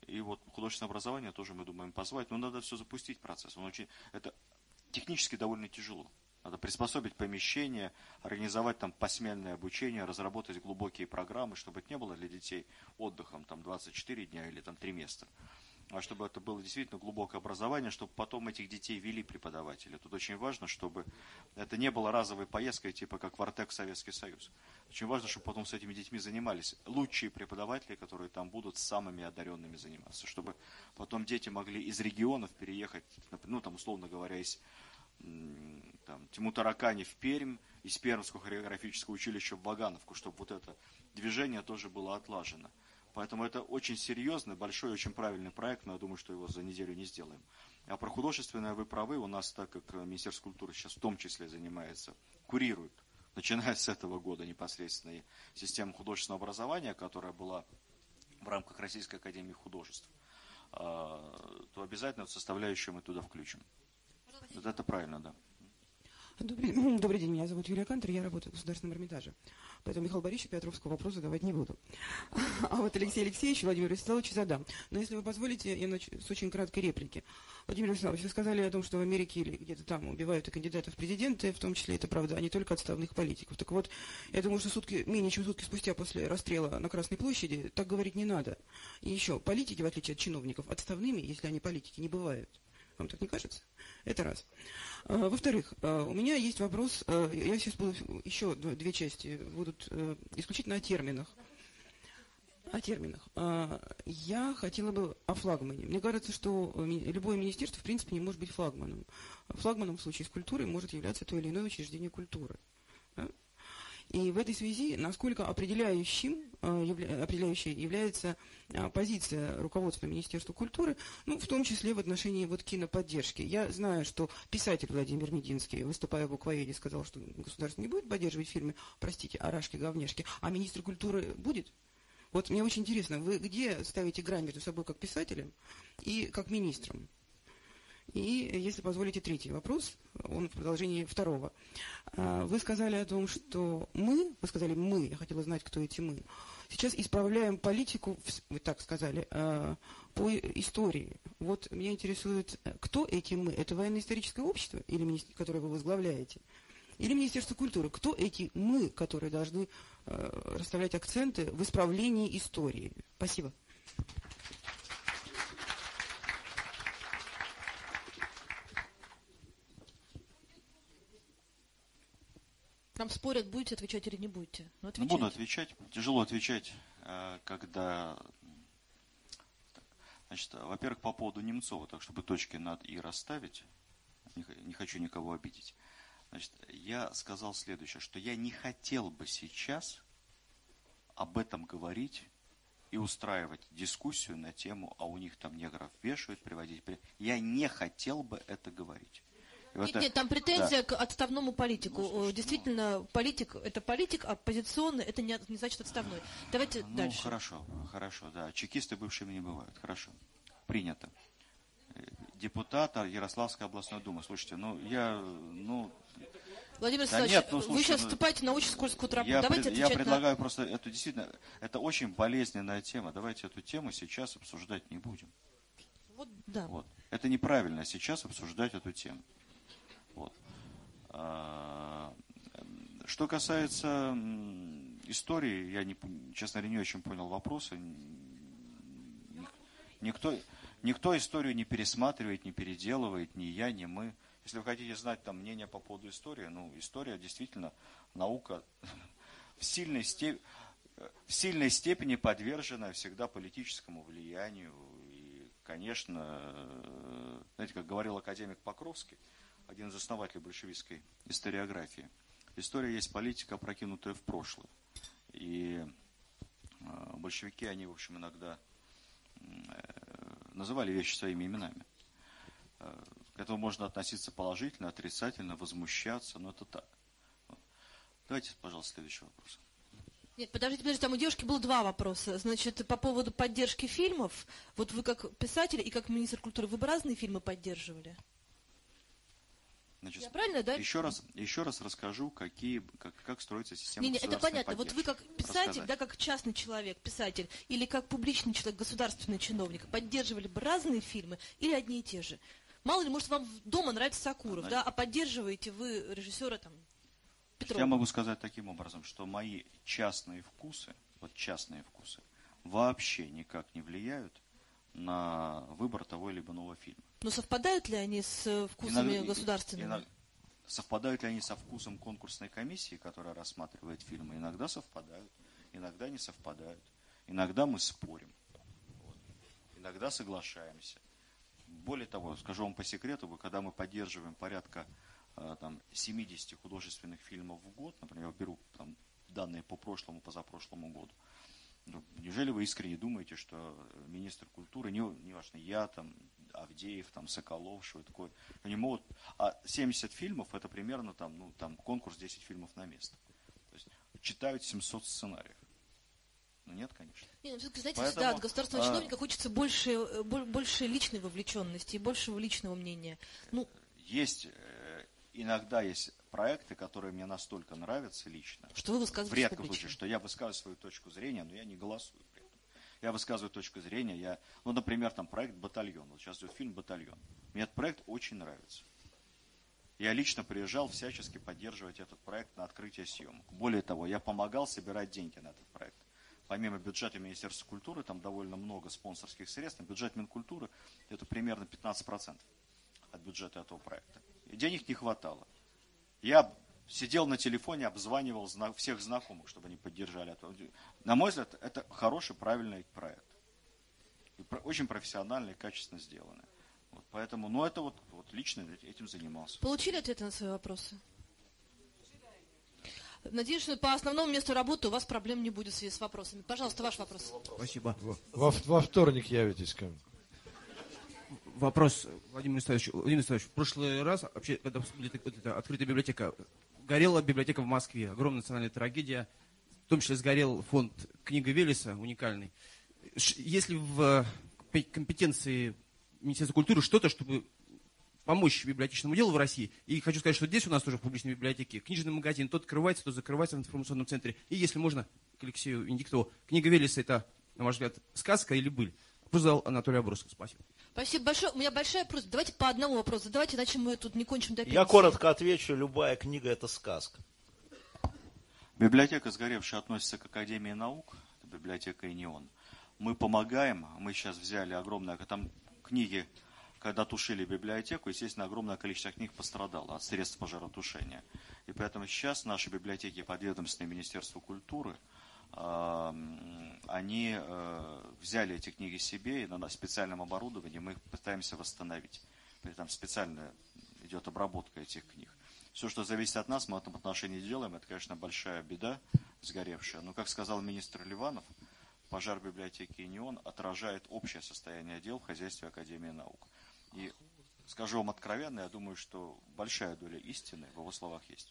[SPEAKER 4] И вот художественное образование тоже мы думаем позвать, но надо все запустить процесс. Это технически довольно тяжело. Надо приспособить помещение, организовать там посменное обучение, разработать глубокие программы, чтобы это не было для детей отдыхом там 24 дня или там 3 месяца. А чтобы это было действительно глубокое образование, чтобы потом этих детей вели преподаватели. Тут очень важно, чтобы это не было разовой поездкой, типа как в Артек Советский Союз. Очень важно, чтобы потом с этими детьми занимались лучшие преподаватели, которые там будут с самыми одаренными заниматься. Чтобы потом дети могли из регионов переехать, ну там условно говоря, из Тиму-Таракани в Пермь, из Пермского хореографического училища в Вагановку, чтобы вот это движение тоже было отлажено. Поэтому это очень серьезный, большой, очень правильный проект, но я думаю, что его за неделю не сделаем. А про художественное вы правы, у нас, так как Министерство культуры сейчас в том числе занимается, курирует, начиная с этого года непосредственно и систему художественного образования, которая была в рамках Российской академии художеств, то обязательно составляющую мы туда включим. Вот это правильно, да.
[SPEAKER 10] Добрый день, меня зовут Юлия Кантер, я работаю в Государственном Эрмитаже. Поэтому Михаилу Борисовичу Петровского вопрос задавать не буду. А вот Алексею Алексеевичу, Владимиру Вячеславовичу задам. Но если вы позволите, я начну с очень краткой реплики. Владимир Вячеславович, вы сказали о том, что в Америке или где-то там убивают и кандидатов в президенты, в том числе это правда, а не только отставных политиков. Так вот, я думаю, что менее чем сутки спустя после расстрела на Красной площади так говорить не надо. И еще, политики, в отличие от чиновников, отставными, если они политики, не бывают. Вам так не кажется? Это раз. Во-вторых, у меня есть вопрос, я сейчас буду, еще две части будут исключительно о терминах. Я хотела бы о флагмане. Мне кажется, что любое министерство, в принципе, не может быть флагманом. Флагманом в случае с культурой может являться то или иное учреждение культуры. Да? И в этой связи, насколько определяющей является позиция руководства Министерства культуры, ну, в том числе в отношении вот киноподдержки. Я знаю, что писатель Владимир Мединский, выступая в Буквоеде, сказал, что государство не будет поддерживать фильмы, простите, «Арашки-говняшки», а министр культуры будет? Вот мне очень интересно, вы где ставите грань между собой как писателем и как министром? И, если позволите, третий вопрос, он в продолжении второго. Вы сказали о том, что мы, я хотела знать, кто эти мы, сейчас исправляем политику, вы так сказали, по истории. Вот меня интересует, кто эти мы? Это военно-историческое общество, которое вы возглавляете? Или Министерство культуры? Кто эти мы, которые должны расставлять акценты в исправлении истории? Спасибо.
[SPEAKER 1] Там спорят, будете отвечать или не будете. Ну,
[SPEAKER 4] буду отвечать. Тяжело отвечать, когда... Значит, во-первых, по поводу Немцова, так чтобы точки над «и» расставить, не хочу никого обидеть. Значит, я сказал следующее, что я не хотел бы сейчас об этом говорить и устраивать дискуссию на тему, а у них там негров вешают, приводить. Я не хотел бы это говорить.
[SPEAKER 1] Нет, там претензия к отставному политику. Действительно, политик – это политик, а оппозиционный – это не значит отставной. Давайте дальше.
[SPEAKER 4] Хорошо, да. Чекисты бывшими не бывают. Хорошо. Принято. Депутат Ярославской областной думы. Слушайте,
[SPEAKER 1] Владимир Вячеславович, вы сейчас вступаете на очень скользкую тропу. Я
[SPEAKER 4] предлагаю просто, это очень болезненная тема. Давайте эту тему сейчас обсуждать не будем.
[SPEAKER 1] Вот, да.
[SPEAKER 4] Вот. Это неправильно сейчас обсуждать эту тему. Вот. Что касается истории, я, честно говоря, не очень понял вопроса. Никто историю не пересматривает, не переделывает, ни я, ни мы. Если вы хотите знать там мнение по поводу истории, история действительно наука в сильной степени подвержена всегда политическому влиянию. И, конечно, знаете, как говорил академик Покровский, один из основателей большевистской историографии, история есть политика, опрокинутая в прошлое. И большевики, они, в общем, иногда называли вещи своими именами. К этому можно относиться положительно, отрицательно, возмущаться, но это так. Давайте, пожалуйста, следующий вопрос.
[SPEAKER 1] Нет, подождите, там у девушки было два вопроса. Значит, по поводу поддержки фильмов, вот вы как писатель и как министр культуры, вы бы разные фильмы поддерживали?
[SPEAKER 4] Значит,
[SPEAKER 1] Я правильно, да?
[SPEAKER 4] Еще раз расскажу, как строится система
[SPEAKER 1] Это
[SPEAKER 4] государственной
[SPEAKER 1] понятно. Вот
[SPEAKER 4] поддержки.
[SPEAKER 1] вы как писатель, да, как частный человек, писатель, или как публичный человек, государственный чиновник, поддерживали бы разные фильмы или одни и те же? Мало ли, может, вам дома нравится Сакуров, да, а поддерживаете вы режиссера там Петрова?
[SPEAKER 4] Я могу сказать таким образом, что мои частные вкусы, вообще никак не влияют на выбор того или иного фильма.
[SPEAKER 1] Но совпадают ли они с вкусами государственными?
[SPEAKER 4] Совпадают ли они со вкусом конкурсной комиссии, которая рассматривает фильмы? Иногда совпадают, иногда не совпадают. Иногда мы спорим, иногда соглашаемся. Более того, скажу вам по секрету, когда мы поддерживаем порядка 70 художественных фильмов в год, например, я беру данные по прошлому, позапрошлому году, неужели вы искренне думаете, что министр культуры, не важно, я, Авдеев, Соколов, что такое, они могут... А 70 фильмов, это примерно конкурс 10 фильмов на место. То есть читают 700 сценариев. Нет, конечно.
[SPEAKER 1] Все-таки, знаете, всегда от государственного чиновника хочется больше личной вовлеченности и большего личного мнения.
[SPEAKER 4] Иногда есть проекты, которые мне настолько нравятся лично.
[SPEAKER 1] Что вы высказываете
[SPEAKER 4] в редком случае, что я высказываю свою точку зрения, но я не голосую при этом. Я высказываю точку зрения. Например, проект «Батальон». Вот сейчас идет фильм «Батальон». Мне этот проект очень нравится. Я лично приезжал всячески поддерживать этот проект на открытие съемок. Более того, я помогал собирать деньги на этот проект. Помимо бюджета Министерства культуры, там довольно много спонсорских средств. Бюджет Минкультуры – это примерно 15% от бюджета этого проекта. И денег не хватало. Я сидел на телефоне, обзванивал всех знакомых, чтобы они поддержали это. На мой взгляд, это хороший, правильный проект. И очень профессионально и качественно сделано. Поэтому, это лично этим занимался.
[SPEAKER 1] Получили ответы на свои вопросы? Надеюсь, что по основному месту работы у вас проблем не будет в связи с вопросами. Пожалуйста, ваш вопрос.
[SPEAKER 11] Спасибо.
[SPEAKER 3] Во вторник явитесь ко мне.
[SPEAKER 11] Вопрос, Владимир Станиславович. Владимир Станиславович, в прошлый раз, вообще, когда открытая библиотека, горела библиотека в Москве. Огромная национальная трагедия. В том числе сгорел фонд «Книга Велеса», уникальный. Есть ли в компетенции Министерства культуры что-то, чтобы помочь библиотечному делу в России? И хочу сказать, что здесь у нас тоже в публичной библиотеке книжный магазин, тот открывается, тот закрывается в информационном центре. И если можно, к Алексею Венедиктову, «Книга Велеса» — это, на ваш взгляд, сказка или быль? Задал Анатолий Абросов. Спасибо.
[SPEAKER 1] Спасибо большое. У меня большая просьба. Давайте по одному вопросу задавайте, иначе мы тут не кончим до пенсии.
[SPEAKER 2] Я коротко отвечу. Любая книга – это сказка.
[SPEAKER 4] Библиотека сгоревшая относится к Академии наук. Это библиотека ИНИОН. Мы помогаем. Мы сейчас взяли огромное... Там книги, когда тушили библиотеку, естественно, огромное количество книг пострадало от средств пожаротушения. И поэтому сейчас наши библиотеки, подведомственные Министерству культуры, они взяли эти книги себе, и на специальном оборудовании мы их пытаемся восстановить. Там специально идет обработка этих книг. Все, что зависит от нас, мы в этом отношении делаем. Это, конечно, большая беда, сгоревшая. Но, как сказал министр Ливанов, пожар библиотеки ИНИОН отражает общее состояние дел в хозяйстве Академии наук. И скажу вам откровенно, я думаю, что большая доля истины в его словах есть.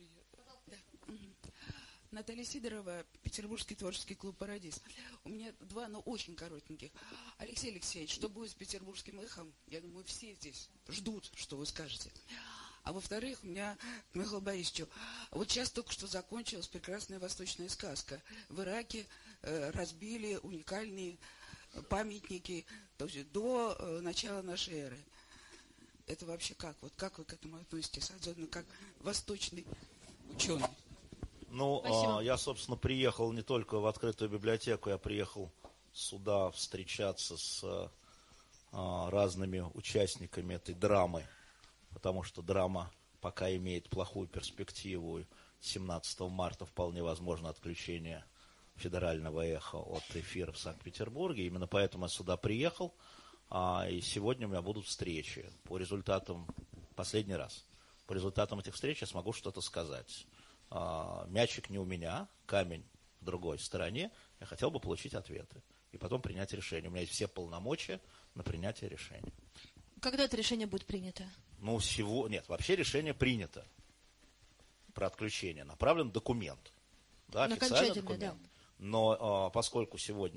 [SPEAKER 10] Наталья Сидорова, Петербургский творческий клуб «Парадис». У меня два, но очень коротеньких. Алексей Алексеевич, что будет с петербургским эхом? Я думаю, все здесь ждут, что вы скажете. А во-вторых, у меня к Михаилу Борисовичу. Вот сейчас только что закончилась прекрасная восточная сказка. В Ираке разбили уникальные памятники, то есть до начала нашей эры. Это вообще как? Вот как вы к этому относитесь? Особенно как восточный ученый.
[SPEAKER 2] Я, собственно, приехал не только в открытую библиотеку, я приехал сюда встречаться с разными участниками этой драмы, потому что драма пока имеет плохую перспективу. 17 марта вполне возможно отключение федерального эхо от эфира в Санкт-Петербурге. Именно поэтому я сюда приехал, и сегодня у меня будут встречи. По результатам, последний раз, по результатам этих встреч я смогу что-то сказать. Мячик не у меня, камень в другой стороне. Я хотел бы получить ответы и потом принять решение. У меня есть все полномочия на принятие решения.
[SPEAKER 1] Когда это решение будет принято?
[SPEAKER 2] Нет, вообще решение принято про отключение. Направлен документ. Да, официальный документ. Да. Но поскольку сегодня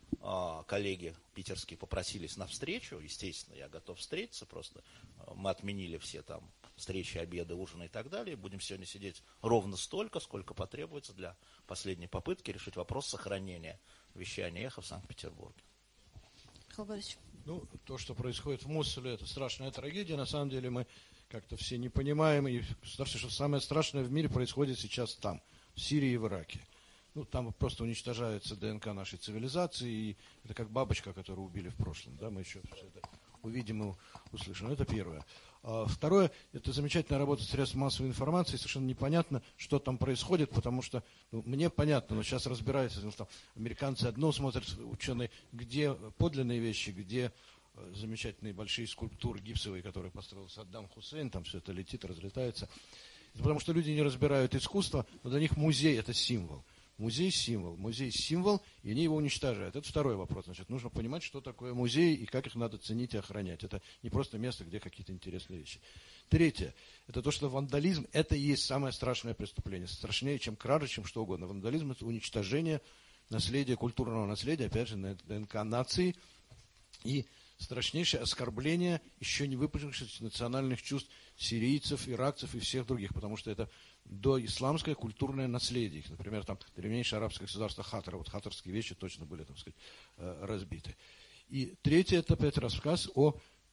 [SPEAKER 7] коллеги питерские попросились на встречу, естественно, я готов встретиться, просто мы отменили все там встречи, обеды, ужины и так далее. Будем сегодня сидеть ровно столько, сколько потребуется для последней попытки решить вопрос сохранения вещания «Эхо» в Санкт-Петербурге.
[SPEAKER 1] Михаил Борисович.
[SPEAKER 3] Ну, то, что происходит в Мосуле, это страшная трагедия. На самом деле мы как-то все не понимаем. И что самое страшное в мире происходит сейчас там, в Сирии и в Ираке. Ну, там просто уничтожается ДНК нашей цивилизации. И это как бабочка, которую убили в прошлом. Да, мы еще все это увидим и услышим. Это первое. Второе, это замечательная работа средств массовой информации. Совершенно непонятно, что там происходит, потому что мне понятно, но сейчас разбираются, там, американцы одно смотрят, ученые, где подлинные вещи, где замечательные большие скульптуры гипсовые, которые построил Саддам Хусейн, там все это летит, разлетается. Потому что люди не разбирают искусство, но для них музей – это символ. Музей – символ, и они его уничтожают. Это второй вопрос. Значит, нужно понимать, что такое музей и как их надо ценить и охранять. Это не просто место, где какие-то интересные вещи. Третье – это то, что вандализм – это и есть самое страшное преступление. Страшнее, чем кража, чем что угодно. Вандализм – это уничтожение наследия, культурного наследия, опять же, на ДНК нации, и страшнейшее оскорбление еще не выпустившихся национальных чувств сирийцев, иракцев и всех других, потому что это доисламское культурное наследие. Например, там древнейшее арабское государство Хатар, вот хатарские вещи точно были, так сказать, разбиты. И третье, это опять рассказ о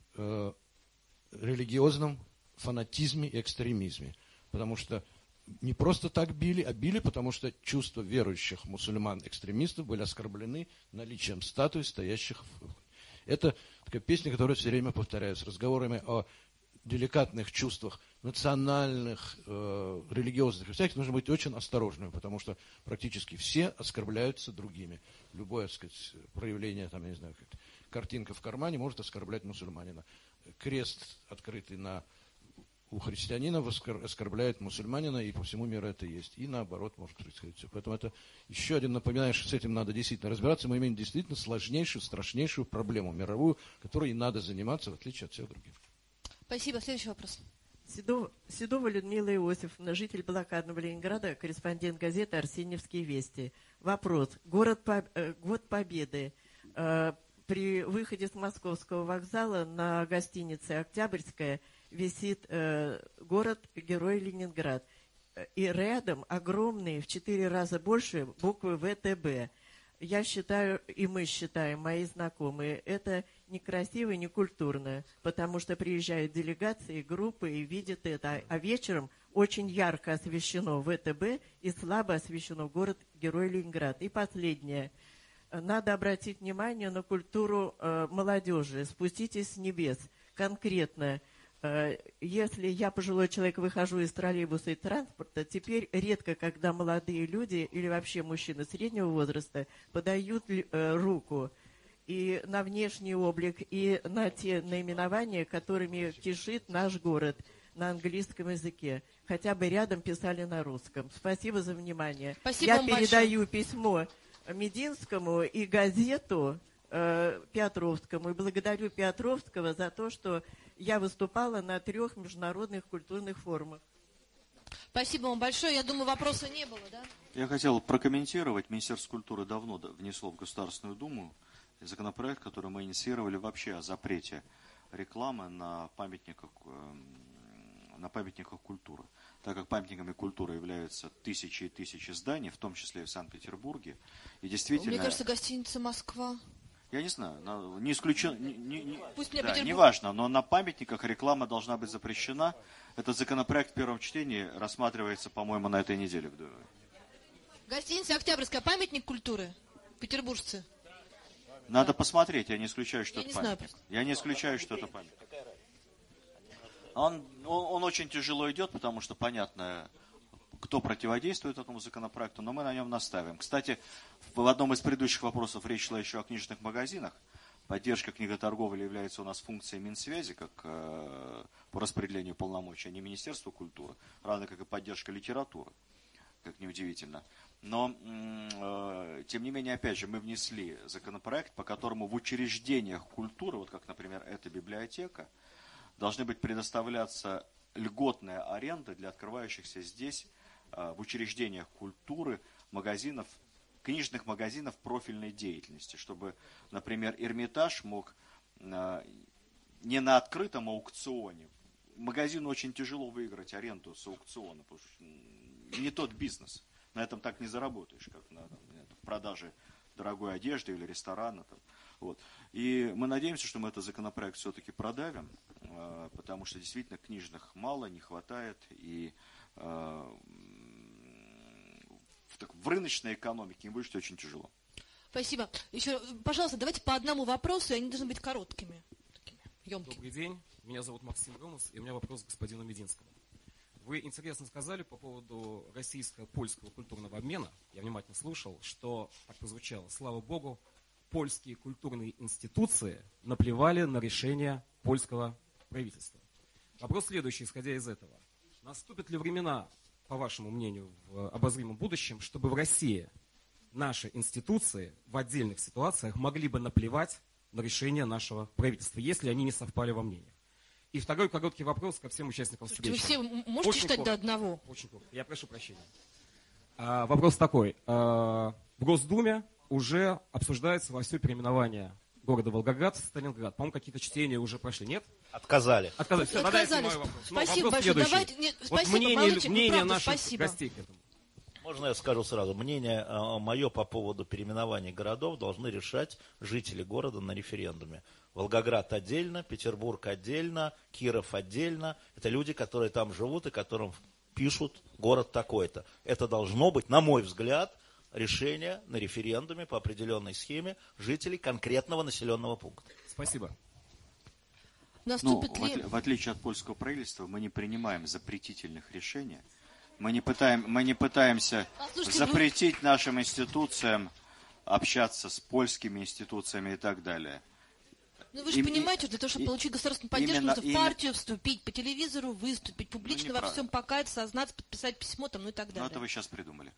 [SPEAKER 3] религиозном фанатизме и экстремизме, потому что не просто так били, а били, потому что чувства верующих мусульман-экстремистов были оскорблены наличием статуй, стоящих в... Это такая песня, которая все время повторяется, с разговорами о деликатных чувствах национальных, религиозных и всяких, нужно быть очень осторожным, потому что практически все оскорбляются другими. Любое, так сказать, проявление, там, я не знаю, картинка в кармане может оскорблять мусульманина. Крест, открытый у христианина, оскорбляет мусульманина, и по всему миру это есть. И наоборот может происходить все. Поэтому это еще один напоминание, что с этим надо действительно разбираться. Мы имеем действительно сложнейшую, страшнейшую проблему мировую, которой и надо заниматься, в отличие от всех других.
[SPEAKER 1] Спасибо. Следующий вопрос.
[SPEAKER 12] Седова Людмила Иосифовна, житель блокадного Ленинграда, корреспондент газеты «Арсеньевские вести». Вопрос. Год Победы. При выходе с Московского вокзала на гостинице «Октябрьская» висит город-герой Ленинград. И рядом огромные, в 4 раза больше, буквы ВТБ. Я считаю, и мы считаем, мои знакомые, это некрасиво и некультурно, потому что приезжают делегации, группы и видят это. А вечером очень ярко освещено ВТБ и слабо освещено город-герой Ленинград. И последнее. Надо обратить внимание на культуру молодежи. Спуститесь с небес. Конкретно, если я, пожилой человек, выхожу из троллейбуса и транспорта, теперь редко, когда молодые люди или вообще мужчины среднего возраста подают руку и на внешний облик, и на те наименования, которыми кишит наш город на английском языке. Хотя бы рядом писали на русском. Спасибо за внимание.
[SPEAKER 1] Спасибо
[SPEAKER 12] я передаю письмо Мединскому и газету Петровскому, и благодарю Петровского за то, что я выступала на 3 международных культурных форумах.
[SPEAKER 1] Спасибо вам большое. Я думаю, вопроса не было, да?
[SPEAKER 4] Я хотел прокомментировать. Министерство культуры давно внесло в Государственную Думу законопроект, который мы инициировали вообще о запрете рекламы на памятниках культуры. Так как памятниками культуры являются тысячи и тысячи зданий, в том числе и в Санкт-Петербурге. И действительно...
[SPEAKER 1] Мне кажется, гостиница «Москва».
[SPEAKER 4] Я не знаю, не исключено,
[SPEAKER 1] Пусть мне
[SPEAKER 4] да,
[SPEAKER 1] Петербург...
[SPEAKER 4] не важно, но на памятниках реклама должна быть запрещена. Этот законопроект в первом чтении рассматривается, по-моему, на этой неделе.
[SPEAKER 1] Гостиница «Октябрьская», памятник культуры, петербуржцы.
[SPEAKER 4] Надо посмотреть, я не исключаю, что
[SPEAKER 1] я
[SPEAKER 4] это памятник. Я не исключаю, что это памятник. Он очень тяжело идет, потому что понятно, кто противодействует этому законопроекту, но мы на нем наставим. Кстати, в одном из предыдущих вопросов речь шла еще о книжных магазинах. Поддержка книготорговли является у нас функцией Минсвязи, как по распределению полномочий, а не Министерства культуры, равно как и поддержка литературы, как неудивительно. Но, тем не менее, опять же, мы внесли законопроект, по которому в учреждениях культуры, вот как, например, эта библиотека, должны быть предоставляться льготная аренда для открывающихся здесь, в учреждениях культуры, магазинов книжных магазинов профильной деятельности, чтобы, например, Эрмитаж мог не на открытом аукционе. Магазину очень тяжело выиграть аренду с аукциона, потому что не тот бизнес. На этом так не заработаешь, как на продаже дорогой одежды или ресторана. Там. Вот. И мы надеемся, что мы этот законопроект все-таки продавим, потому что действительно книжных мало, не хватает. И в рыночной экономике им выжить очень тяжело.
[SPEAKER 1] Спасибо. Еще, пожалуйста, давайте по одному вопросу, и они должны быть короткими.
[SPEAKER 13] Добрый день, меня зовут Максим Громов, и у меня вопрос к господину Мединскому. Вы интересно сказали по поводу российско-польского культурного обмена, я внимательно слушал, что, так прозвучало, слава богу, польские культурные институции наплевали на решение польского правительства. Вопрос следующий, исходя из этого. Наступят ли времена, по вашему мнению, в обозримом будущем, чтобы в России наши институции в отдельных ситуациях могли бы наплевать на решение нашего правительства, если они не совпали во мнениях? И второй короткий вопрос ко всем участникам встречи.
[SPEAKER 1] Вы все можете
[SPEAKER 13] очень
[SPEAKER 1] читать
[SPEAKER 13] коротко,
[SPEAKER 1] до одного?
[SPEAKER 13] Очень коротко. Я прошу прощения. Вопрос такой. В Госдуме уже обсуждается вовсю переименование города Волгоград в Сталинград. По-моему, какие-то чтения уже прошли, нет?
[SPEAKER 2] Отказали.
[SPEAKER 13] Отказали. Все, тогда я снимаю вопрос.
[SPEAKER 1] Спасибо большое. Давайте, нет,
[SPEAKER 13] вот
[SPEAKER 1] спасибо,
[SPEAKER 13] мнение
[SPEAKER 1] правда,
[SPEAKER 13] наших
[SPEAKER 1] спасибо.
[SPEAKER 13] гостей к этому.
[SPEAKER 2] Можно я скажу сразу? Мнение мое по поводу переименования городов должны решать жители города на референдуме. Волгоград отдельно, Петербург отдельно, Киров отдельно. Это люди, которые там живут и которым пишут город такой-то. Это должно быть, на мой взгляд, решение на референдуме по определенной схеме жителей конкретного населенного пункта.
[SPEAKER 13] Спасибо.
[SPEAKER 4] В отличие от польского правительства, мы не принимаем запретительных решений. Мы не пытаемся запретить нашим институциям общаться с польскими институциями и так далее.
[SPEAKER 1] Ну вы же понимаете, для того, чтобы получить государственную поддержку, нужно в партию вступить, по телевизору выступить, публично во всем покаяться, сознаться, подписать письмо, там, ну и так далее.
[SPEAKER 4] Ну это вы сейчас придумали.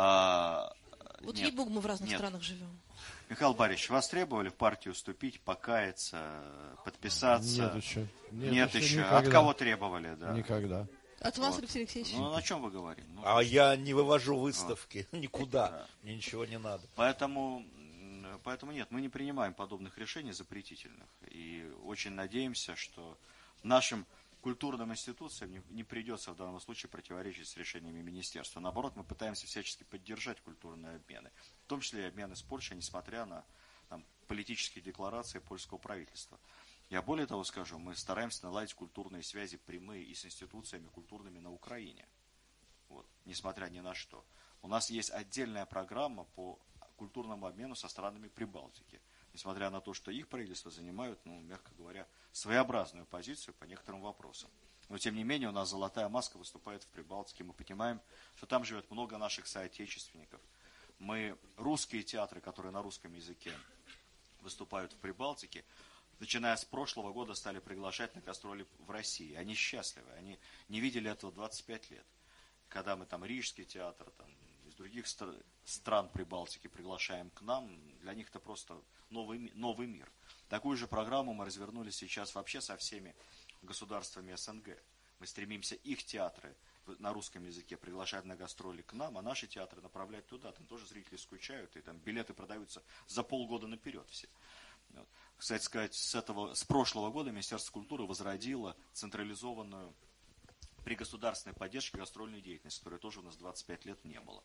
[SPEAKER 1] Вот ей-богу, мы в разных странах живем.
[SPEAKER 4] Михаил Борисович, вас требовали в партию вступить, покаяться, подписаться? Нет еще. От кого требовали? Да.
[SPEAKER 3] Никогда.
[SPEAKER 1] От вас, Алексей Алексеевич?
[SPEAKER 4] Ну, о чем вы говорите?
[SPEAKER 2] А я не вывожу выставки никуда. Мне ничего не надо.
[SPEAKER 4] Поэтому нет, мы не принимаем подобных решений запретительных. И очень надеемся, что нашим культурным институциям не придется в данном случае противоречить с решениями министерства. Наоборот, мы пытаемся всячески поддержать культурные обмены. В том числе и обмены с Польшей, несмотря на политические декларации польского правительства. Я более того скажу, мы стараемся наладить культурные связи прямые и с институциями культурными на Украине. Вот, несмотря ни на что. У нас есть отдельная программа по культурному обмену со странами Прибалтики. Несмотря на то, что их правительства занимают, мягко говоря, своеобразную позицию по некоторым вопросам. Но тем не менее у нас «Золотая маска» выступает в Прибалтике. Мы понимаем, что там живет много наших соотечественников. Мы русские театры, которые на русском языке выступают в Прибалтике, начиная с прошлого года стали приглашать на гастроли в России. Они счастливы, они не видели этого 25 лет. Когда мы Рижский театр, из других стран Прибалтики приглашаем к нам, для них это просто новый мир. Такую же программу мы развернули сейчас вообще со всеми государствами СНГ. Мы стремимся их театры на русском языке приглашать на гастроли к нам, а наши театры направлять туда. Там тоже зрители скучают, и там билеты продаются за полгода наперед все. Вот. Кстати сказать, с прошлого года Министерство культуры возродило централизованную при государственной поддержке гастрольную деятельность, которой тоже у нас 25 лет не было.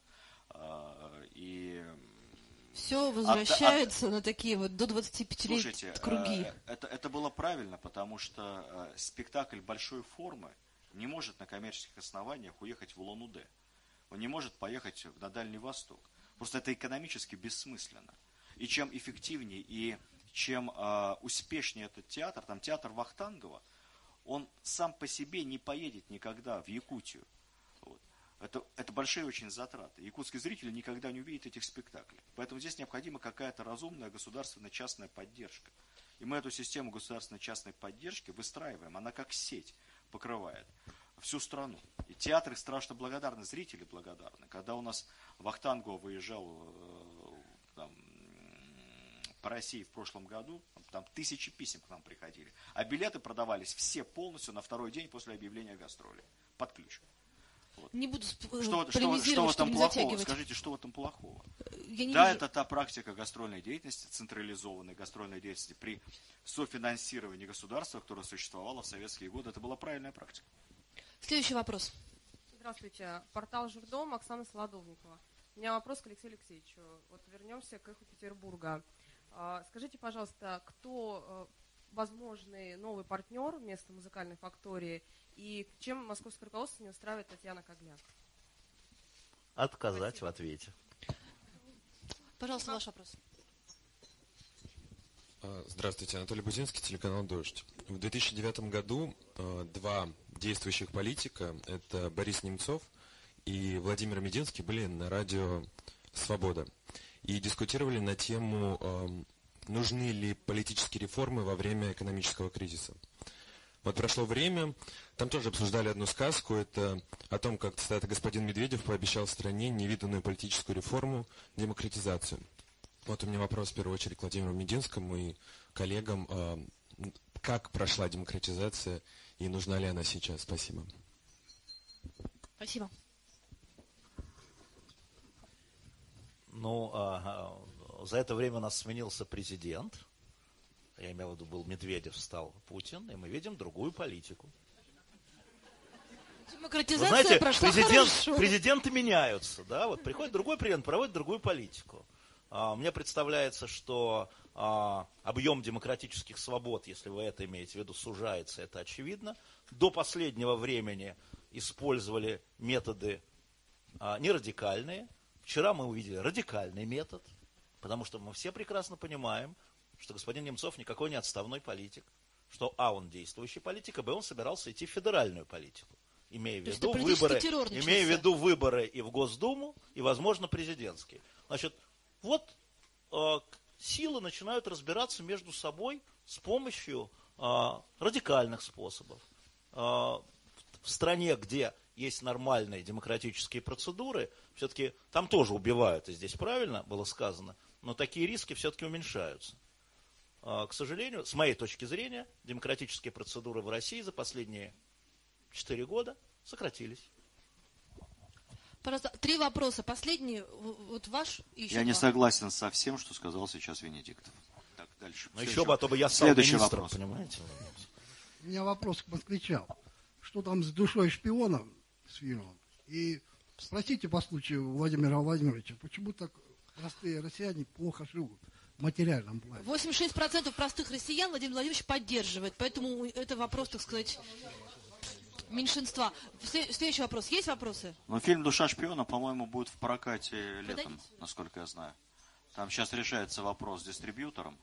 [SPEAKER 4] И
[SPEAKER 1] все возвращается на такие вот до 25 лет круги.
[SPEAKER 4] Это было правильно, потому что спектакль большой формы не может на коммерческих основаниях уехать в Улан-Удэ. Он не может поехать на Дальний Восток. Просто это экономически бессмысленно. И чем эффективнее и чем успешнее этот театр, театр Вахтангова, он сам по себе не поедет никогда в Якутию. Вот. Это большие очень затраты. Якутский зритель никогда не увидит этих спектаклей. Поэтому здесь необходима какая-то разумная государственно-частная поддержка. И мы эту систему государственно-частной поддержки выстраиваем. Она как сеть покрывает всю страну. И театры страшно благодарны, зрители благодарны. Когда у нас Вахтангова выезжал по России в прошлом году, там тысячи писем к нам приходили. А билеты продавались все полностью на второй день после объявления гастроли. Под ключ. Вот.
[SPEAKER 1] Не буду
[SPEAKER 4] что в этом плохого? Скажите, что в этом плохого?
[SPEAKER 1] я не
[SPEAKER 4] Да,
[SPEAKER 1] вижу...
[SPEAKER 4] это та практика гастрольной деятельности, централизованной гастрольной деятельности при софинансировании государства, которое существовало в советские годы. Это была правильная практика.
[SPEAKER 1] Следующий вопрос.
[SPEAKER 14] Здравствуйте. Портал Журдом, Оксана Солодовникова. У меня вопрос к Алексею Алексеевичу. Вот вернемся к эху Петербурга. Скажите, пожалуйста, кто возможный новый партнер вместо музыкальной фактории и чем московское руководство не устраивает Татьяна Коглян?
[SPEAKER 2] Отказать в ответе.
[SPEAKER 1] Пожалуйста, ваш вопрос.
[SPEAKER 15] Здравствуйте, Анатолий Бузинский, телеканал «Дождь». В 2009 году два действующих политика, это Борис Немцов и Владимир Мединский, были на радио «Свобода» и дискутировали на тему, нужны ли политические реформы во время экономического кризиса. Вот прошло время, там тоже обсуждали одну сказку, это о том, как, кстати, господин Медведев пообещал стране невиданную политическую реформу, демократизацию. Вот у меня вопрос, в первую очередь, к Владимиру Мединскому и коллегам. Как прошла демократизация и нужна ли она сейчас? Спасибо.
[SPEAKER 1] Спасибо.
[SPEAKER 2] Ну, за это время у нас сменился президент. Я имел в виду, был Медведев, стал Путин, и мы видим другую политику.
[SPEAKER 1] Демократизация
[SPEAKER 2] Вы знаете,
[SPEAKER 1] прошла хорошо.
[SPEAKER 2] президенты меняются, да, вот приходит другой президент, проводит другую политику. Мне представляется, что объем демократических свобод, если вы это имеете в виду, сужается, это очевидно. До последнего времени использовали методы не радикальные. Вчера мы увидели радикальный метод, потому что мы все прекрасно понимаем, что господин Немцов никакой не отставной политик, что он действующий политик, он собирался идти в федеральную политику, имея в виду выборы и в Госдуму, и, возможно, президентские. Значит, вот силы начинают разбираться между собой с помощью радикальных способов. В стране, где есть нормальные демократические процедуры, все-таки там тоже убивают, и здесь правильно было сказано, но такие риски все-таки уменьшаются. К сожалению, с моей точки зрения, демократические процедуры в России за последние 4 года сократились.
[SPEAKER 1] Пожалуйста, 3 вопроса. Последний, вот ваш и еще
[SPEAKER 4] Я
[SPEAKER 1] 2.
[SPEAKER 4] не согласен со всем, что сказал сейчас Венедиктов. Так, дальше.
[SPEAKER 2] Ну еще бы, а то бы я стал министром,
[SPEAKER 4] вопрос.
[SPEAKER 2] Понимаете?
[SPEAKER 16] У меня вопрос к москвичам. Что там с душой шпиона с фильмом? И спросите по случаю Владимира Владимировича, почему так простые россияне плохо живут в материальном плане?
[SPEAKER 1] 86% простых россиян Владимир Владимирович поддерживает, поэтому это вопрос, так сказать, меньшинства. Следующий вопрос. Есть вопросы?
[SPEAKER 4] Ну, фильм «Душа шпиона», по-моему, будет в прокате летом, насколько я знаю. Там сейчас решается вопрос с дистрибьютором.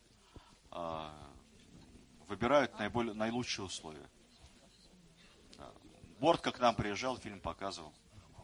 [SPEAKER 4] Выбирают наилучшие условия. Бортко к нам приезжал, фильм показывал.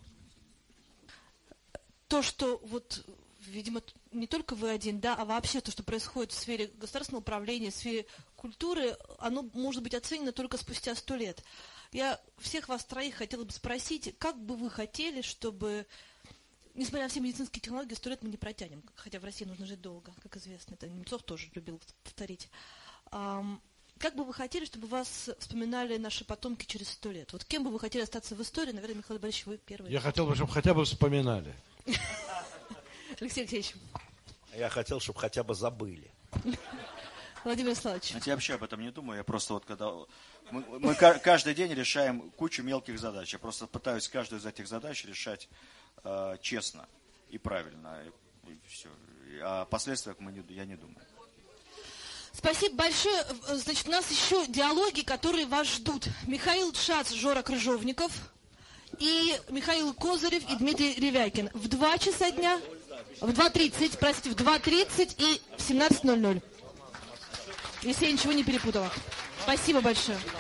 [SPEAKER 1] То, что вот, видимо, не только вы один, да, а вообще то, что происходит в сфере государственного управления, в сфере культуры, оно может быть оценено только спустя 100 лет. Я всех вас троих хотела бы спросить, как бы вы хотели, чтобы, несмотря на все медицинские технологии, 100 лет мы не протянем, хотя в России нужно жить долго, как известно, это Немцов тоже любил повторить. Как бы вы хотели, чтобы вас вспоминали наши потомки через 100 лет? Вот кем бы вы хотели остаться в истории? Наверное, Михаил Борисович, вы первый.
[SPEAKER 3] Я хотел бы, чтобы хотя бы вспоминали.
[SPEAKER 1] Алексей Алексеевич.
[SPEAKER 2] Я хотел, чтобы хотя бы забыли.
[SPEAKER 1] Владимир Вячеславович.
[SPEAKER 4] Я вообще об этом не думаю. Я просто вот когда... Мы каждый день решаем кучу мелких задач. Я просто пытаюсь каждую из этих задач решать честно и правильно. И все. О последствиях я не думаю.
[SPEAKER 1] Спасибо большое. Значит, у нас еще диалоги, которые вас ждут. Михаил Шац, Жора Крыжовников, и Михаил Козырев и Дмитрий Ревякин. В 2 часа дня, в 2:30, простите, в 2:30 и в 17:00. Если я ничего не перепутала. Спасибо большое.